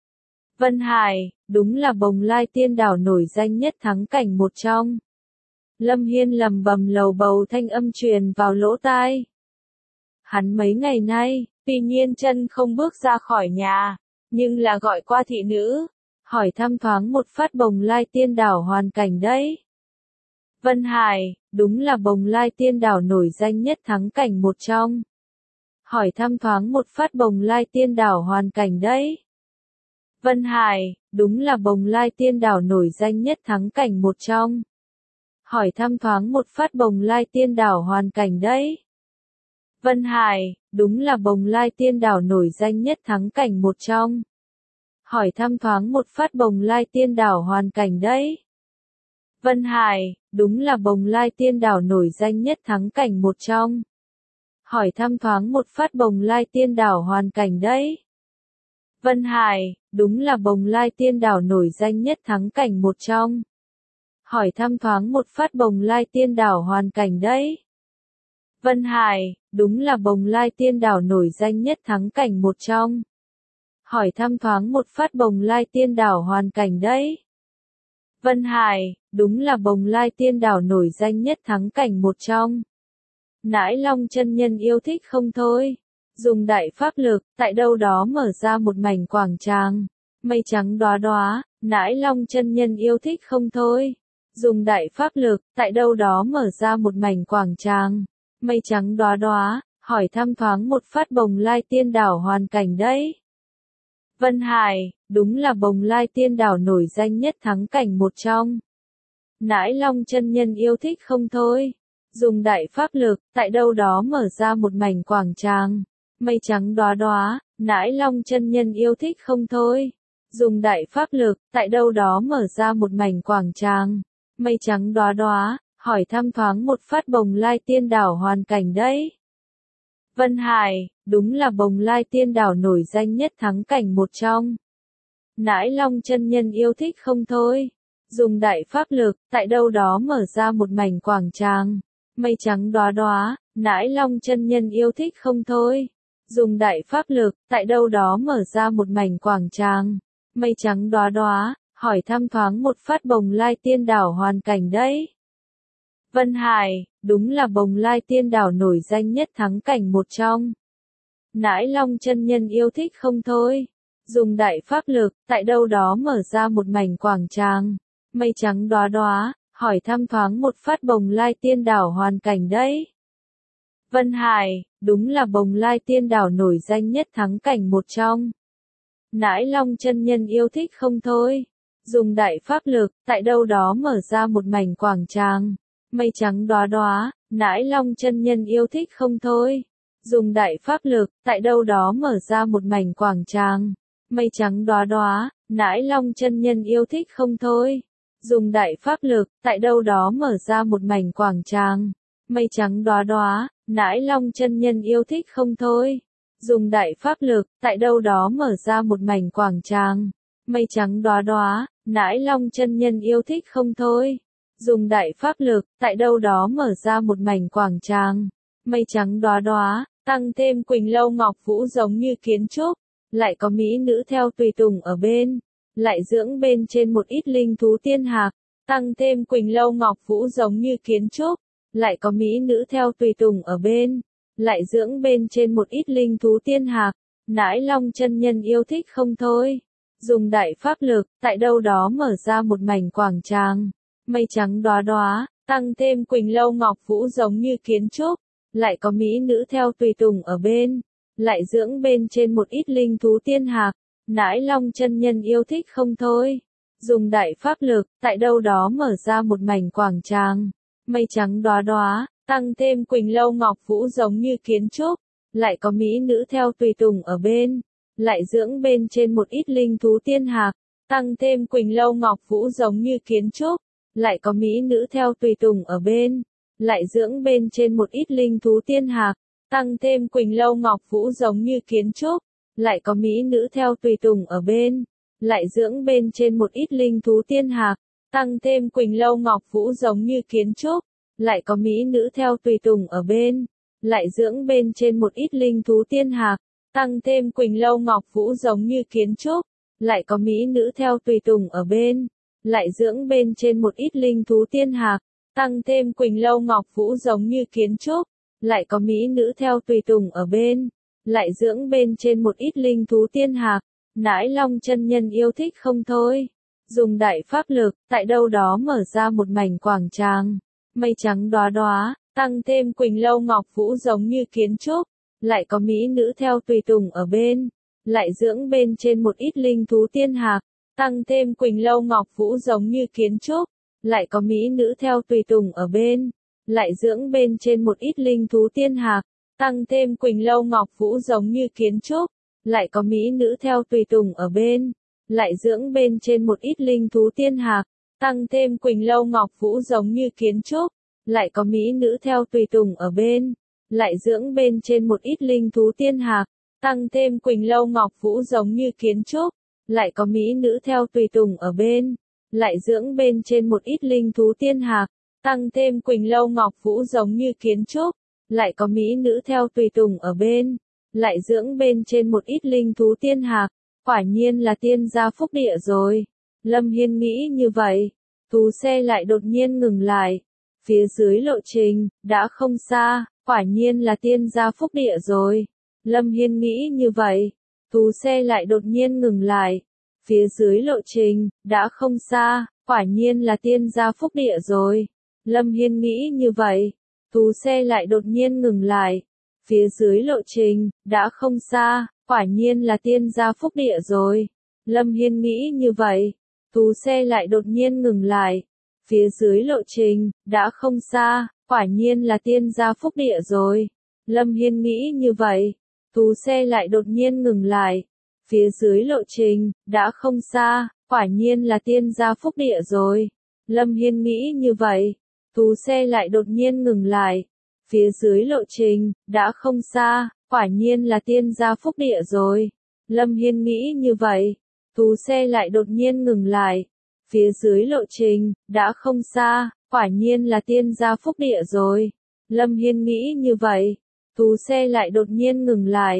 Vân Hải, đúng là Bồng Lai Tiên Đảo nổi danh nhất thắng cảnh một trong. Lâm Hiên lầm bầm lầu bầu thanh âm truyền vào lỗ tai. Hắn mấy ngày nay, tuy nhiên chân không bước ra khỏi nhà, nhưng là gọi qua thị nữ. Hỏi thăm thoáng một phát Bồng Lai Tiên Đảo hoàn cảnh đấy. Vân Hải, đúng là Bồng Lai Tiên Đảo nổi danh nhất thắng cảnh một trong. Hỏi thăm thoáng một phát Bồng Lai Tiên Đảo hoàn cảnh đấy. Vân Hải, đúng là Bồng Lai Tiên Đảo nổi danh nhất thắng cảnh một trong. Hỏi thăm thoáng một phát Bồng Lai Tiên Đảo hoàn cảnh đấy. Vân Hải, đúng là Bồng Lai Tiên Đảo nổi danh nhất thắng cảnh một trong. Hỏi thăm thoáng một phát Bồng Lai Tiên Đảo hoàn cảnh đấy. Vân Hải, đúng là Bồng Lai Tiên Đảo nổi danh nhất thắng cảnh một trong. Hỏi thăm thoáng một phát Bồng Lai Tiên Đảo hoàn cảnh đấy. Vân Hải, đúng là Bồng Lai Tiên Đảo nổi danh nhất thắng cảnh một trong. Hỏi thăm thoáng một phát Bồng Lai Tiên Đảo hoàn cảnh đấy. Vân Hải, đúng là Bồng Lai Tiên Đảo nổi danh nhất thắng cảnh một trong. Hỏi thăm thoáng một phát Bồng Lai Tiên Đảo hoàn cảnh đấy. Vân Hải, đúng là Bồng Lai Tiên Đảo nổi danh nhất thắng cảnh một trong. Nãi Long chân nhân yêu thích không thôi. Dùng đại pháp lực, tại đâu đó mở ra một mảnh quảng tràng. Mây trắng đóa đóa, Nãi Long chân nhân yêu thích không thôi. Dùng đại pháp lực, tại đâu đó mở ra một mảnh quảng tràng. Mây trắng đóa đóa, hỏi thăm thoáng một phát Bồng Lai Tiên Đảo hoàn cảnh đấy. Vân Hải, đúng là Bồng Lai Tiên Đảo nổi danh nhất thắng cảnh một trong. Nãi Long chân nhân yêu thích không thôi. Dùng đại pháp lực, tại đâu đó mở ra một mảnh quảng tràng. Mây trắng đóa đóa, Nãi Long chân nhân yêu thích không thôi. Dùng đại pháp lực, tại đâu đó mở ra một mảnh quảng tràng. Mây trắng đóa đóa, hỏi thăm thoáng một phát Bồng Lai Tiên Đảo hoàn cảnh đấy. Vân Hải, đúng là Bồng Lai Tiên Đảo nổi danh nhất thắng cảnh một trong. Nãi Long chân nhân yêu thích không thôi. Dùng đại pháp lực, tại đâu đó mở ra một mảnh quảng tràng. Mây trắng đóa đóa, Nãi Long chân nhân yêu thích không thôi. dùng đại pháp lực, tại đâu đó mở ra một mảnh quảng tràng, mây trắng đóa đóa, hỏi thăm thoáng một phát Bồng Lai Tiên Đảo hoàn cảnh đấy. Vân Hải, đúng là Bồng Lai Tiên Đảo nổi danh nhất thắng cảnh một trong. Nãi Long chân nhân yêu thích không thôi. Dùng đại pháp lực, tại đâu đó mở ra một mảnh quảng tràng, mây trắng đóa đóa, hỏi thăm thoáng một phát Bồng Lai Tiên Đảo hoàn cảnh đấy. Vân Hải, đúng là Bồng Lai Tiên Đảo nổi danh nhất thắng cảnh một trong. Nãi Long chân nhân yêu thích không thôi. Dùng đại pháp lực, tại đâu đó mở ra một mảnh quảng tràng, mây trắng đóa đóa, Nãi Long chân nhân yêu thích không thôi. Dùng đại pháp lực, tại đâu đó mở ra một mảnh quảng tràng, mây trắng đóa đóa, Nãi Long chân nhân yêu thích không thôi. Dùng đại pháp lực, tại đâu đó mở ra một mảnh quảng tràng, mây trắng đóa đóa, Nãi Long chân nhân yêu thích không thôi. Dùng đại pháp lực, tại đâu đó mở ra một mảnh quảng tràng, mây trắng đóa đóa, Nãi Long chân nhân yêu thích không thôi. Dùng đại pháp lực, tại đâu đó mở ra một mảnh quảng tràng, mây trắng đóa đóa, tăng thêm Quỳnh Lâu Ngọc Vũ giống như kiến trúc, lại có mỹ nữ theo tùy tùng ở bên, lại dưỡng bên trên một ít linh thú tiên hạc, tăng thêm Quỳnh Lâu Ngọc Vũ giống như kiến trúc, lại có mỹ nữ theo tùy tùng ở bên, lại dưỡng bên trên một ít linh thú tiên hạc, Nãi Long chân nhân yêu thích không thôi. Dùng đại pháp lực, tại đâu đó mở ra một mảnh quảng tràng, mây trắng đóa đóa, tăng thêm Quỳnh Lâu Ngọc Vũ giống như kiến trúc, lại có mỹ nữ theo tùy tùng ở bên, lại dưỡng bên trên một ít linh thú tiên hạc, Nãi Long chân nhân yêu thích không thôi. Dùng đại pháp lực, tại đâu đó mở ra một mảnh quảng tràng, mây trắng đóa đóa, tăng thêm Quỳnh Lâu Ngọc Vũ giống như kiến trúc, lại có mỹ nữ theo tùy tùng ở bên, lại dưỡng bên trên một ít linh thú tiên hạc, tăng thêm Quỳnh Lâu Ngọc Vũ giống như kiến trúc, lại có mỹ nữ theo tùy tùng ở bên, lại dưỡng bên trên một ít linh thú tiên hạc, tăng thêm Quỳnh Lâu Ngọc Vũ giống như kiến trúc, lại có mỹ nữ theo tùy tùng ở bên, lại dưỡng bên trên một ít linh thú tiên hạc, tăng thêm Quỳnh Lâu Ngọc Vũ giống như kiến trúc, lại có mỹ nữ theo tùy tùng ở bên, lại dưỡng bên trên một ít linh thú tiên hạc, tăng thêm Quỳnh Lâu Ngọc Vũ giống như kiến trúc, lại có mỹ nữ theo tùy tùng ở bên, lại dưỡng bên trên một ít linh thú tiên hạc, tăng thêm Quỳnh Lâu Ngọc Vũ giống như kiến trúc, lại có mỹ nữ theo tùy tùng ở bên, lại dưỡng bên trên một ít linh thú tiên hạc, Nãi Long chân nhân yêu thích không thôi. Dùng đại pháp lực, tại đâu đó mở ra một mảnh quảng tràng, mây trắng đóa đóa, tăng thêm Quỳnh Lâu Ngọc Vũ giống như kiến trúc, lại có mỹ nữ theo tùy tùng ở bên, lại dưỡng bên trên một ít linh thú tiên hạc, tăng thêm Quỳnh Lâu Ngọc Vũ giống như kiến trúc, lại có mỹ nữ theo tùy tùng ở bên, lại dưỡng bên trên một ít linh thú tiên hạc, tăng thêm Quỳnh Lâu Ngọc Vũ giống như kiến trúc, lại có mỹ nữ theo tùy tùng ở bên, lại dưỡng bên trên một ít linh thú tiên hạc, tăng thêm Quỳnh Lâu Ngọc Vũ giống như kiến trúc, lại có mỹ nữ theo tùy tùng ở bên, lại dưỡng bên trên một ít linh thú tiên hạc, tăng thêm Quỳnh Lâu Ngọc Vũ giống như kiến trúc, lại có mỹ nữ theo tùy tùng ở bên, lại dưỡng bên trên một ít linh thú tiên hạc, tăng thêm Quỳnh Lâu Ngọc Vũ giống như kiến trúc, lại có mỹ nữ theo tùy tùng ở bên, lại dưỡng bên trên một ít linh thú tiên hạc, quả nhiên là tiên gia phúc địa rồi. Lâm Hiên nghĩ như vậy, tú xe lại đột nhiên ngừng lại, phía dưới lộ trình, đã không xa, quả nhiên là tiên gia phúc địa rồi. Lâm Hiên nghĩ như vậy, tú xe lại đột nhiên ngừng lại, phía dưới lộ trình, đã không xa, quả nhiên là tiên gia phúc địa rồi. Lâm Hiên nghĩ như vậy, tú xe lại đột nhiên ngừng lại, phía dưới lộ trình, đã không xa, quả nhiên là tiên gia phúc địa rồi. Lâm Hiên nghĩ như vậy, tú xe lại đột nhiên ngừng lại, phía dưới lộ trình, đã không xa, quả nhiên là tiên gia phúc địa rồi. Lâm Hiên nghĩ như vậy, tú xe lại đột nhiên ngừng lại, phía dưới lộ trình, đã không xa, quả nhiên là tiên gia phúc địa rồi. Lâm Hiên nghĩ như vậy, tú xe lại đột nhiên ngừng lại, phía dưới lộ trình, đã không xa, quả nhiên là tiên gia phúc địa rồi. Lâm Hiên nghĩ như vậy, tú xe lại đột nhiên ngừng lại, phía dưới lộ trình, đã không xa, quả nhiên là tiên gia phúc địa rồi. Lâm Hiên nghĩ như vậy, tú xe lại đột nhiên ngừng lại,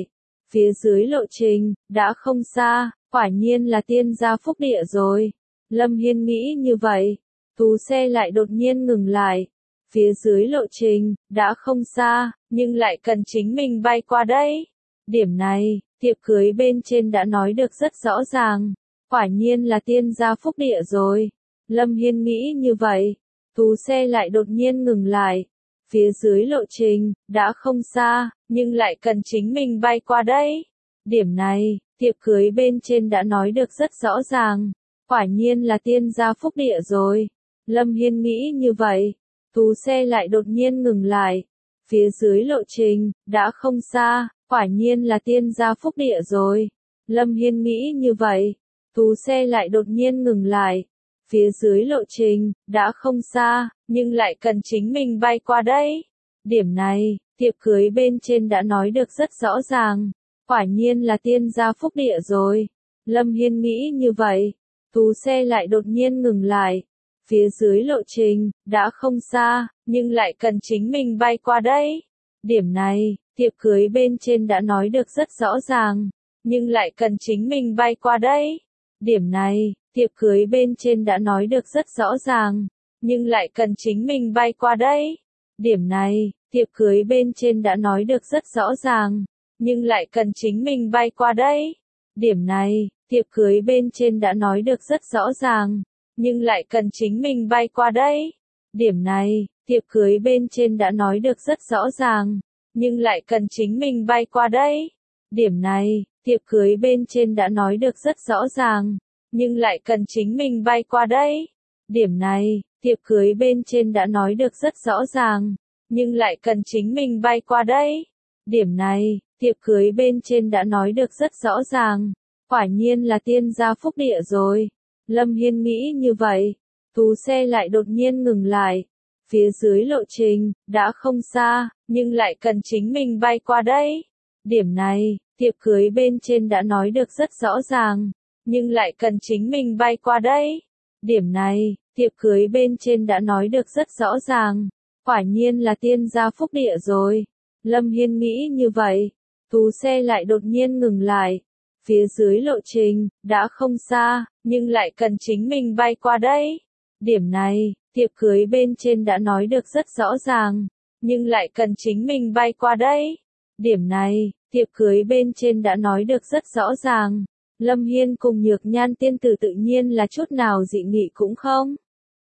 Phía dưới lộ trình, đã không xa, quả nhiên là tiên gia phúc địa rồi. Lâm Hiên nghĩ như vậy. Tú xe lại đột nhiên ngừng lại. Phía dưới lộ trình, đã không xa, nhưng lại cần chính mình bay qua đây. Điểm này, tiệc cưới bên trên đã nói được rất rõ ràng. Quả nhiên là tiên gia phúc địa rồi. Lâm Hiên nghĩ như vậy. Tú xe lại đột nhiên ngừng lại. Phía dưới lộ trình, đã không xa, nhưng lại cần chính mình bay qua đây. Điểm này, tiệc cưới bên trên đã nói được rất rõ ràng. Quả nhiên là tiên gia phúc địa rồi. Lâm Hiên nghĩ như vậy. Tú xe lại đột nhiên ngừng lại. Phía dưới lộ trình, đã không xa, quả nhiên là tiên gia phúc địa rồi. Lâm Hiên nghĩ như vậy. Tú xe lại đột nhiên ngừng lại. Phía dưới lộ trình, đã không xa, nhưng lại cần chính mình bay qua đây. Điểm này, tiệc cưới bên trên đã nói được rất rõ ràng. Quả nhiên là tiên gia phúc địa rồi. Lâm Hiên nghĩ như vậy. Tú xe lại đột nhiên ngừng lại. Phía dưới lộ trình, đã không xa, nhưng lại cần chính mình bay qua đây. Điểm này, tiệc cưới bên trên đã nói được rất rõ ràng. Nhưng lại cần chính mình bay qua đây. Điểm này, tiệc cưới bên trên đã nói được rất rõ ràng. Nhưng lại cần chính mình bay qua đây. Điểm này, tiệc cưới bên trên đã nói được rất rõ ràng. Nhưng lại cần chính mình bay qua đây. Điểm này, tiệc cưới bên trên đã nói được rất rõ ràng. Nhưng lại cần chính mình bay qua đây. Điểm này, tiệc cưới bên trên đã nói được rất rõ ràng. Nhưng lại cần chính mình bay qua đây. Điểm này, tiệc cưới bên trên đã nói được rất rõ ràng. Nhưng lại cần chính mình bay qua đây. Điểm này, tiệc cưới bên trên đã nói được rất rõ ràng. Nhưng lại cần chính mình bay qua đây. Điểm này, tiệc cưới bên trên đã nói được rất rõ ràng. Quả nhiên là tiên gia phúc địa rồi. Lâm Hiên nghĩ như vậy. Tú xe lại đột nhiên ngừng lại. Phía dưới lộ trình, đã không xa, nhưng lại cần chính mình bay qua đây. Điểm này, tiệc cưới bên trên đã nói được rất rõ ràng. Nhưng lại cần chính mình bay qua đây. Điểm này, tiệc cưới bên trên đã nói được rất rõ ràng. Quả nhiên là tiên gia phúc địa rồi. Lâm Hiên nghĩ như vậy. Tú xe lại đột nhiên ngừng lại. Phía dưới lộ trình, đã không xa, nhưng lại cần chính mình bay qua đây. Điểm này, tiệc cưới bên trên đã nói được rất rõ ràng. Nhưng lại cần chính mình bay qua đây. Điểm này, tiệc cưới bên trên đã nói được rất rõ ràng. Lâm Hiên cùng Nhược Nhan tiên tử tự nhiên là chút nào dị nghị cũng không.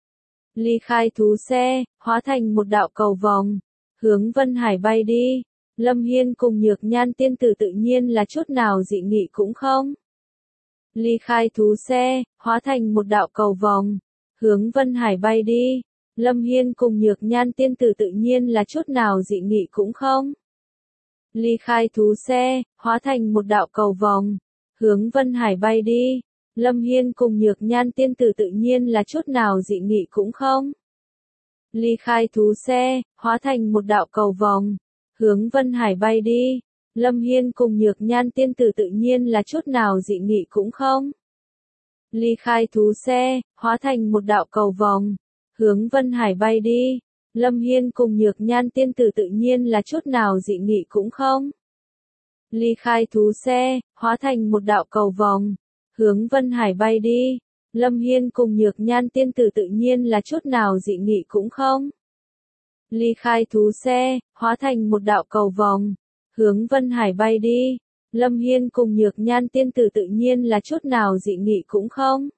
Ly khai thú xe, hóa thành một đạo cầu vòng, hướng Vân Hải bay đi. Lâm Hiên cùng Nhược Nhan tiên tử tự nhiên là chút nào dị nghị cũng không. Ly khai thú xe, hóa thành một đạo cầu vòng, hướng Vân Hải bay đi. Lâm Hiên cùng Nhược Nhan tiên tử tự nhiên là chút nào dị nghị cũng không. Ly khai thú xe, hóa thành một đạo cầu vòng, hướng Vân Hải bay đi. Lâm Hiên cùng Nhược Nhan tiên tử tự nhiên là chút nào dị nghị cũng không. Ly khai thú xe, hóa thành một đạo cầu vòng, hướng Vân Hải bay đi. Lâm Hiên cùng Nhược Nhan tiên tử tự nhiên là chút nào dị nghị cũng không. Ly khai thú xe, hóa thành một đạo cầu vòng, hướng Vân Hải bay đi. Lâm Hiên cùng Nhược Nhan tiên tử tự nhiên là chút nào dị nghị cũng không. Ly khai thú xe, hóa thành một đạo cầu vòng, hướng Vân Hải bay đi. Lâm Hiên cùng Nhược Nhan tiên tử tự nhiên là chút nào dị nghị cũng không. Ly khai thú xe, hóa thành một đạo cầu vòng, hướng Vân Hải bay đi. Lâm Hiên cùng Nhược Nhan tiên tử tự nhiên là chút nào dị nghị cũng không.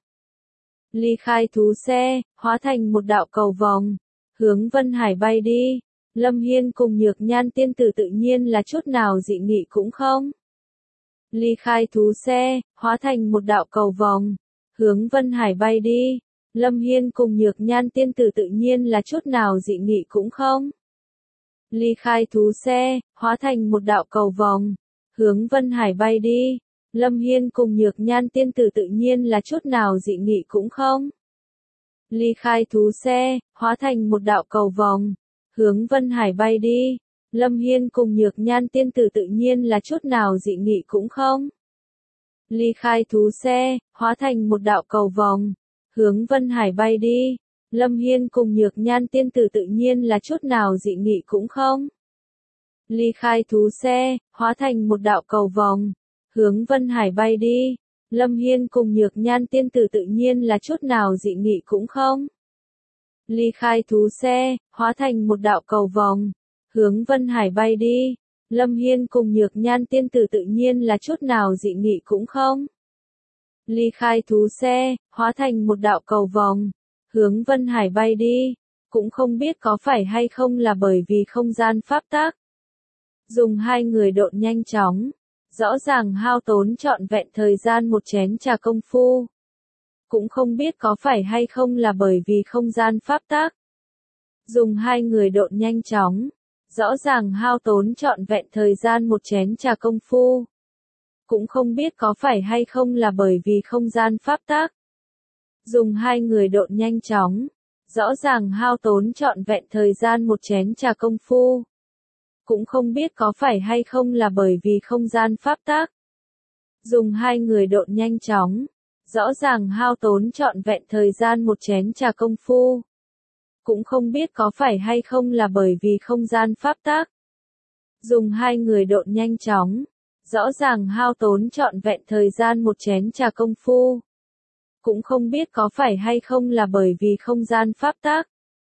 Ly khai thú xe, hóa thành một đạo cầu vòng, hướng Vân Hải bay đi. Lâm Hiên cùng Nhược Nhan tiên tử tự nhiên là chút nào dị nghị cũng không. Ly khai thú xe, hóa thành một đạo cầu vòng, hướng Vân Hải bay đi. Lâm Hiên cùng Nhược Nhan tiên tử tự nhiên là chút nào dị nghị cũng không. Ly khai thú xe, hóa thành một đạo cầu vòng, hướng Vân Hải bay đi. Lâm Hiên cùng Nhược Nhan tiên tử tự nhiên là chút nào dị nghị cũng không. Ly khai thú xe, hóa thành một đạo cầu vòng, hướng Vân Hải bay đi. Lâm Hiên cùng Nhược Nhan tiên tử tự nhiên là chút nào dị nghị cũng không. Ly khai thú xe, hóa thành một đạo cầu vòng, hướng Vân Hải bay đi. Lâm Hiên cùng Nhược Nhan tiên tử tự nhiên là chút nào dị nghị cũng không. ly khai thú xe, hóa thành một đạo cầu vòng, hướng Vân Hải bay đi. Lâm Hiên cùng Nhược Nhan tiên tử tự nhiên là chút nào dị nghị cũng không. Ly khai thú xe, hóa thành một đạo cầu vòng, hướng Vân Hải bay đi. Lâm Hiên cùng Nhược Nhan tiên tử tự nhiên là chút nào dị nghị cũng không. Ly khai thú xe, hóa thành một đạo cầu vòng, hướng Vân Hải bay đi. Cũng không biết có phải hay không là bởi vì không gian pháp tắc. Dùng hai người độn nhanh chóng, rõ ràng hao tốn trọn vẹn thời gian một chén trà công phu. Cũng không biết có phải hay không là bởi vì không gian pháp tắc. Dùng hai người độn nhanh chóng, rõ ràng hao tốn trọn vẹn thời gian một chén trà công phu. Cũng không biết có phải hay không là bởi vì không gian pháp tắc. Dùng hai người độn nhanh chóng, rõ ràng hao tốn trọn vẹn thời gian một chén trà công phu. Cũng không biết có phải hay không là bởi vì không gian pháp tắc. Dùng hai người độn nhanh chóng, rõ ràng hao tốn trọn vẹn thời gian một chén trà công phu. Cũng không biết có phải hay không là bởi vì không gian pháp tắc. Dùng hai người độn nhanh chóng, rõ ràng hao tốn trọn vẹn thời gian một chén trà công phu. Cũng không biết có phải hay không là bởi vì không gian pháp tắc.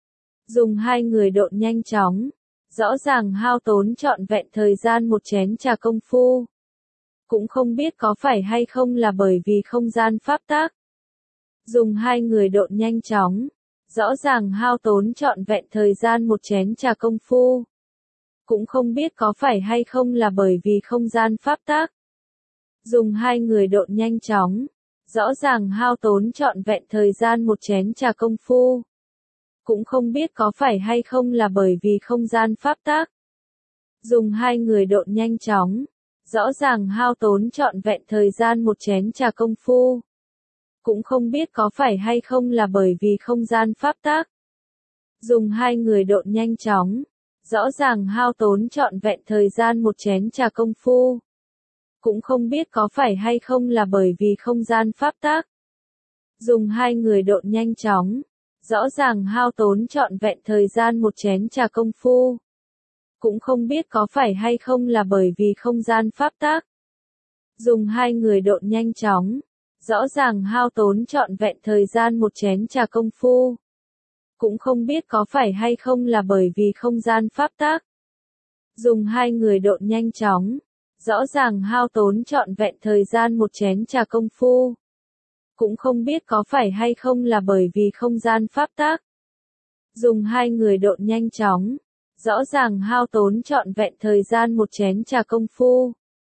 Dùng hai người độn nhanh chóng, rõ ràng hao tốn trọn vẹn thời gian một chén trà công phu. Cũng không biết có phải hay không là bởi vì không gian pháp tắc. Dùng hai người độn nhanh chóng, rõ ràng hao tốn trọn vẹn thời gian một chén trà công phu. Cũng không biết có phải hay không là bởi vì không gian pháp tắc. Dùng hai người độn nhanh chóng, rõ ràng hao tốn trọn vẹn thời gian một chén trà công phu. Cũng không biết có phải hay không là bởi vì không gian pháp tắc. Dùng hai người độn nhanh chóng, rõ ràng hao tốn trọn vẹn thời gian một chén trà công phu. Cũng không biết có phải hay không là bởi vì không gian pháp tắc. Dùng hai người độn nhanh chóng, rõ ràng hao tốn trọn vẹn thời gian một chén trà công phu. Cũng không biết có phải hay không là bởi vì không gian pháp tắc. Dùng hai người độn nhanh chóng, rõ ràng hao tốn trọn vẹn thời gian một chén trà công phu. Cũng không biết có phải hay không là bởi vì không gian pháp tắc. Dùng hai người độn nhanh chóng, rõ ràng hao tốn trọn vẹn thời gian một chén trà công phu. Cũng không biết có phải hay không là bởi vì không gian pháp tắc. Dùng hai người độn nhanh chóng, rõ ràng hao tốn trọn vẹn thời gian một chén trà công phu. Cũng không biết có phải hay không là bởi vì không gian pháp tắc. Dùng hai người độn nhanh chóng, rõ ràng hao tốn trọn vẹn thời gian một chén trà công phu.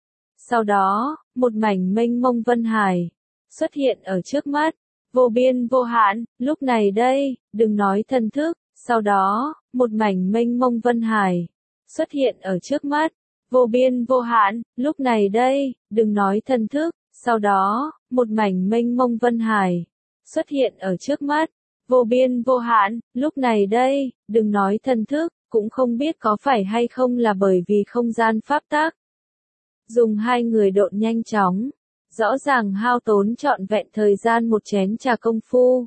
Sau đó, một mảnh mênh mông vân hải xuất hiện ở trước mắt, vô biên vô hạn. Lúc này đây, đừng nói thần thức. Sau đó, một mảnh mênh mông vân hải xuất hiện ở trước mắt, vô biên vô hạn. Lúc này đây, đừng nói thần thức. Sau đó, một mảnh mênh mông vân hải xuất hiện ở trước mắt, vô biên vô hạn. Lúc này đây, đừng nói thần thức, cũng không biết có phải hay không là bởi vì không gian pháp tắc. Dùng hai người độn nhanh chóng, rõ ràng hao tốn trọn vẹn thời gian một chén trà công phu.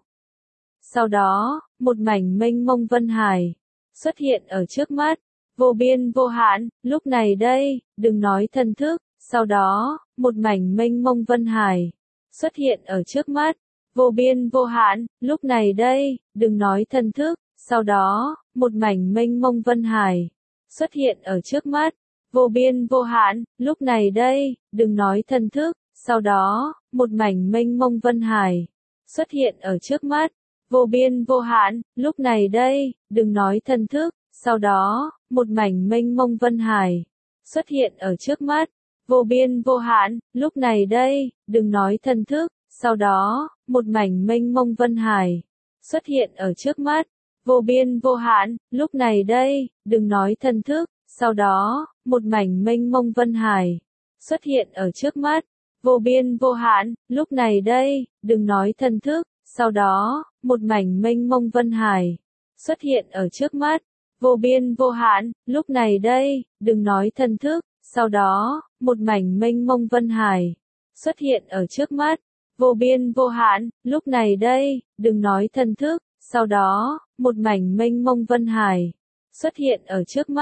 Sau đó, một mảnh mênh mông vân hải xuất hiện ở trước mắt, vô biên vô hạn. Lúc này đây, đừng nói thần thức. Sau đó, một mảnh mênh mông vân hải xuất hiện ở trước mắt, vô biên vô hạn. Lúc này đây, đừng nói thần thức. Sau đó, một mảnh mênh mông vân hải xuất hiện ở trước mắt, vô biên vô hạn. Lúc này đây, đừng nói thần thức. Sau đó, một mảnh mênh mông vân hải xuất hiện ở trước mắt, vô biên vô hạn. Lúc này đây, đừng nói thần thức. Sau đó, một mảnh mênh mông vân hải xuất hiện ở trước mắt, vô biên vô hạn. Lúc này đây, đừng nói thần thức. Sau đó, một mảnh mênh mông vân hải xuất hiện ở trước mắt, vô biên vô hạn. Lúc này đây, đừng nói thần thức. Sau đó, một mảnh mênh mông vân hải xuất hiện ở trước mắt, vô biên vô hạn. Lúc này đây, đừng nói thần thức. Sau đó, một mảnh mênh mông vân hải xuất hiện ở trước mắt, vô biên vô hạn. Lúc này đây, đừng nói thần thức. Sau đó, một mảnh mênh mông vân hải xuất hiện ở trước mắt, vô biên vô hạn. Lúc này đây, đừng nói thần thức. Sau đó, một mảnh mênh mông vân hải xuất hiện ở trước mắt,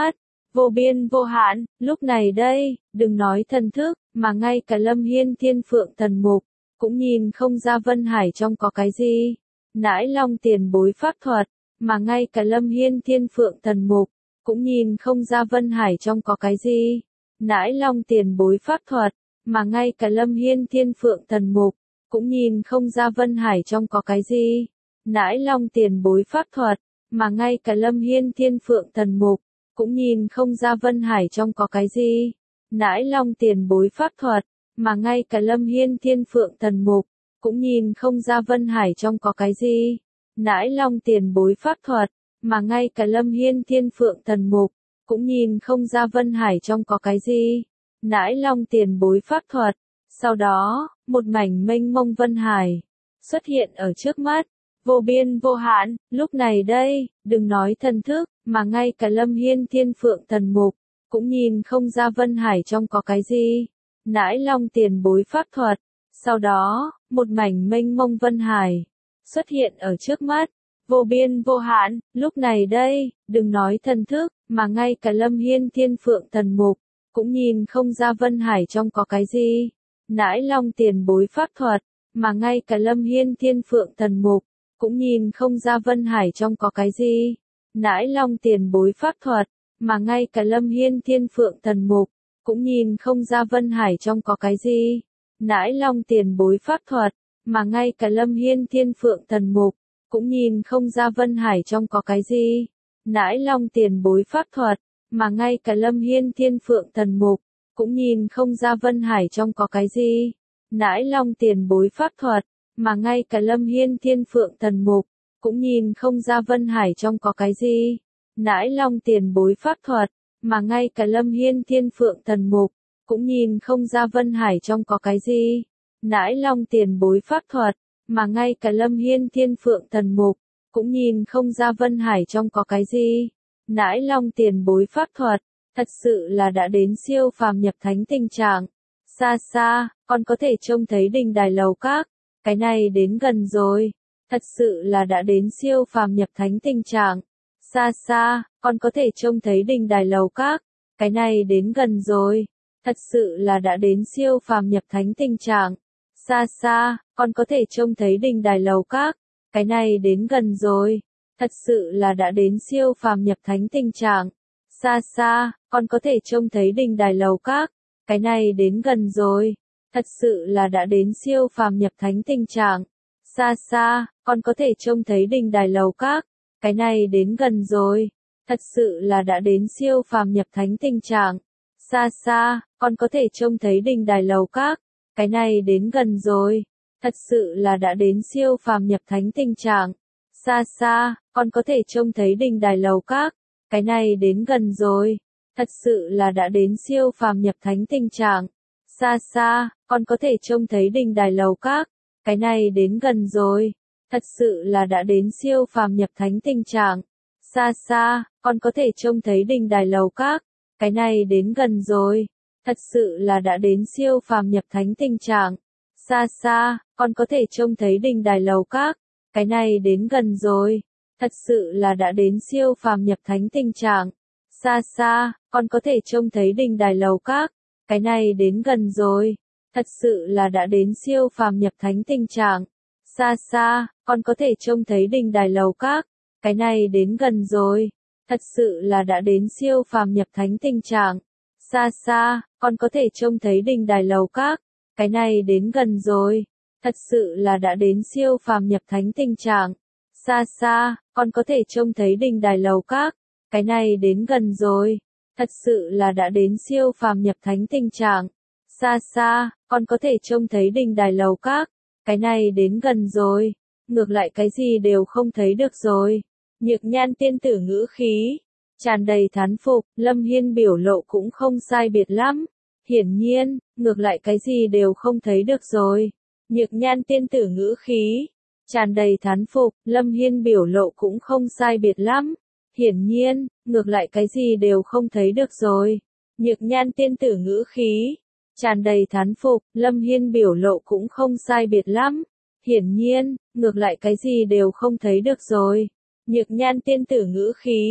vô biên vô hạn, lúc này đây, đừng nói thần thức, mà ngay cả Lâm Hiên Thiên Phượng Thần Mục, cũng nhìn không ra Vân Hải trong có cái gì. Nãi Long tiền bối pháp thuật, mà ngay cả Lâm Hiên Thiên Phượng Thần Mục, cũng nhìn không ra Vân Hải trong có cái gì. Nãi Long tiền bối pháp thuật, mà ngay cả Lâm Hiên Thiên Phượng Thần Mục, cũng nhìn không ra Vân Hải trong có cái gì. Nãi Long tiền bối pháp thuật, mà ngay cả Lâm Hiên Thiên Phượng Thần Mục, cũng nhìn không ra Vân Hải trong có cái gì. Nãi Long tiền bối pháp thuật, mà ngay cả Lâm Hiên Thiên Phượng Thần Mục, cũng nhìn không ra Vân Hải trong có cái gì. Nãi Long tiền bối pháp thuật, mà ngay cả Lâm Hiên Thiên Phượng Thần Mục, cũng nhìn không ra Vân Hải trong có cái gì. Nãi Long tiền bối pháp thuật. Sau đó, một mảnh mênh mông Vân Hải xuất hiện ở trước mắt, vô biên vô hạn, lúc này đây, đừng nói thần thức, mà ngay cả Lâm Hiên Thiên Phượng Thần Mục, cũng nhìn không ra Vân Hải trong có cái gì. Nãi Long tiền bối pháp thuật. Sau đó, một mảnh mênh mông Vân Hải xuất hiện ở trước mắt, vô biên vô hạn, lúc này đây, đừng nói thần thức, mà ngay cả Lâm Hiên Thiên Phượng Thần Mục, cũng nhìn không ra Vân Hải trong có cái gì. Nãi Long tiền bối pháp thuật, mà ngay cả Lâm Hiên Thiên Phượng Thần Mục, cũng nhìn không ra Vân Hải trong có cái gì. Nãi Long tiền bối pháp thuật, mà ngay cả Lâm Hiên Thiên Phượng Thần Mục, cũng nhìn không ra Vân Hải trong có cái gì. Nãi Long tiền bối pháp thuật, mà ngay cả Lâm Hiên Thiên Phượng Thần Mục, cũng nhìn không ra Vân Hải trong có cái gì. Nãi Long tiền bối pháp thuật, mà ngay cả Lâm Hiên Thiên Phượng Thần Mục, cũng nhìn không ra Vân Hải trong có cái gì. Nãi Long tiền bối pháp thuật, mà ngay cả Lâm Hiên Thiên Phượng Thần Mục, cũng nhìn không ra Vân Hải trong có cái gì. Nãi Long tiền bối pháp thuật, mà ngay cả Lâm Hiên Thiên Phượng Thần Mục, cũng nhìn không ra Vân Hải trong có cái gì. Nãi Long tiền bối pháp thuật, mà ngay cả Lâm Hiên Thiên Phượng Thần Mục, cũng nhìn không ra Vân Hải trong có cái gì. Nãi Long tiền bối pháp thuật, thật sự là đã đến siêu phàm nhập thánh tình trạng. Xa xa, còn có thể trông thấy đình đài lầu các, cái này đến gần rồi. Thật sự là đã đến siêu phàm nhập thánh tình trạng. Xa xa, còn có thể trông thấy đình đài lầu các, cái này đến gần rồi. Thật sự là đã đến siêu phàm nhập thánh tình trạng. Xa xa, còn có thể trông thấy đình đài lầu các, cái này đến gần rồi. Thật sự là đã đến siêu phàm nhập thánh tình trạng. Xa xa, còn có thể trông thấy đình đài lầu các, cái này đến gần rồi. Thật sự là đã đến siêu phàm nhập thánh tình trạng. Xa xa, còn có thể trông thấy đình đài lầu các, cái này đến gần rồi. Thật sự là đã đến siêu phàm nhập thánh tình trạng. Xa xa, còn có thể trông thấy đình đài lầu các, cái này đến gần rồi. Thật sự là đã đến siêu phàm nhập thánh tình trạng. Xa xa, còn có thể trông thấy đình đài lầu các, cái này đến gần rồi. Thật sự là đã đến siêu phàm nhập thánh tình trạng. Xa xa, còn có thể trông thấy đình đài lầu các, cái này đến gần rồi. Thật sự là đã đến siêu phàm nhập thánh tình trạng. Xa xa, còn có thể trông thấy đình đài lầu các, cái này đến gần rồi. Thật sự là đã đến siêu phàm nhập thánh tình trạng. Xa xa, còn có thể trông thấy đình đài lầu các, cái này đến gần rồi. Thật sự là đã đến siêu phàm nhập thánh tình trạng. Xa xa, còn có thể trông thấy đình đài lầu các, cái này đến gần rồi. Thật sự là đã đến siêu phàm nhập thánh tình trạng. Xa xa, còn có thể trông thấy đình đài lầu các, cái này đến gần rồi. Thật sự là đã đến siêu phàm nhập thánh tình trạng. Xa xa, còn có thể trông thấy đình đài lầu các, cái này đến gần rồi. Thật sự là đã đến siêu phàm nhập thánh tình trạng. Xa xa, còn có thể trông thấy đình đài lầu các, cái này đến gần rồi. Thật sự là đã đến siêu phàm nhập thánh tình trạng. Xa xa, còn có thể trông thấy đình đài lầu các, cái này đến gần rồi. Ngược lại cái gì đều không thấy được rồi. Nhược Nhan tiên tử ngữ khí tràn đầy thán phục, Lâm Hiên biểu lộ cũng không sai biệt lắm. Hiển nhiên, ngược lại cái gì đều không thấy được rồi. Nhược Nhan tiên tử ngữ khí tràn đầy thán phục, Lâm Hiên biểu lộ cũng không sai biệt lắm. Hiển nhiên, ngược lại cái gì đều không thấy được rồi. Nhược Nhan tiên tử ngữ khí tràn đầy thán phục, Lâm Hiên biểu lộ cũng không sai biệt lắm. Hiển nhiên, ngược lại cái gì đều không thấy được rồi. Nhược Nhan tiên tử ngữ khí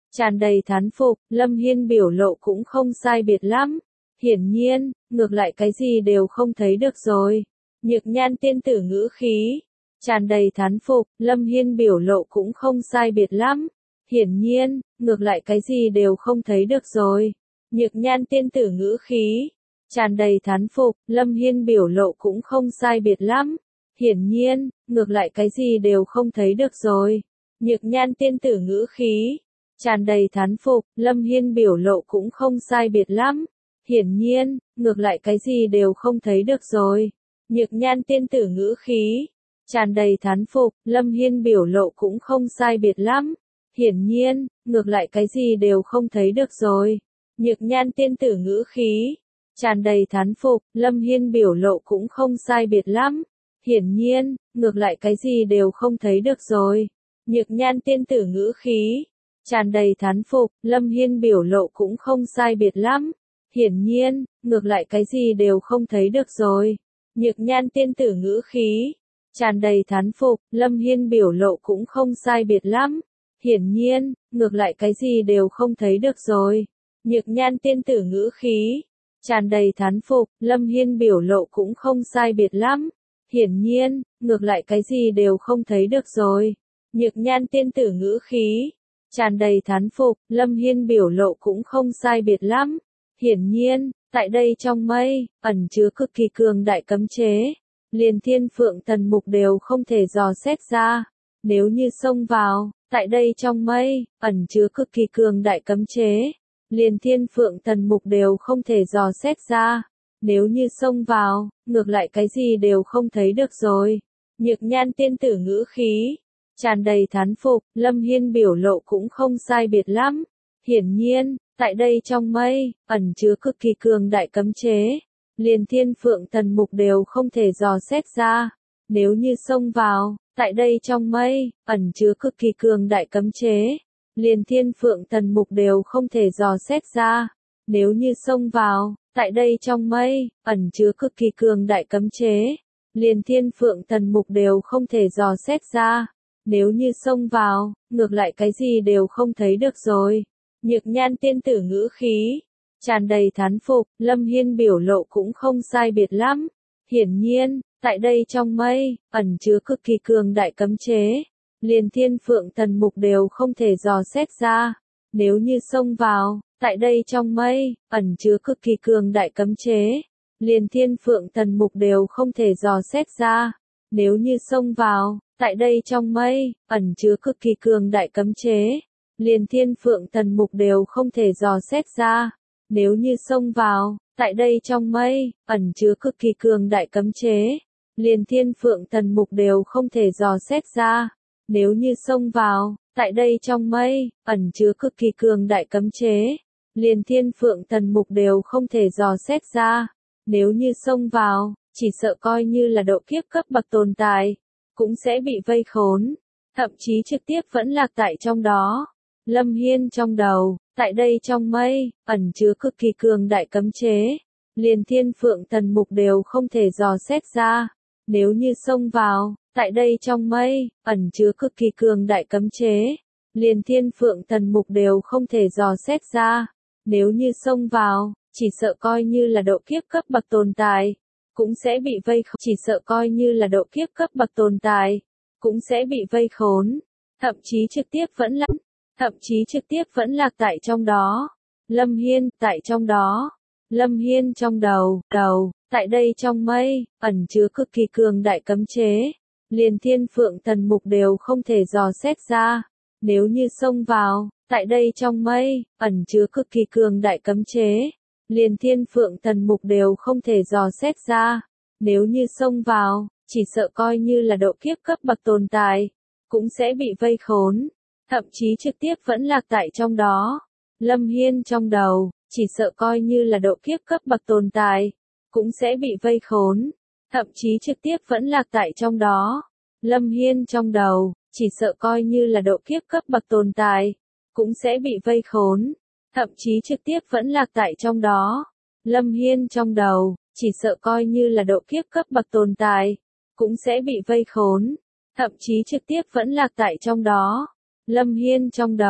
tràn đầy thán phục, Lâm Hiên biểu lộ cũng không sai biệt lắm. Hiển nhiên, ngược lại cái gì đều không thấy được rồi. Nhược Nhan tiên tử ngữ khí, tràn đầy thán phục, Lâm Hiên biểu lộ cũng không sai biệt lắm. Hiển nhiên, ngược lại cái gì đều không thấy được rồi. Nhược Nhan tiên tử ngữ khí, tràn đầy thán phục, Lâm Hiên biểu lộ cũng không sai biệt lắm. Hiển nhiên, ngược lại cái gì đều không thấy được rồi. Nhược Nhan tiên tử ngữ khí, tràn đầy thán phục, Lâm Hiên biểu lộ cũng không sai biệt lắm. Hiển nhiên, ngược lại cái gì đều không thấy được rồi. Nhược Nhan tiên tử ngữ khí, tràn đầy thán phục, Lâm Hiên biểu lộ cũng không sai biệt lắm. Hiển nhiên, ngược lại cái gì đều không thấy được rồi. Nhược Nhan tiên tử ngữ khí, tràn đầy thán phục, Lâm Hiên biểu lộ cũng không sai biệt lắm. Hiển nhiên, ngược lại cái gì đều không thấy được rồi. Nhược Nhan tiên tử ngữ khí, tràn đầy thán phục, Lâm Hiên biểu lộ cũng không sai biệt lắm. Hiển nhiên, ngược lại cái gì đều không thấy được rồi. Nhược Nhan tiên tử ngữ khí, tràn đầy thán phục, Lâm Hiên biểu lộ cũng không sai biệt lắm. Hiển nhiên, ngược lại cái gì đều không thấy được rồi. Nhược Nhan tiên tử ngữ khí, tràn đầy thán phục, Lâm Hiên biểu lộ cũng không sai biệt lắm. Hiển nhiên, ngược lại cái gì đều không thấy được rồi. Nhược Nhan tiên tử ngữ khí, tràn đầy thán phục, Lâm Hiên biểu lộ cũng không sai biệt lắm. Hiển nhiên, tại đây trong mây, ẩn chứa cực kỳ cường đại cấm chế. Liền Thiên Phượng Tần Mục đều không thể dò xét ra. Nếu như xông vào, tại đây trong mây, ẩn chứa cực kỳ cường đại cấm chế. Liền Thiên Phượng Tần Mục đều không thể dò xét ra. Nếu như xông vào, ngược lại cái gì đều không thấy được rồi. Nhược Nhan tiên tử ngữ khí, tràn đầy thán phục, Lâm Hiên biểu lộ cũng không sai biệt lắm. Hiển nhiên, tại đây trong mây, ẩn chứa cực kỳ cường đại cấm chế. Liền Thiên Phượng Tần Mục đều không thể dò xét ra. Nếu như xông vào, tại đây trong mây, ẩn chứa cực kỳ cường đại cấm chế. Liền Thiên Phượng Tần Mục đều không thể dò xét ra. Nếu như xông vào, tại đây trong mây, ẩn chứa cực kỳ cường đại cấm chế. Liền Thiên Phượng Tần Mục đều không thể dò xét ra. Nếu như xông vào, ngược lại cái gì đều không thấy được rồi. Nhược Nhan tiên tử ngữ khí, tràn đầy thán phục, Lâm Hiên biểu lộ cũng không sai biệt lắm. Hiển nhiên, tại đây trong mây, ẩn chứa cực kỳ cường đại cấm chế. Liền Thiên Phượng Tần Mục đều không thể dò xét ra. Nếu như xông vào, tại đây trong mây, ẩn chứa cực kỳ cường đại cấm chế. Liền Thiên Phượng Tần Mục đều không thể dò xét ra. Nếu như xông vào, tại đây trong mây, ẩn chứa cực kỳ cường đại cấm chế. Liền Thiên Phượng Tần Mục đều không thể dò xét ra. Nếu như xông vào, tại đây trong mây, ẩn chứa cực kỳ cường đại cấm chế. Liền Thiên Phượng Tần Mục đều không thể dò xét ra. Nếu như xông vào, tại đây trong mây, ẩn chứa cực kỳ cường đại cấm chế. Liền Thiên Phượng Tần Mục đều không thể dò xét ra. Nếu như xông vào, chỉ sợ coi như là độ kiếp cấp bậc tồn tại, cũng sẽ bị vây khốn, thậm chí trực tiếp vẫn lạc tại trong đó. Lâm Hiên trong đầu, tại đây trong mây, ẩn chứa cực kỳ cường đại cấm chế. Liền Thiên Phượng Tần Mục đều không thể dò xét ra. Nếu như xông vào, tại đây trong mây, ẩn chứa cực kỳ cường đại cấm chế. Liền Thiên Phượng Tần Mục đều không thể dò xét ra. Nếu như xông vào, chỉ sợ coi như là độ kiếp cấp bậc tồn tại, cũng sẽ bị vây khốn. Chỉ sợ coi như là độ kiếp cấp bậc tồn tại, cũng sẽ bị vây khốn, thậm chí trực tiếp vẫn lạc, thậm chí trực tiếp vẫn lạc tại trong đó. Lâm Hiên, tại trong đó. Lâm Hiên trong đầu, đầu, tại đây trong mây, ẩn chứa cực kỳ cường đại cấm chế. Liền Thiên Phượng Tần Mục đều không thể dò xét ra. Nếu như xông vào, tại đây trong mây, ẩn chứa cực kỳ cường đại cấm chế. Liền Thiên Phượng Tần Mục đều không thể dò xét ra. Nếu như xông vào, chỉ sợ coi như là độ kiếp cấp bậc tồn tại, cũng sẽ bị vây khốn, thậm chí trực tiếp vẫn lạc tại trong đó. Lâm Hiên trong đầu, chỉ sợ coi như là độ kiếp cấp bậc tồn tại, cũng sẽ bị vây khốn, thậm chí trực tiếp vẫn lạc tại trong đó. Lâm Hiên trong đầu, chỉ sợ coi như là độ kiếp cấp bậc tồn tại, cũng sẽ bị vây khốn, thậm chí trực tiếp vẫn lạc tại trong đó. Lâm Hiên trong đầu, chỉ sợ coi như là độ kiếp cấp bậc tồn tại, cũng sẽ bị vây khốn, thậm chí trực tiếp vẫn lạc tại trong đó. Lâm Hiên trong đầu,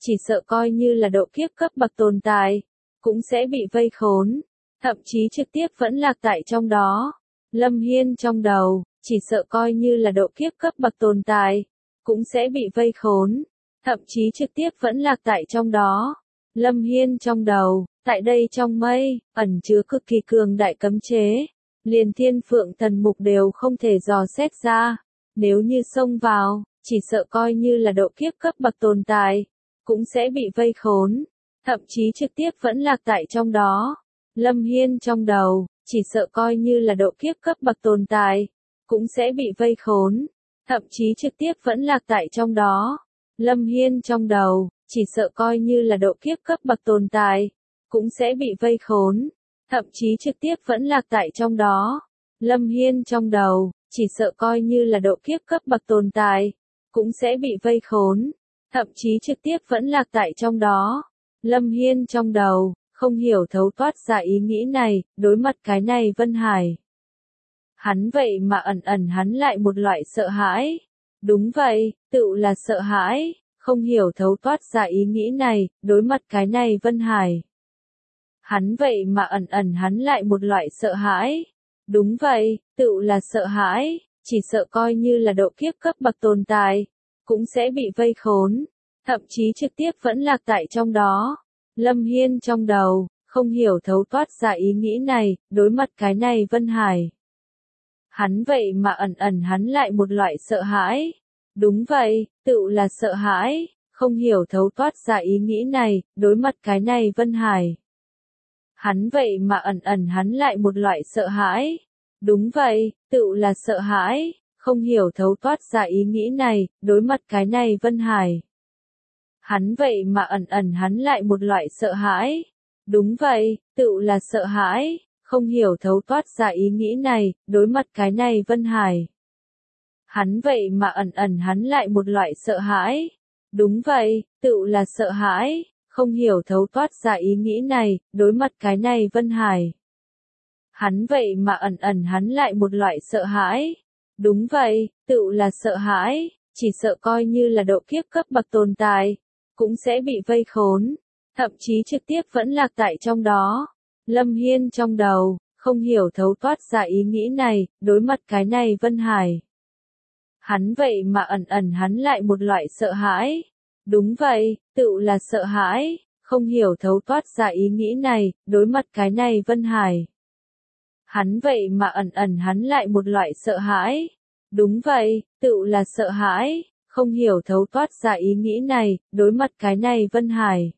chỉ sợ coi như là độ kiếp cấp bậc tồn tại, cũng sẽ bị vây khốn, thậm chí trực tiếp vẫn lạc tại trong đó. Lâm Hiên trong đầu, chỉ sợ coi như là độ kiếp cấp bậc tồn tại, cũng sẽ bị vây khốn, thậm chí trực tiếp vẫn lạc tại trong đó. Lâm Hiên trong đầu, tại đây trong mây, ẩn chứa cực kỳ cường đại cấm chế, liền Thiên Phượng Thần Mục đều không thể dò xét ra, nếu như xông vào, chỉ sợ coi như là độ kiếp cấp bậc tồn tại, cũng sẽ bị vây khốn, thậm chí trực tiếp vẫn lạc tại trong đó. Lâm Hiên trong đầu, chỉ sợ coi như là độ kiếp cấp bậc tồn tại, cũng sẽ bị vây khốn, thậm chí trực tiếp vẫn lạc tại trong đó. Lâm Hiên trong đầu, chỉ sợ coi như là độ kiếp cấp bậc tồn tại, cũng sẽ bị vây khốn, thậm chí trực tiếp vẫn lạc tại trong đó. Lâm Hiên trong đầu, chỉ sợ coi như là độ kiếp cấp bậc tồn tại, cũng sẽ bị vây khốn, thậm chí trực tiếp vẫn lạc tại trong đó. Lâm Hiên trong đầu, không hiểu thấu toát ra ý nghĩ này, đối mặt cái này Vân Hải. Hắn vậy mà ẩn ẩn hắn lại một loại sợ hãi. Đúng vậy, tự là sợ hãi, không hiểu thấu toát ra ý nghĩ này, đối mặt cái này Vân Hải. Hắn vậy mà ẩn ẩn hắn lại một loại sợ hãi. Đúng vậy, tự là sợ hãi, chỉ sợ coi như là độ kiếp cấp bậc tồn tại, cũng sẽ bị vây khốn, thậm chí trực tiếp vẫn lạc tại trong đó. Lâm Hiên trong đầu, không hiểu thấu toát ra ý nghĩ này, đối mặt cái này Vân Hải. Hắn vậy mà ẩn ẩn hắn lại một loại sợ hãi. Đúng vậy, tự là sợ hãi, không hiểu thấu toát ra ý nghĩ này, đối mặt cái này Vân Hải. Hắn vậy mà ẩn ẩn hắn lại một loại sợ hãi. Đúng vậy, tự là sợ hãi, không hiểu thấu toát ra ý nghĩ này, đối mặt cái này Vân Hải. Hắn vậy mà ẩn ẩn hắn lại một loại sợ hãi. Đúng vậy, tự là sợ hãi, không hiểu thấu toát ra ý nghĩ này, đối mặt cái này Vân Hải. Hắn vậy mà ẩn ẩn hắn lại một loại sợ hãi. Đúng vậy, tự là sợ hãi, không hiểu thấu toát ra ý nghĩ này, đối mặt cái này Vân Hải. Hắn vậy mà ẩn ẩn hắn lại một loại sợ hãi. Đúng vậy, tự là sợ hãi, chỉ sợ coi như là độ kiếp cấp bậc tồn tại, cũng sẽ bị vây khốn, thậm chí trực tiếp vẫn lạc tại trong đó. Lâm Hiên trong đầu, không hiểu thấu toát ra ý nghĩ này, đối mặt cái này Vân Hải. Hắn vậy mà ẩn ẩn hắn lại một loại sợ hãi. Đúng vậy, tự là sợ hãi, không hiểu thấu toát ra ý nghĩ này, đối mặt cái này Vân Hải. Hắn vậy mà ẩn ẩn hắn lại một loại sợ hãi. Đúng vậy, tự là sợ hãi, không hiểu thấu toát ra ý nghĩ này, đối mặt cái này Vân Hải.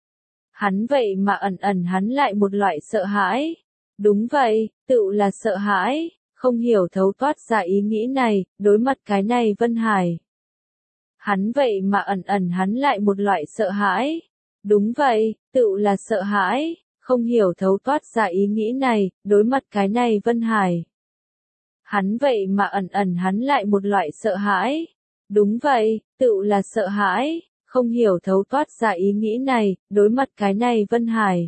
Hắn vậy mà ẩn ẩn hắn lại một loại sợ hãi. Đúng vậy, tự là sợ hãi, không hiểu thấu toát ra ý nghĩ này, đối mặt cái này Vân Hải. Hắn vậy mà ẩn ẩn hắn lại một loại sợ hãi. Đúng vậy, tự là sợ hãi, không hiểu thấu toát ra ý nghĩ này, đối mặt cái này Vân Hải. Hắn vậy mà ẩn ẩn hắn lại một loại sợ hãi. Đúng vậy, tự là sợ hãi, không hiểu thấu toát ra ý nghĩ này, đối mặt cái này Vân Hải.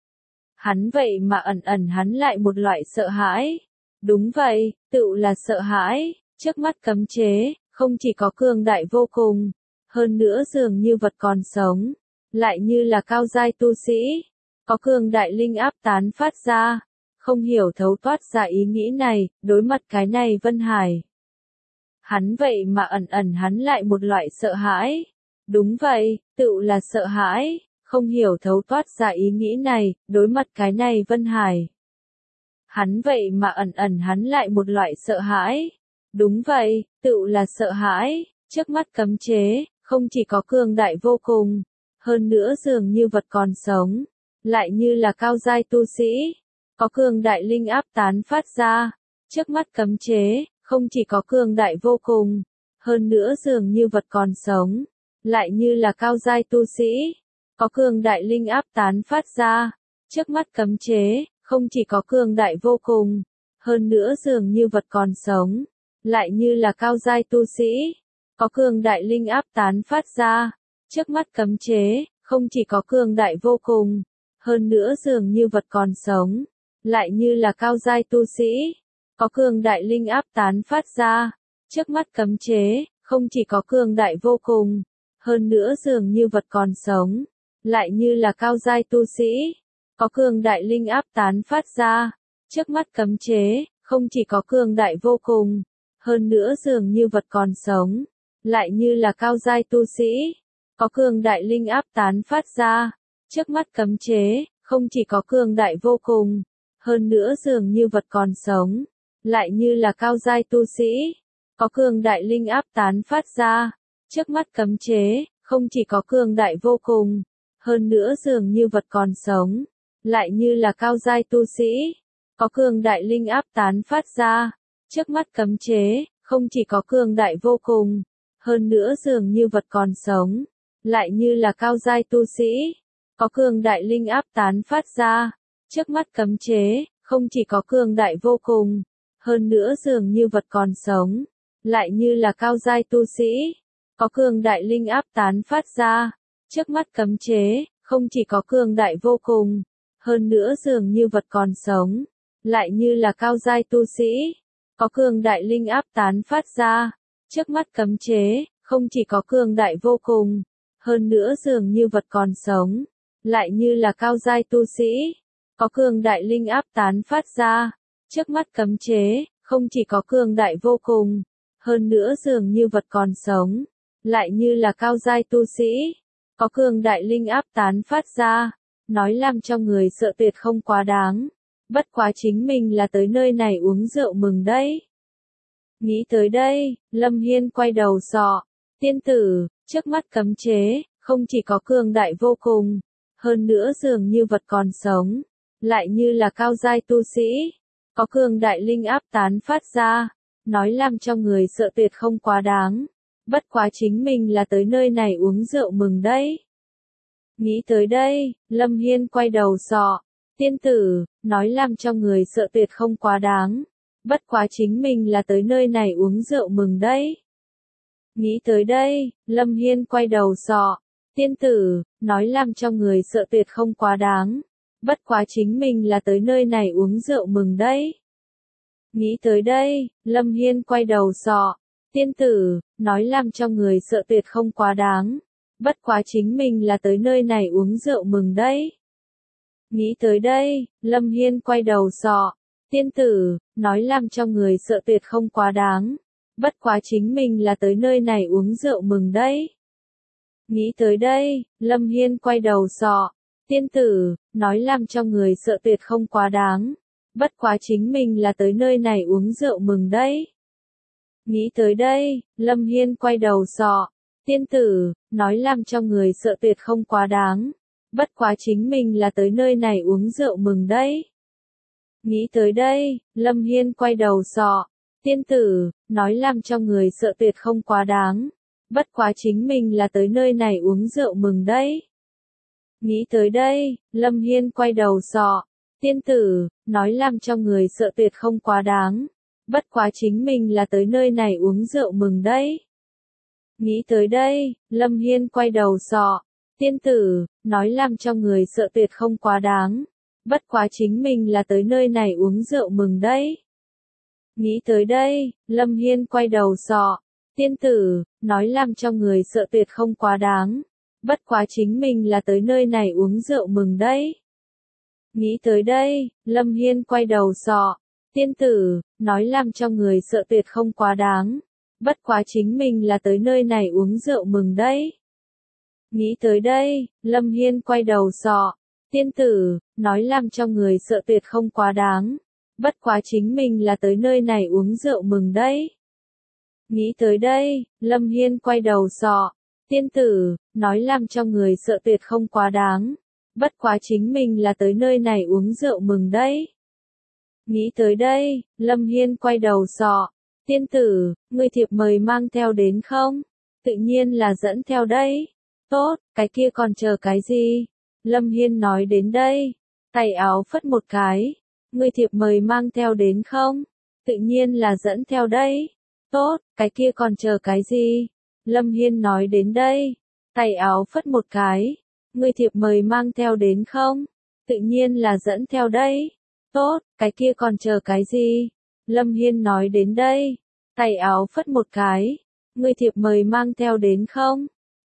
Hắn vậy mà ẩn ẩn hắn lại một loại sợ hãi. Đúng vậy, tự là sợ hãi, trước mắt cấm chế, không chỉ có cường đại vô cùng, hơn nữa dường như vật còn sống, lại như là cao giai tu sĩ, có cường đại linh áp tán phát ra, không hiểu thấu toát ra ý nghĩ này, đối mặt cái này Vân Hải. Hắn vậy mà ẩn ẩn hắn lại một loại sợ hãi. Đúng vậy, tự là sợ hãi, không hiểu thấu toát ra ý nghĩ này, đối mặt cái này Vân Hải. Hắn vậy mà ẩn ẩn hắn lại một loại sợ hãi. Đúng vậy, tự là sợ hãi, trước mắt cấm chế, không chỉ có cường đại vô cùng, hơn nữa dường như vật còn sống, lại như là cao giai tu sĩ, có cường đại linh áp tán phát ra, trước mắt cấm chế, không chỉ có cường đại vô cùng, hơn nữa dường như vật còn sống, lại như là cao giai tu sĩ, có cường đại linh áp tán phát ra, trước mắt cấm chế, không chỉ có cường đại vô cùng, hơn nữa dường như vật còn sống, lại như là cao giai tu sĩ, có cường đại linh áp tán phát ra, trước mắt cấm chế, không chỉ có cường đại vô cùng, hơn nữa dường như vật còn sống, lại như là cao giai tu sĩ, có cường đại linh áp tán phát ra, trước mắt cấm chế, không chỉ có cường đại vô cùng, hơn nữa dường như vật còn sống, lại như là cao giai tu sĩ, có cường đại linh áp tán phát ra, trước mắt cấm chế, không chỉ có cường đại vô cùng, hơn nữa dường như vật còn sống, lại như là cao giai tu sĩ, có cường đại linh áp tán phát ra, trước mắt cấm chế, không chỉ có cường đại vô cùng, hơn nữa dường như vật còn sống, lại như là cao giai tu sĩ, có cường đại linh áp tán phát ra, trước mắt cấm chế, không chỉ có cường đại vô cùng, hơn nữa dường như vật còn sống, lại như là cao giai tu sĩ, có cường đại linh áp tán phát ra, trước mắt cấm chế, không chỉ có cường đại vô cùng, hơn nữa dường như vật còn sống, lại như là cao giai tu sĩ, có cường đại linh áp tán phát ra, trước mắt cấm chế, không chỉ có cường đại vô cùng, hơn nữa dường như vật còn sống, lại như là cao giai tu sĩ, có cường đại linh áp tán phát ra, trước mắt cấm chế, không chỉ có cường đại vô cùng, hơn nữa dường như vật còn sống, lại như là cao giai tu sĩ, có cường đại linh áp tán phát ra, trước mắt cấm chế, không chỉ có cường đại vô cùng, hơn nữa dường như vật còn sống, lại như là cao giai tu sĩ, có cường đại linh áp tán phát ra, trước mắt cấm chế, không chỉ có cường đại vô cùng, hơn nữa dường như vật còn sống, lại như là cao giai tu sĩ, có cường đại linh áp tán phát ra, nói làm cho người sợ tuyệt không quá đáng, bất quá chính mình là tới nơi này uống rượu mừng đấy. Nghĩ tới đây, Lâm Hiên quay đầu sọ, tiên tử, trước mắt cấm chế, không chỉ có cường đại vô cùng, hơn nữa dường như vật còn sống, lại như là cao giai tu sĩ, có cường đại linh áp tán phát ra, nói làm cho người sợ tuyệt không quá đáng, bất quá chính mình là tới nơi này uống rượu mừng đấy. Nghĩ tới đây, Lâm Hiên quay đầu sọ, tiên tử, nói làm cho người sợ tuyệt không quá đáng, bất quá chính mình là tới nơi này uống rượu mừng đấy. Nghĩ tới đây, Lâm Hiên quay đầu sọ, tiên tử, nói làm cho người sợ tuyệt không quá đáng, bất quá chính mình là tới nơi này uống rượu mừng đấy. Nghĩ tới đây, Lâm Hiên quay đầu sọ, tiên tử, nói làm cho người sợ tuyệt không quá đáng, bất quá chính mình là tới nơi này uống rượu mừng đấy. Nghĩ tới đây, Lâm Hiên quay đầu sọ, tiên tử, nói làm cho người sợ tuyệt không quá đáng, bất quá chính mình là tới nơi này uống rượu mừng đấy. Nghĩ tới đây, Lâm Hiên quay đầu sọ, tiên tử, nói làm cho người sợ tuyệt không quá đáng, bất quá chính mình là tới nơi này uống rượu mừng đấy. Nghĩ tới đây, Lâm Hiên quay đầu sọ, tiên tử, nói làm cho người sợ tuyệt không quá đáng, bất quá chính mình là tới nơi này uống rượu mừng đấy. Nghĩ tới đây, Lâm Hiên quay đầu sọ, tiên tử, nói làm cho người sợ tuyệt không quá đáng, bất quá chính mình là tới nơi này uống rượu mừng đấy. Nghĩ tới đây, Lâm Hiên quay đầu sọ, tiên tử, nói làm cho người sợ tuyệt không quá đáng, bất quá chính mình là tới nơi này uống rượu mừng đấy. Nghĩ tới đây, Lâm Hiên quay đầu sọ, tiên tử, nói làm cho người sợ tuyệt không quá đáng, bất quá chính mình là tới nơi này uống rượu mừng đấy. Nghĩ tới đây, Lâm Hiên quay đầu sọ, tiên tử, nói làm cho người sợ tuyệt không quá đáng, bất quá chính mình là tới nơi này uống rượu mừng đấy. Nghĩ tới đây, Lâm Hiên quay đầu sọ, tiên tử, nói làm cho người sợ tuyệt không quá đáng, bất quá chính mình là tới nơi này uống rượu mừng đấy. Nghĩ tới đây, Lâm Hiên quay đầu sọ, tiên tử, nói làm cho người sợ tuyệt không quá đáng, bất quá chính mình là tới nơi này uống rượu mừng đấy. Nghĩ tới đây, Lâm Hiên quay đầu sọ, tiên tử, nói làm cho người sợ tuyệt không quá đáng, bất quá chính mình là tới nơi này uống rượu mừng đấy. Nghĩ tới đây, Lâm Hiên quay đầu sọ, tiên tử, người thiệp mời mang theo đến không? Tự nhiên là dẫn theo đấy. Tốt, cái kia còn chờ cái gì? Lâm Hiên nói đến đây, tay áo phất một cái, người thiệp mời mang theo đến không? Tự nhiên là dẫn theo đấy. Tốt, cái kia còn chờ cái gì? Lâm Hiên nói đến đây, tay áo phất một cái, người thiệp mời mang theo đến không? Tự nhiên là dẫn theo đấy. Tốt, cái kia còn chờ cái gì? Lâm Hiên nói đến đây, tay áo phất một cái, người thiệp mời mang theo đến không?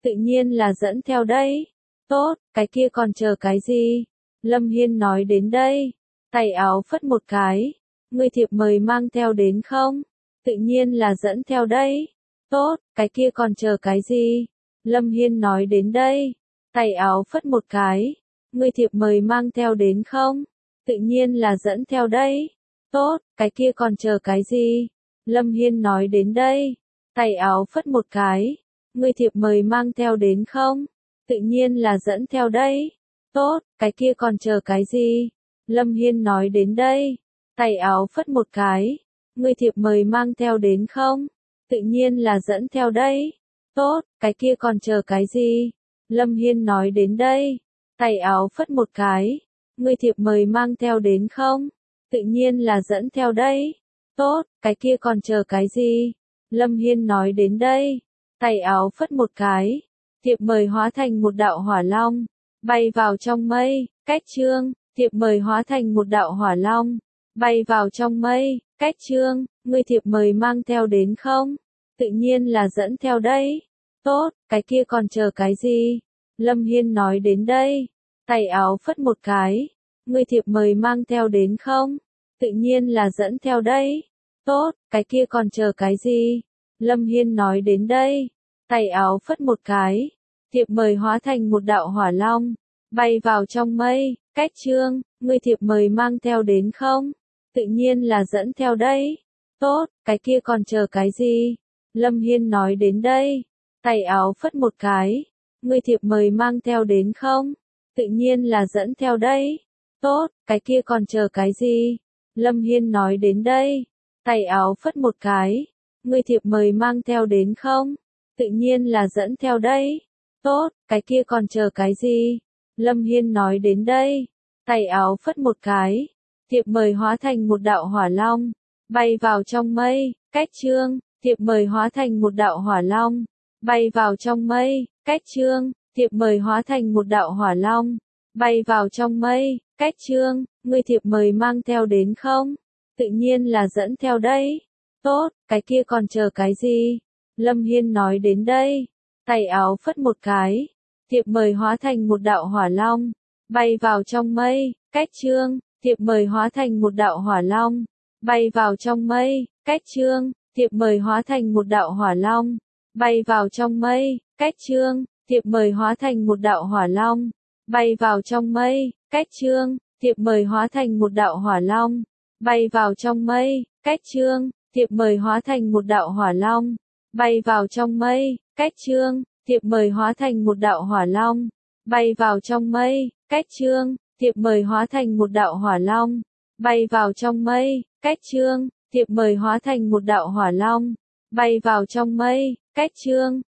tự nhiên là dẫn theo đấy. Tốt, cái kia còn chờ cái gì? Lâm Hiên nói đến đây, tay áo phất một cái, ngươi thiệp mời mang theo đến không? Tự nhiên là dẫn theo đấy. Tốt, cái kia còn chờ cái gì? Lâm Hiên nói đến đây, tay áo phất một cái, ngươi thiệp mời mang theo đến không? Tự nhiên là dẫn theo đấy. Tốt, cái kia còn chờ cái gì? Lâm Hiên nói đến đây, tay áo phất một cái, ngươi thiệp mời mang theo đến không? Tự nhiên là dẫn theo đấy. Tốt, cái kia còn chờ cái gì? Lâm Hiên nói đến đây, tay áo phất một cái, ngươi thiệp mời mang theo đến không? Tự nhiên là dẫn theo đấy. Tốt, cái kia còn chờ cái gì? Lâm Hiên nói đến đây, tay áo phất một cái, ngươi thiệp mời mang theo đến không? Tự nhiên là dẫn theo đấy. Tốt, cái kia còn chờ cái gì? Lâm Hiên nói đến đây, tay áo phất một cái, thiệp mời hóa thành một đạo hỏa long, bay vào trong mây. Cách chương, thiệp mời hóa thành một đạo hỏa long, bay vào trong mây. Cách chương, ngươi thiệp mời mang theo đến không? Tự nhiên là dẫn theo đấy. Tốt, cái kia còn chờ cái gì? Lâm Hiên nói đến đây, tay áo phất một cái, ngươi thiệp mời mang theo đến không? Tự nhiên là dẫn theo đấy. Tốt, cái kia còn chờ cái gì? Lâm Hiên nói đến đây, tay áo phất một cái, thiệp mời hóa thành một đạo hỏa long, bay vào trong mây. Cách chương, ngươi thiệp mời mang theo đến không? Tự nhiên là dẫn theo đấy. Tốt, cái kia còn chờ cái gì? Lâm Hiên nói đến đây, tay áo phất một cái, ngươi thiệp mời mang theo đến không? Tự nhiên là dẫn theo đấy. Tốt, cái kia còn chờ cái gì? Lâm Hiên nói đến đây, tay áo phất một cái, ngươi thiệp mời mang theo đến không? Tự nhiên là dẫn theo đấy. Tốt, cái kia còn chờ cái gì? Lâm Hiên nói đến đây, tay áo phất một cái, thiệp mời hóa thành một đạo hỏa long, bay vào trong mây. Cách chương, thiệp mời hóa thành một đạo hỏa long, bay vào trong mây. Cách chương, thiệp mời hóa thành một đạo hỏa long, bay vào trong mây. Cách chương, ngươi thiệp mời mang theo đến không? Tự nhiên là dẫn theo đấy. Tốt, cái kia còn chờ cái gì? Lâm Hiên nói đến đây, tay áo phất một cái, thiệp mời hóa thành một đạo hỏa long, bay vào trong mây. Cách chương, thiệp mời hóa thành một đạo hỏa long, bay vào trong mây. Cách chương, thiệp mời hóa thành một đạo hỏa long, bay vào trong mây. Cách chương, thiệp mời hóa thành một đạo hỏa long, bay vào trong mây. Cách chương, thiệp mời hóa thành một đạo hỏa long, bay vào trong mây. Cách chương, thiệp mời hóa thành một đạo hỏa long, bay vào trong mây. Cách chương, thiệp mời hóa thành một đạo hỏa long, bay vào trong mây. Cách chương, thiệp mời hóa thành một đạo hỏa long, bay vào trong mây. Cách chương, thiệp mời hóa thành một đạo hỏa long, bay vào trong mây. Cách chương,